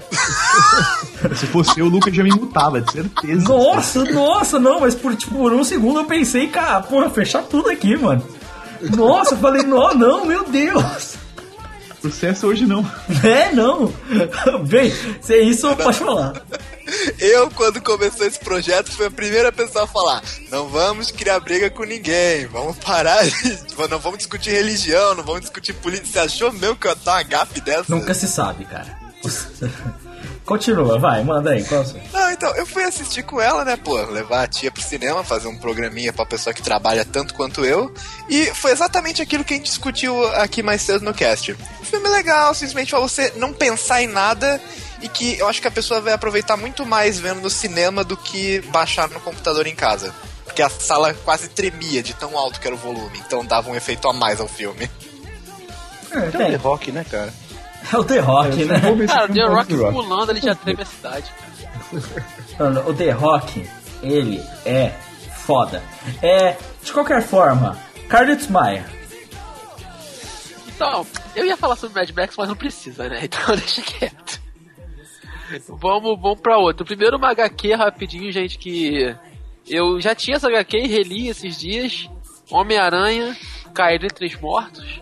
Se fosse eu, o Lucas já me mutava, de certeza. Nossa, não, mas por um segundo eu pensei, cara, porra, fechar tudo aqui, mano. Nossa, eu falei, não, meu Deus. Sucesso hoje não. Não. Bem, se é isso, pode falar. Eu, quando começou esse projeto, fui a primeira pessoa a falar: não vamos criar briga com ninguém, vamos parar, não vamos discutir religião, não vamos discutir política. Você achou mesmo que eu ia dar uma gafe dessa? Nunca se sabe, cara. Continua, vai, manda aí, qual é o seu? Não, então, eu fui assistir com ela, né, pô, levar a tia pro cinema, fazer um programinha pra pessoa que trabalha tanto quanto eu, e foi exatamente aquilo que a gente discutiu aqui mais cedo no cast. Um filme legal, simplesmente pra você não pensar em nada, e que eu acho que a pessoa vai aproveitar muito mais vendo no cinema do que baixar no computador em casa. Porque a sala quase tremia de tão alto que era o volume, então dava um efeito a mais ao filme. Tem o The Rock, né, cara? É o The Rock, né? Cara, o The Rock pulando, ele já treme a cidade, cara. O The Rock, ele é foda. De qualquer forma, Carlitos Maia. Então, eu ia falar sobre Mad Max, mas não precisa, né? Então deixa quieto. Vamos pra outro. Primeiro uma HQ rapidinho, gente, que eu já tinha essa HQ e reli esses dias. Homem-Aranha, Caído entre os Mortos.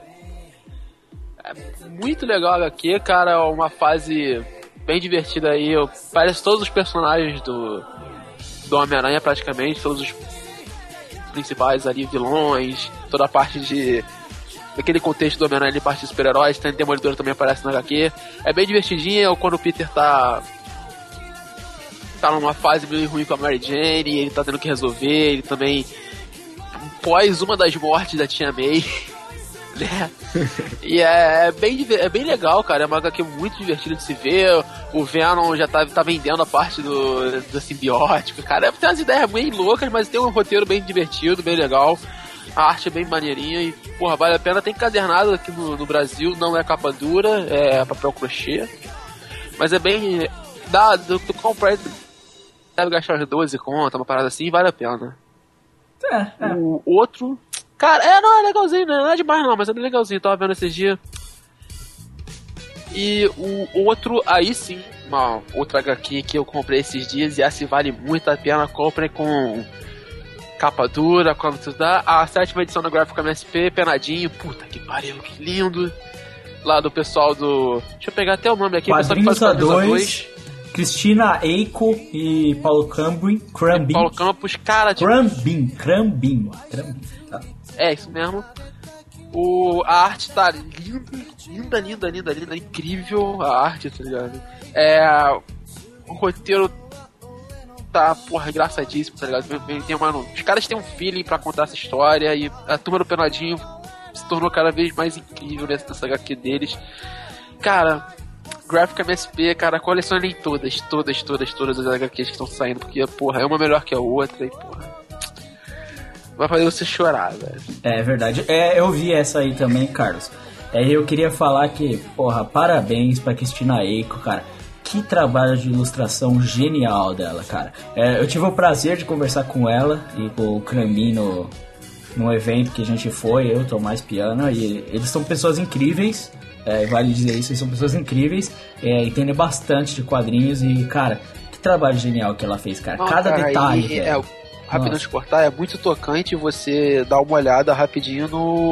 É muito legal a HQ, cara, uma fase bem divertida aí. Parece todos os personagens do Homem-Aranha praticamente, todos os principais ali, vilões, toda a parte daquele contexto do Homem-Aranha de parte de super-heróis. Tem Demolidor também aparece na HQ. É bem divertidinha quando o Peter tá numa fase meio ruim com a Mary Jane e ele tá tendo que resolver. Ele também pós uma das mortes da Tia May, né? E é bem legal, cara. É uma HQ muito divertida de se ver. O Venom já tá vendendo a parte do simbiótico, cara. Tem umas ideias bem loucas, mas tem um roteiro bem divertido, bem legal. A arte é bem maneirinha e, porra, vale a pena. Tem encadernado aqui no Brasil, não é capa dura, é papel crochê. Mas é bem... Tu compra, deve gastar 12 contas, uma parada assim, vale a pena. O outro... Cara, não é legalzinho, não é demais não, mas é legalzinho, tava vendo esses dias. E o outro, aí sim, uma outra HQ que eu comprei esses dias e essa vale muito a pena, comprem com capa dura, quando tu dá. A 7ª edição da Graphic MSP, penadinho, puta que pariu, que lindo. Lá do pessoal do... Deixa eu pegar até o nome aqui. Quadrinhos A2, Cristina Eiko e Paulo Crambin. Paulo Campos, cara... Crambin. É, isso mesmo. A arte tá linda, incrível a arte, tá ligado? O roteiro tá, porra, engraçadíssimo, tá ligado? Os caras têm um feeling pra contar essa história e a turma do Penadinho se tornou cada vez mais incrível nessa HQ deles. Cara, Graphic MSP, cara, colecionem todas as HQs que estão saindo, porque, porra, é uma melhor que a outra e, porra, vai fazer você chorar, velho. É verdade. Eu vi essa aí também, Carlos. Eu queria falar que, porra, parabéns pra Cristina Eiko, cara. Que trabalho de ilustração genial dela, cara. Eu tive o prazer de conversar com ela e com o Crambin no evento que a gente foi, eu, Tomás Piano, e eles são pessoas incríveis. Vale dizer isso, eles são pessoas incríveis, entendem bastante de quadrinhos e, cara, que trabalho genial que ela fez, cara. Cada detalhe, velho. Rapidão de cortar, é muito tocante você dar uma olhada rapidinho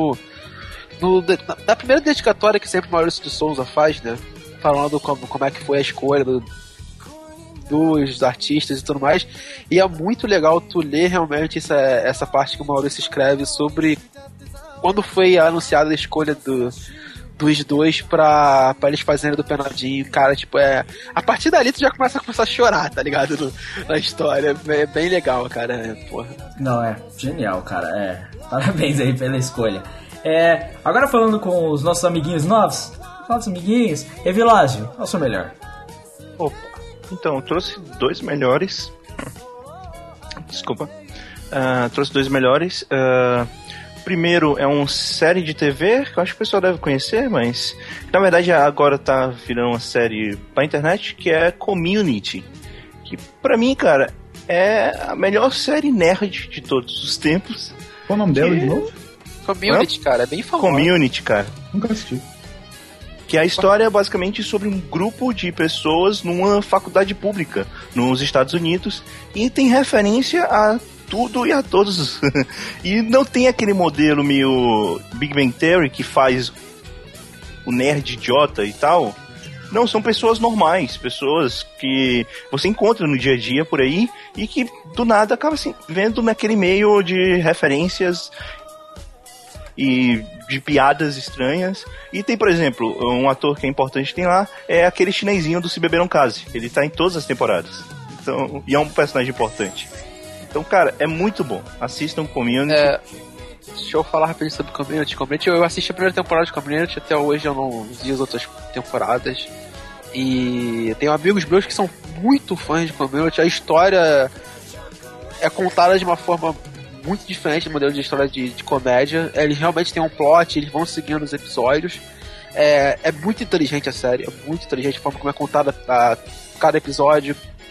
na primeira dedicatória que sempre o Maurício de Souza faz, né? Falando como é que foi a escolha dos artistas e tudo mais. E é muito legal tu ler realmente essa parte que o Maurício escreve sobre quando foi anunciada a escolha dos dois pra eles fazerem do Penadinho. Cara, tipo, a partir dali tu já começa a chorar, tá ligado? Na história. É bem legal, cara. Porra. Não, genial, cara. Parabéns aí pela escolha. Agora falando com os nossos amiguinhos novos, Evilásio, qual é o seu melhor? Opa, então, eu trouxe dois melhores. Desculpa. Trouxe dois melhores. Primeiro é uma série de TV que eu acho que o pessoal deve conhecer, mas na verdade agora tá virando uma série pra internet, que é Community, que pra mim, cara, é a melhor série nerd de todos os tempos. Qual o nome dela de novo? Community, cara, é bem famoso. Community, cara. Nunca assisti. Que a história é basicamente sobre um grupo de pessoas numa faculdade pública nos Estados Unidos e tem referência a tudo e a todos. E não tem aquele modelo meio Big Bang Theory que faz o nerd idiota e tal. Não, são pessoas normais, pessoas que você encontra no dia a dia por aí e que do nada acaba assim, vendo naquele meio de referências e de piadas estranhas. E tem, por exemplo, um ator que é importante tem lá, é aquele chinesinho do Se Beber Não Case. Ele tá em todas as temporadas. Então, e é um personagem importante. Então, cara, é muito bom. Assistam Community. Deixa eu falar rapidinho sobre Community. Eu assisti a primeira temporada de Community, até hoje eu não vi as outras temporadas. E tenho amigos meus que são muito fãs de Community. A história é contada de uma forma muito diferente do modelo de história de comédia. Eles realmente têm um plot, eles vão seguindo os episódios. É muito inteligente a série, é muito inteligente a forma como é contada cada episódio,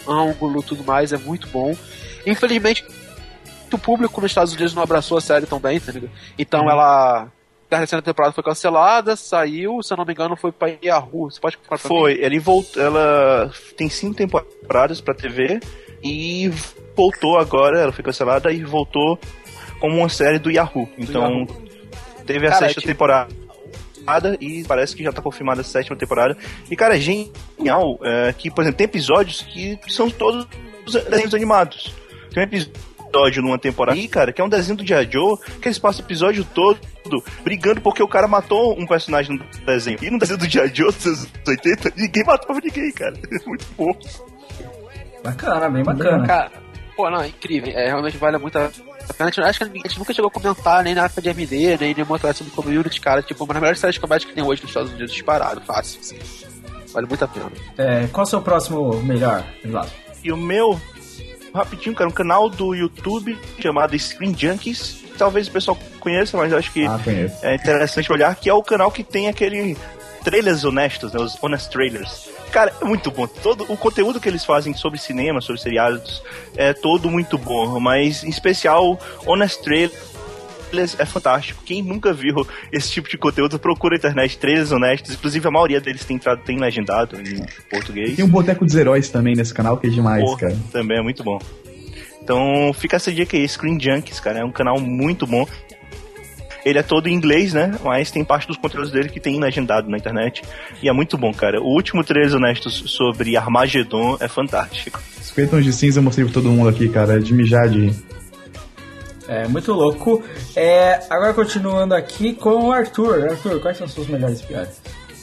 ângulo, tudo mais, é muito bom. Infelizmente, o público nos Estados Unidos não abraçou a série tão bem, tá ligado? Então ela... A terceira temporada foi cancelada, saiu, se eu não me engano, foi pra Yahoo. Você pode falar pra mim? Ele voltou. Ela tem 5 temporadas pra TV e voltou agora, ela foi cancelada e voltou como uma série do Yahoo. Então, teve a sexta temporada e parece que já tá confirmada a 7ª temporada. E, cara, é genial que, por exemplo, tem episódios que são todos desenhos animados. Tem um episódio numa temporada aí, cara, que é um desenho do G.I. Joe, que eles passam o episódio todo brigando porque o cara matou um personagem no desenho. E no desenho do G.I. Joe dos anos 80, ninguém matava ninguém, cara. É muito bom. Bacana, bem bacana. Cara, pô, não, é incrível. Realmente vale muito a pena. Acho que a gente nunca chegou a comentar nem na época de MD, nem nenhuma outra sobre community, cara. Tipo, uma das melhores séries de combate que tem hoje nos Estados Unidos, disparado, fácil. Assim. Vale muito a pena. Qual é o seu próximo melhor, Eduardo? E o meu, rapidinho, cara, um canal do YouTube chamado Screen Junkies. Talvez o pessoal conheça, mas eu acho que é interessante olhar, que é o canal que tem aquele trailers honestos, né, os honest trailers. Cara, é muito bom. Todo o conteúdo que eles fazem sobre cinema, sobre seriados, é todo muito bom, mas em especial honest trailers é fantástico. Quem nunca viu esse tipo de conteúdo, procura na internet, trailers honestos. Inclusive a maioria deles tem legendado em português. Tem um Boteco dos Heróis também nesse canal, que é demais, cara. Também é muito bom. Então fica essa dica aí, Screen Junkies, cara, é um canal muito bom. Ele é todo em inglês, né, mas tem parte dos conteúdos dele que tem legendado na internet. E é muito bom, cara. O último Trailers Honestos sobre Armageddon é fantástico. 50 tons de cinza eu mostrei pra todo mundo aqui, cara, é de mijar de rir. É, muito louco. Agora continuando aqui com o Arthur. Arthur, quais são os seus melhores e piores?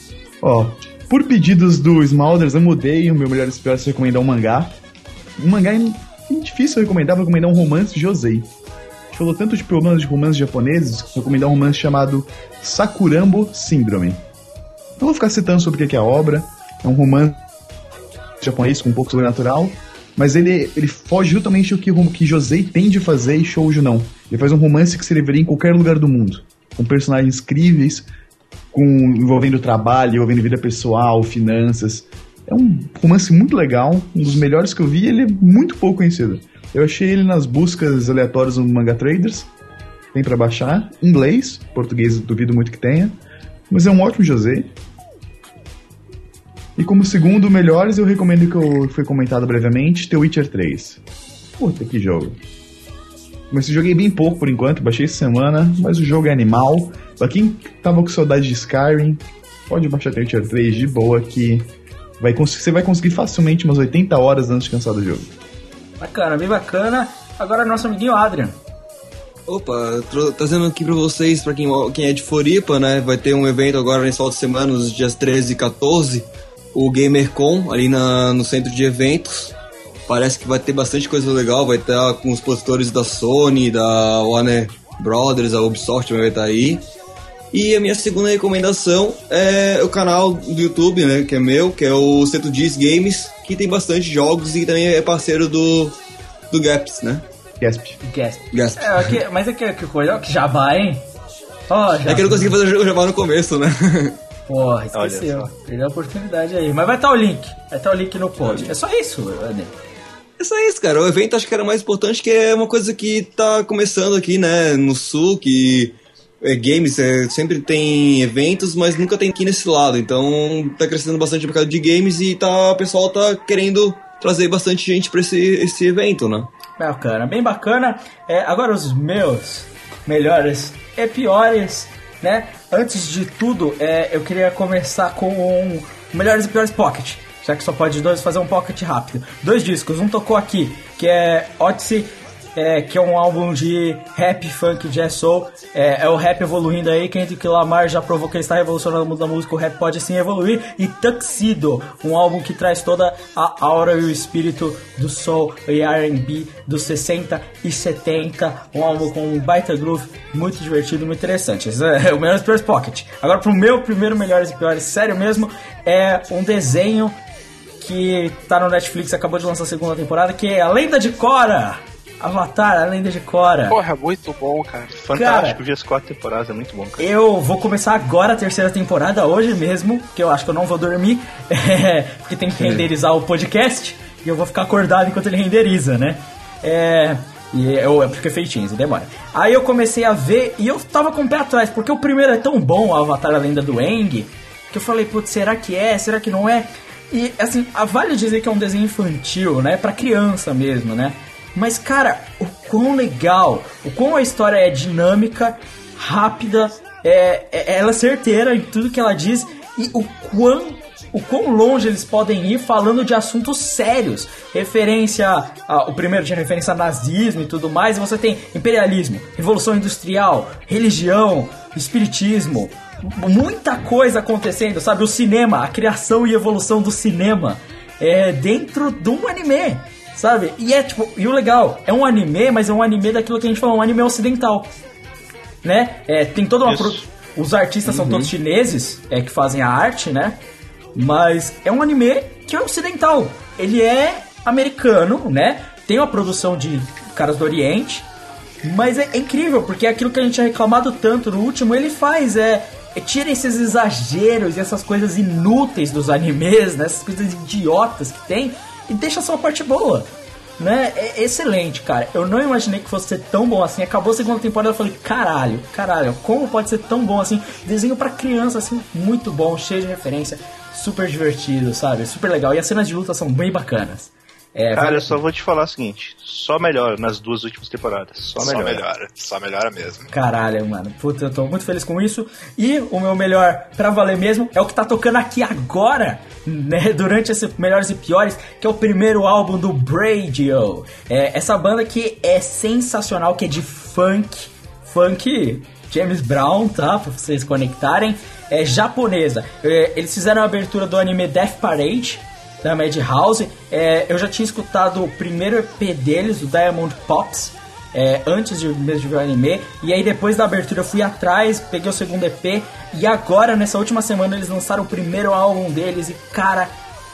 Por pedidos do Smalders, eu mudei o meu melhores e piores para recomendar um mangá. Um mangá difícil recomendar, vou recomendar um romance Josei. A gente falou tanto de problemas de romances japoneses, vou recomendar um romance chamado Sakurambo Syndrome. Não vou ficar citando sobre o que é a obra, é um romance japonês com um pouco sobrenatural, mas ele foge justamente do que Josei tem de fazer e shoujo não. Ele faz um romance que se levaria em qualquer lugar do mundo, com personagens incríveis, envolvendo trabalho, envolvendo vida pessoal, finanças. É um romance muito legal, um dos melhores que eu vi, ele é muito pouco conhecido. Eu achei ele nas buscas aleatórias no Manga Traders, tem pra baixar, em inglês, português duvido muito que tenha, mas é um ótimo José. E como segundo melhores, eu recomendo que foi comentado brevemente, The Witcher 3. Puta, que jogo. Mas eu joguei bem pouco por enquanto, baixei essa semana, mas o jogo é animal. Pra quem tava com saudade de Skyrim, pode baixar The Witcher 3 de boa, que você vai conseguir facilmente umas 80 horas antes de cansar do jogo. Bacana, bem bacana. Agora nosso amiguinho Adrian. Opa, trazendo aqui pra vocês, pra quem é de Floripa, né? Vai ter um evento agora nesse final de semana, nos dias 13 e 14, o GamerCon, ali no centro de eventos. Parece que vai ter bastante coisa legal, vai estar com os expositores da Sony, da Warner Brothers, a Ubisoft vai estar aí. E a minha segunda recomendação é o canal do YouTube, né, que é meu, que é o Centro Diz Games, que tem bastante jogos e também é parceiro do Gaps, né? Gasp. Mas é que coisa, que jabá, hein? É que eu não consegui fazer o jabá no começo, né? Porra, esqueceu. Perdeu a oportunidade aí. Mas vai estar o link no post. É só isso, André. É só isso, cara. O evento acho que era mais importante, que é uma coisa que tá começando aqui, né, no sul, que games, sempre tem eventos, mas nunca tem aqui nesse lado. Então tá crescendo bastante o mercado de games e o pessoal tá querendo trazer bastante gente pra esse evento, né? Bacana, bem bacana. Agora os meus melhores e piores, né? Antes de tudo, eu queria começar com o melhores e piores Pocket. Já que só pode fazer um Pocket rápido. 2 discos, um tocou aqui, que é Odyssey, que é um álbum de rap, funk, jazz, soul. É o rap evoluindo aí. Kendrick Lamar já provou que ele está revolucionando o mundo da música. O rap pode sim evoluir. E Tuxedo, um álbum que traz toda a aura e o espírito do soul e R&B dos 60 e 70. Um álbum com um baita groove, muito divertido, muito interessante. Esse é o Melhores e Piores Pocket. Agora pro meu primeiro Melhores e Piores, sério mesmo, é um desenho que tá no Netflix, acabou de lançar a 2ª temporada, que é A Lenda de Korra. Avatar, A Lenda de Korra. Porra, é muito bom, cara. Fantástico, vi as 4 temporadas, é muito bom, cara. Eu vou começar agora a 3ª temporada, hoje mesmo, que eu acho que eu não vou dormir, porque tem que renderizar o podcast. e eu vou ficar acordado enquanto ele renderiza, né? Porque é feitinho, demora. Aí eu comecei a ver e eu tava com o pé atrás, porque o primeiro é tão bom, o Avatar a Lenda do Aang, que eu falei, putz, será que é? Será que não é? E, assim, vale dizer que é um desenho infantil, né? Pra criança mesmo, né? Mas, cara, o quão legal, o quão a história é dinâmica, rápida, ela é certeira em tudo que ela diz, e o quão longe eles podem ir falando de assuntos sérios. O primeiro tinha referência a nazismo e tudo mais, e você tem imperialismo, revolução industrial, religião, espiritismo, muita coisa acontecendo, sabe? O cinema, a criação e evolução do cinema dentro de um anime, sabe? E o legal, é um anime, mas é um anime daquilo que a gente falou, um anime ocidental, né? Tem toda uma... Os artistas são todos chineses, que fazem a arte, né? Mas é um anime que é ocidental. Ele é americano, né? Tem uma produção de caras do Oriente, mas é incrível, porque é aquilo que a gente tinha reclamado tanto no último, ele faz, tira esses exageros e essas coisas inúteis dos animes, né? Essas coisas idiotas que tem, e deixa só a parte boa, né? É excelente, cara. Eu não imaginei que fosse ser tão bom assim. Acabou a segunda temporada, eu falei, caralho, como pode ser tão bom assim? Desenho pra criança, assim, muito bom, cheio de referência, super divertido, sabe? Super legal. E as cenas de luta são bem bacanas. Cara, eu só vou te falar o seguinte, só melhora nas 2 últimas temporadas. Só melhora mesmo. Caralho, mano. Puta, eu tô muito feliz com isso. E o meu melhor pra valer mesmo é o que tá tocando aqui agora, né? Durante esse Melhores e Piores, que é o primeiro álbum do Bradio. Essa banda que é sensacional, que é de funk James Brown, tá? Pra vocês conectarem. É japonesa. Eles fizeram a abertura do anime Death Parade, da Madhouse. Eu já tinha escutado o primeiro EP deles, o Diamond Pops, antes mesmo de ver o anime. E aí depois da abertura eu fui atrás, peguei o segundo EP. E agora, nessa última semana, eles lançaram o primeiro álbum deles. E cara,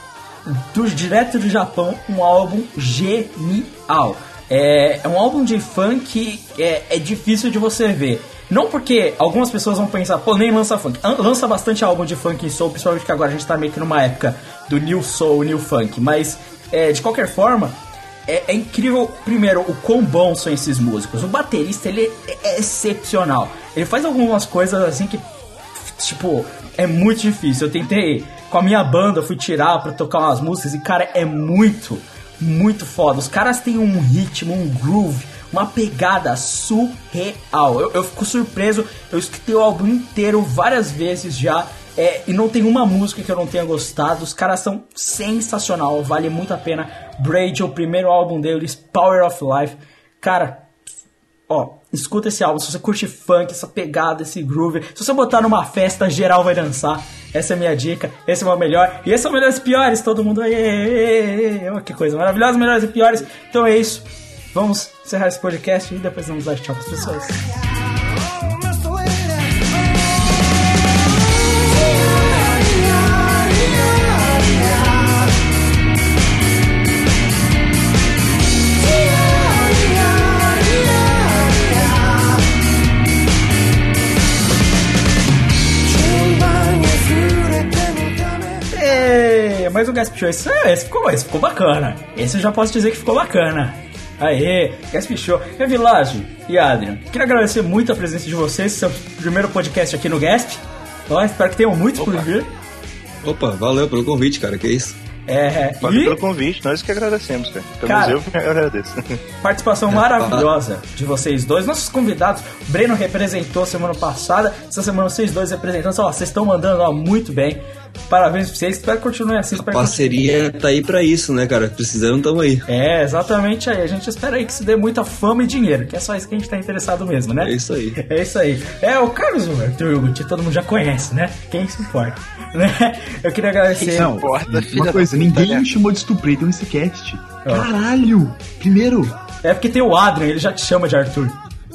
direto do Japão, um álbum genial. É um álbum de funk que é difícil de você ver. Não porque algumas pessoas vão pensar, pô, nem lança funk. Lança bastante álbum de funk e soul, principalmente que agora a gente tá meio que numa época do new soul, new funk. Mas, de qualquer forma, é incrível, primeiro, o quão bons são esses músicos. O baterista, ele é excepcional. Ele faz algumas coisas assim que, tipo, é muito difícil. Eu tentei, com a minha banda, eu fui tirar pra tocar umas músicas e, cara, é muito, muito foda. Os caras têm um ritmo, um groove, uma pegada surreal. Eu fico surpreso. Eu escutei o álbum inteiro várias vezes já, e não tem uma música que eu não tenha gostado. Os caras são sensacional, vale muito a pena. Braid, o primeiro álbum deles, Power of Life. Cara, escuta esse álbum. Se você curte funk, essa pegada, esse groove, se você botar numa festa, geral vai dançar. Essa é a minha dica, esse é o meu melhor. E esse é o Melhores e Piores, todo mundo que coisa maravilhosa, Melhores e Piores. Então é isso. Vamos encerrar esse podcast e depois vamos dar tchau para as pessoas. Mas o Gasp Show, esse ficou bacana. Esse eu já posso dizer que ficou bacana. Aê, Gasp Show. Vilagem e Adrian, queria agradecer muito a presença de vocês. Esse é o primeiro podcast aqui no Gasp. Espero que tenham muitos por vir. Opa, valeu pelo convite, cara, que isso. Valeu pelo convite, nós que agradecemos, cara. Cara, eu agradeço. Participação maravilhosa de vocês dois. Nossos convidados, o Breno representou semana passada, essa semana vocês dois representando. Vocês estão mandando muito bem. Parabéns pra vocês, espero que continuem assim. A parceria tá aí pra isso, né, cara? Precisando, tamo aí. Exatamente aí. A gente espera aí que se dê muita fama e dinheiro, que é só isso que a gente tá interessado mesmo, né? É isso aí. O Carlos Arthur Hugo, todo mundo já conhece, né? Quem se importa, né? Eu queria agradecer. Não, uma coisa, ninguém me chamou de estupretão nesse cast. Caralho! Primeiro. É porque tem o Adrian, ele já te chama de Arthur.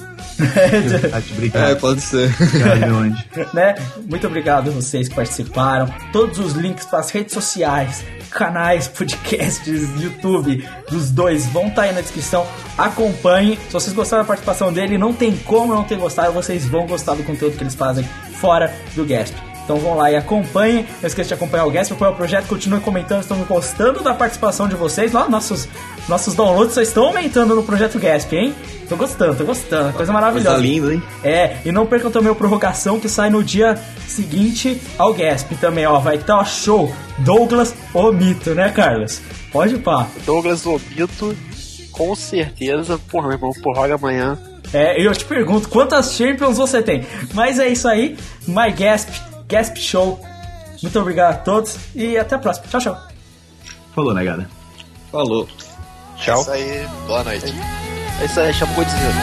Pode ser. Né? Muito obrigado a vocês que participaram. Todos os links para as redes sociais, canais, podcasts, YouTube dos dois vão estar aí na descrição. Acompanhe. Se vocês gostaram da participação dele, não tem como não ter gostado. Vocês vão gostar do conteúdo que eles fazem fora do Gasp. Então vão lá e acompanhem. Não esqueça de acompanhar o Gasp, apoiar o projeto, continue comentando, estamos gostando da participação de vocês. Nossos downloads só estão aumentando no projeto Gasp, hein? Tô gostando, coisa maravilhosa. Coisa linda, hein? E não percam também o Prorrogação, que sai no dia seguinte ao Gasp também, ó. Vai estar show Douglas o Mito, né, Carlos? Pode ir pá. Douglas o Mito, com certeza. Porra, meu irmão, prorroga amanhã. Eu te pergunto, quantas Champions você tem? Mas é isso aí, My Gasp Show. Muito obrigado a todos e até a próxima. Tchau, tchau. Falou, negada. Falou. Tchau. É isso aí, boa noite. É isso aí, chamou de dizer.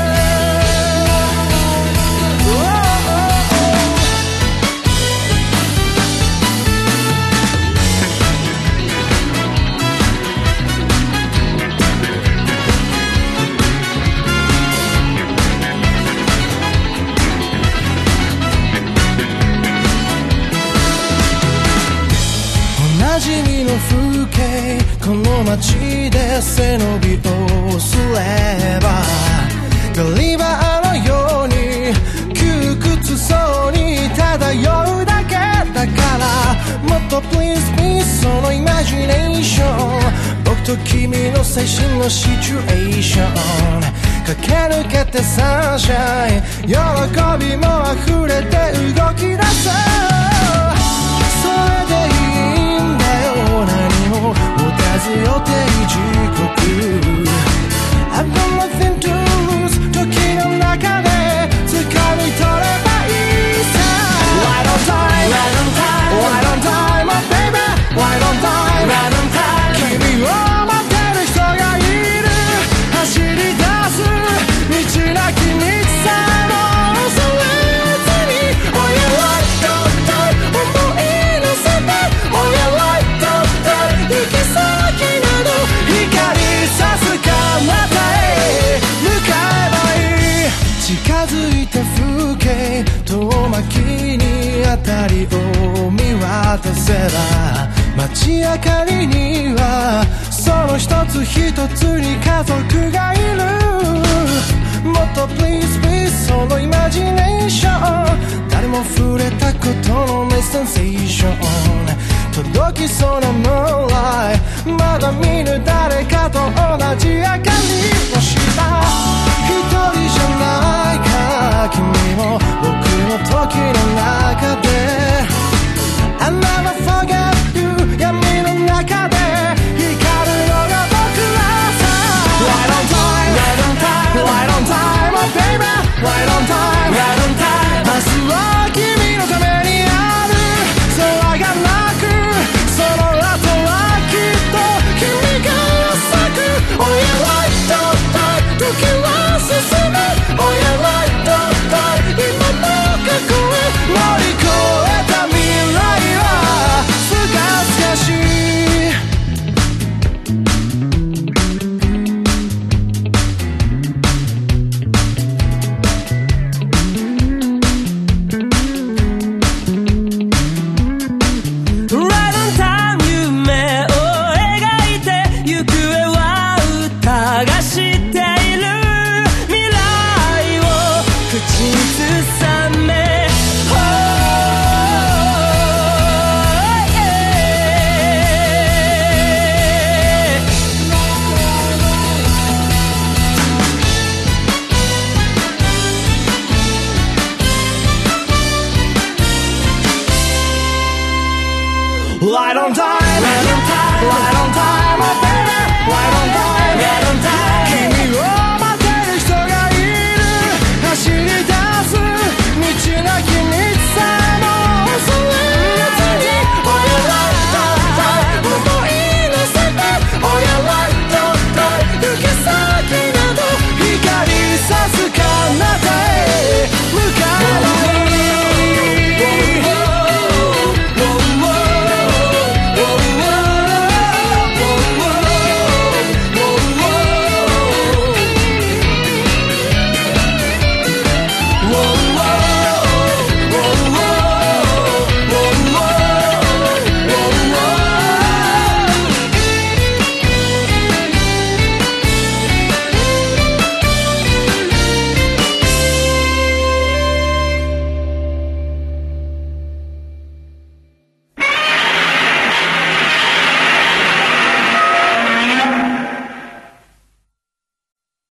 この街で背伸びをすればガリバーのように窮屈そうに漂うだけだからもっと Please be そのイマジネーション僕と君の最新のシチュエーション駆け抜けてサンシャイン喜びも溢れて動き出そうそれでいいんだよ何も強定時刻 I've got nothing to lose 時の中で掴み取ればいいさ Right on time Right on time My baby Right on time Right on time 君を待ってる人がいる走り出す道なき道さも恐れずに Oh yeah right on time 思い乗せて Oh yeah right on time 行きそう近づいた風景遠巻きに辺りを見渡せば街明かりにはその一つ一つに家族がいるもっと Please be そのイマジネーション誰も触れたことのないセンセーション届きそうなムーンライトまだ見ぬ誰かと同じ明かりの下一人じゃないか君も僕の時の中で I never forget you 闇の中で光るのが僕らさ Right on time Right on time Right on time Oh baby Right on time Right on time 明日は君のためにある空がなくその後はきっと君が咲く Oh yeah right on time 時は進む Oh yeah right on time 今の過去へ乗り越えた未来はすがすがしい夢を描いて行方は疑して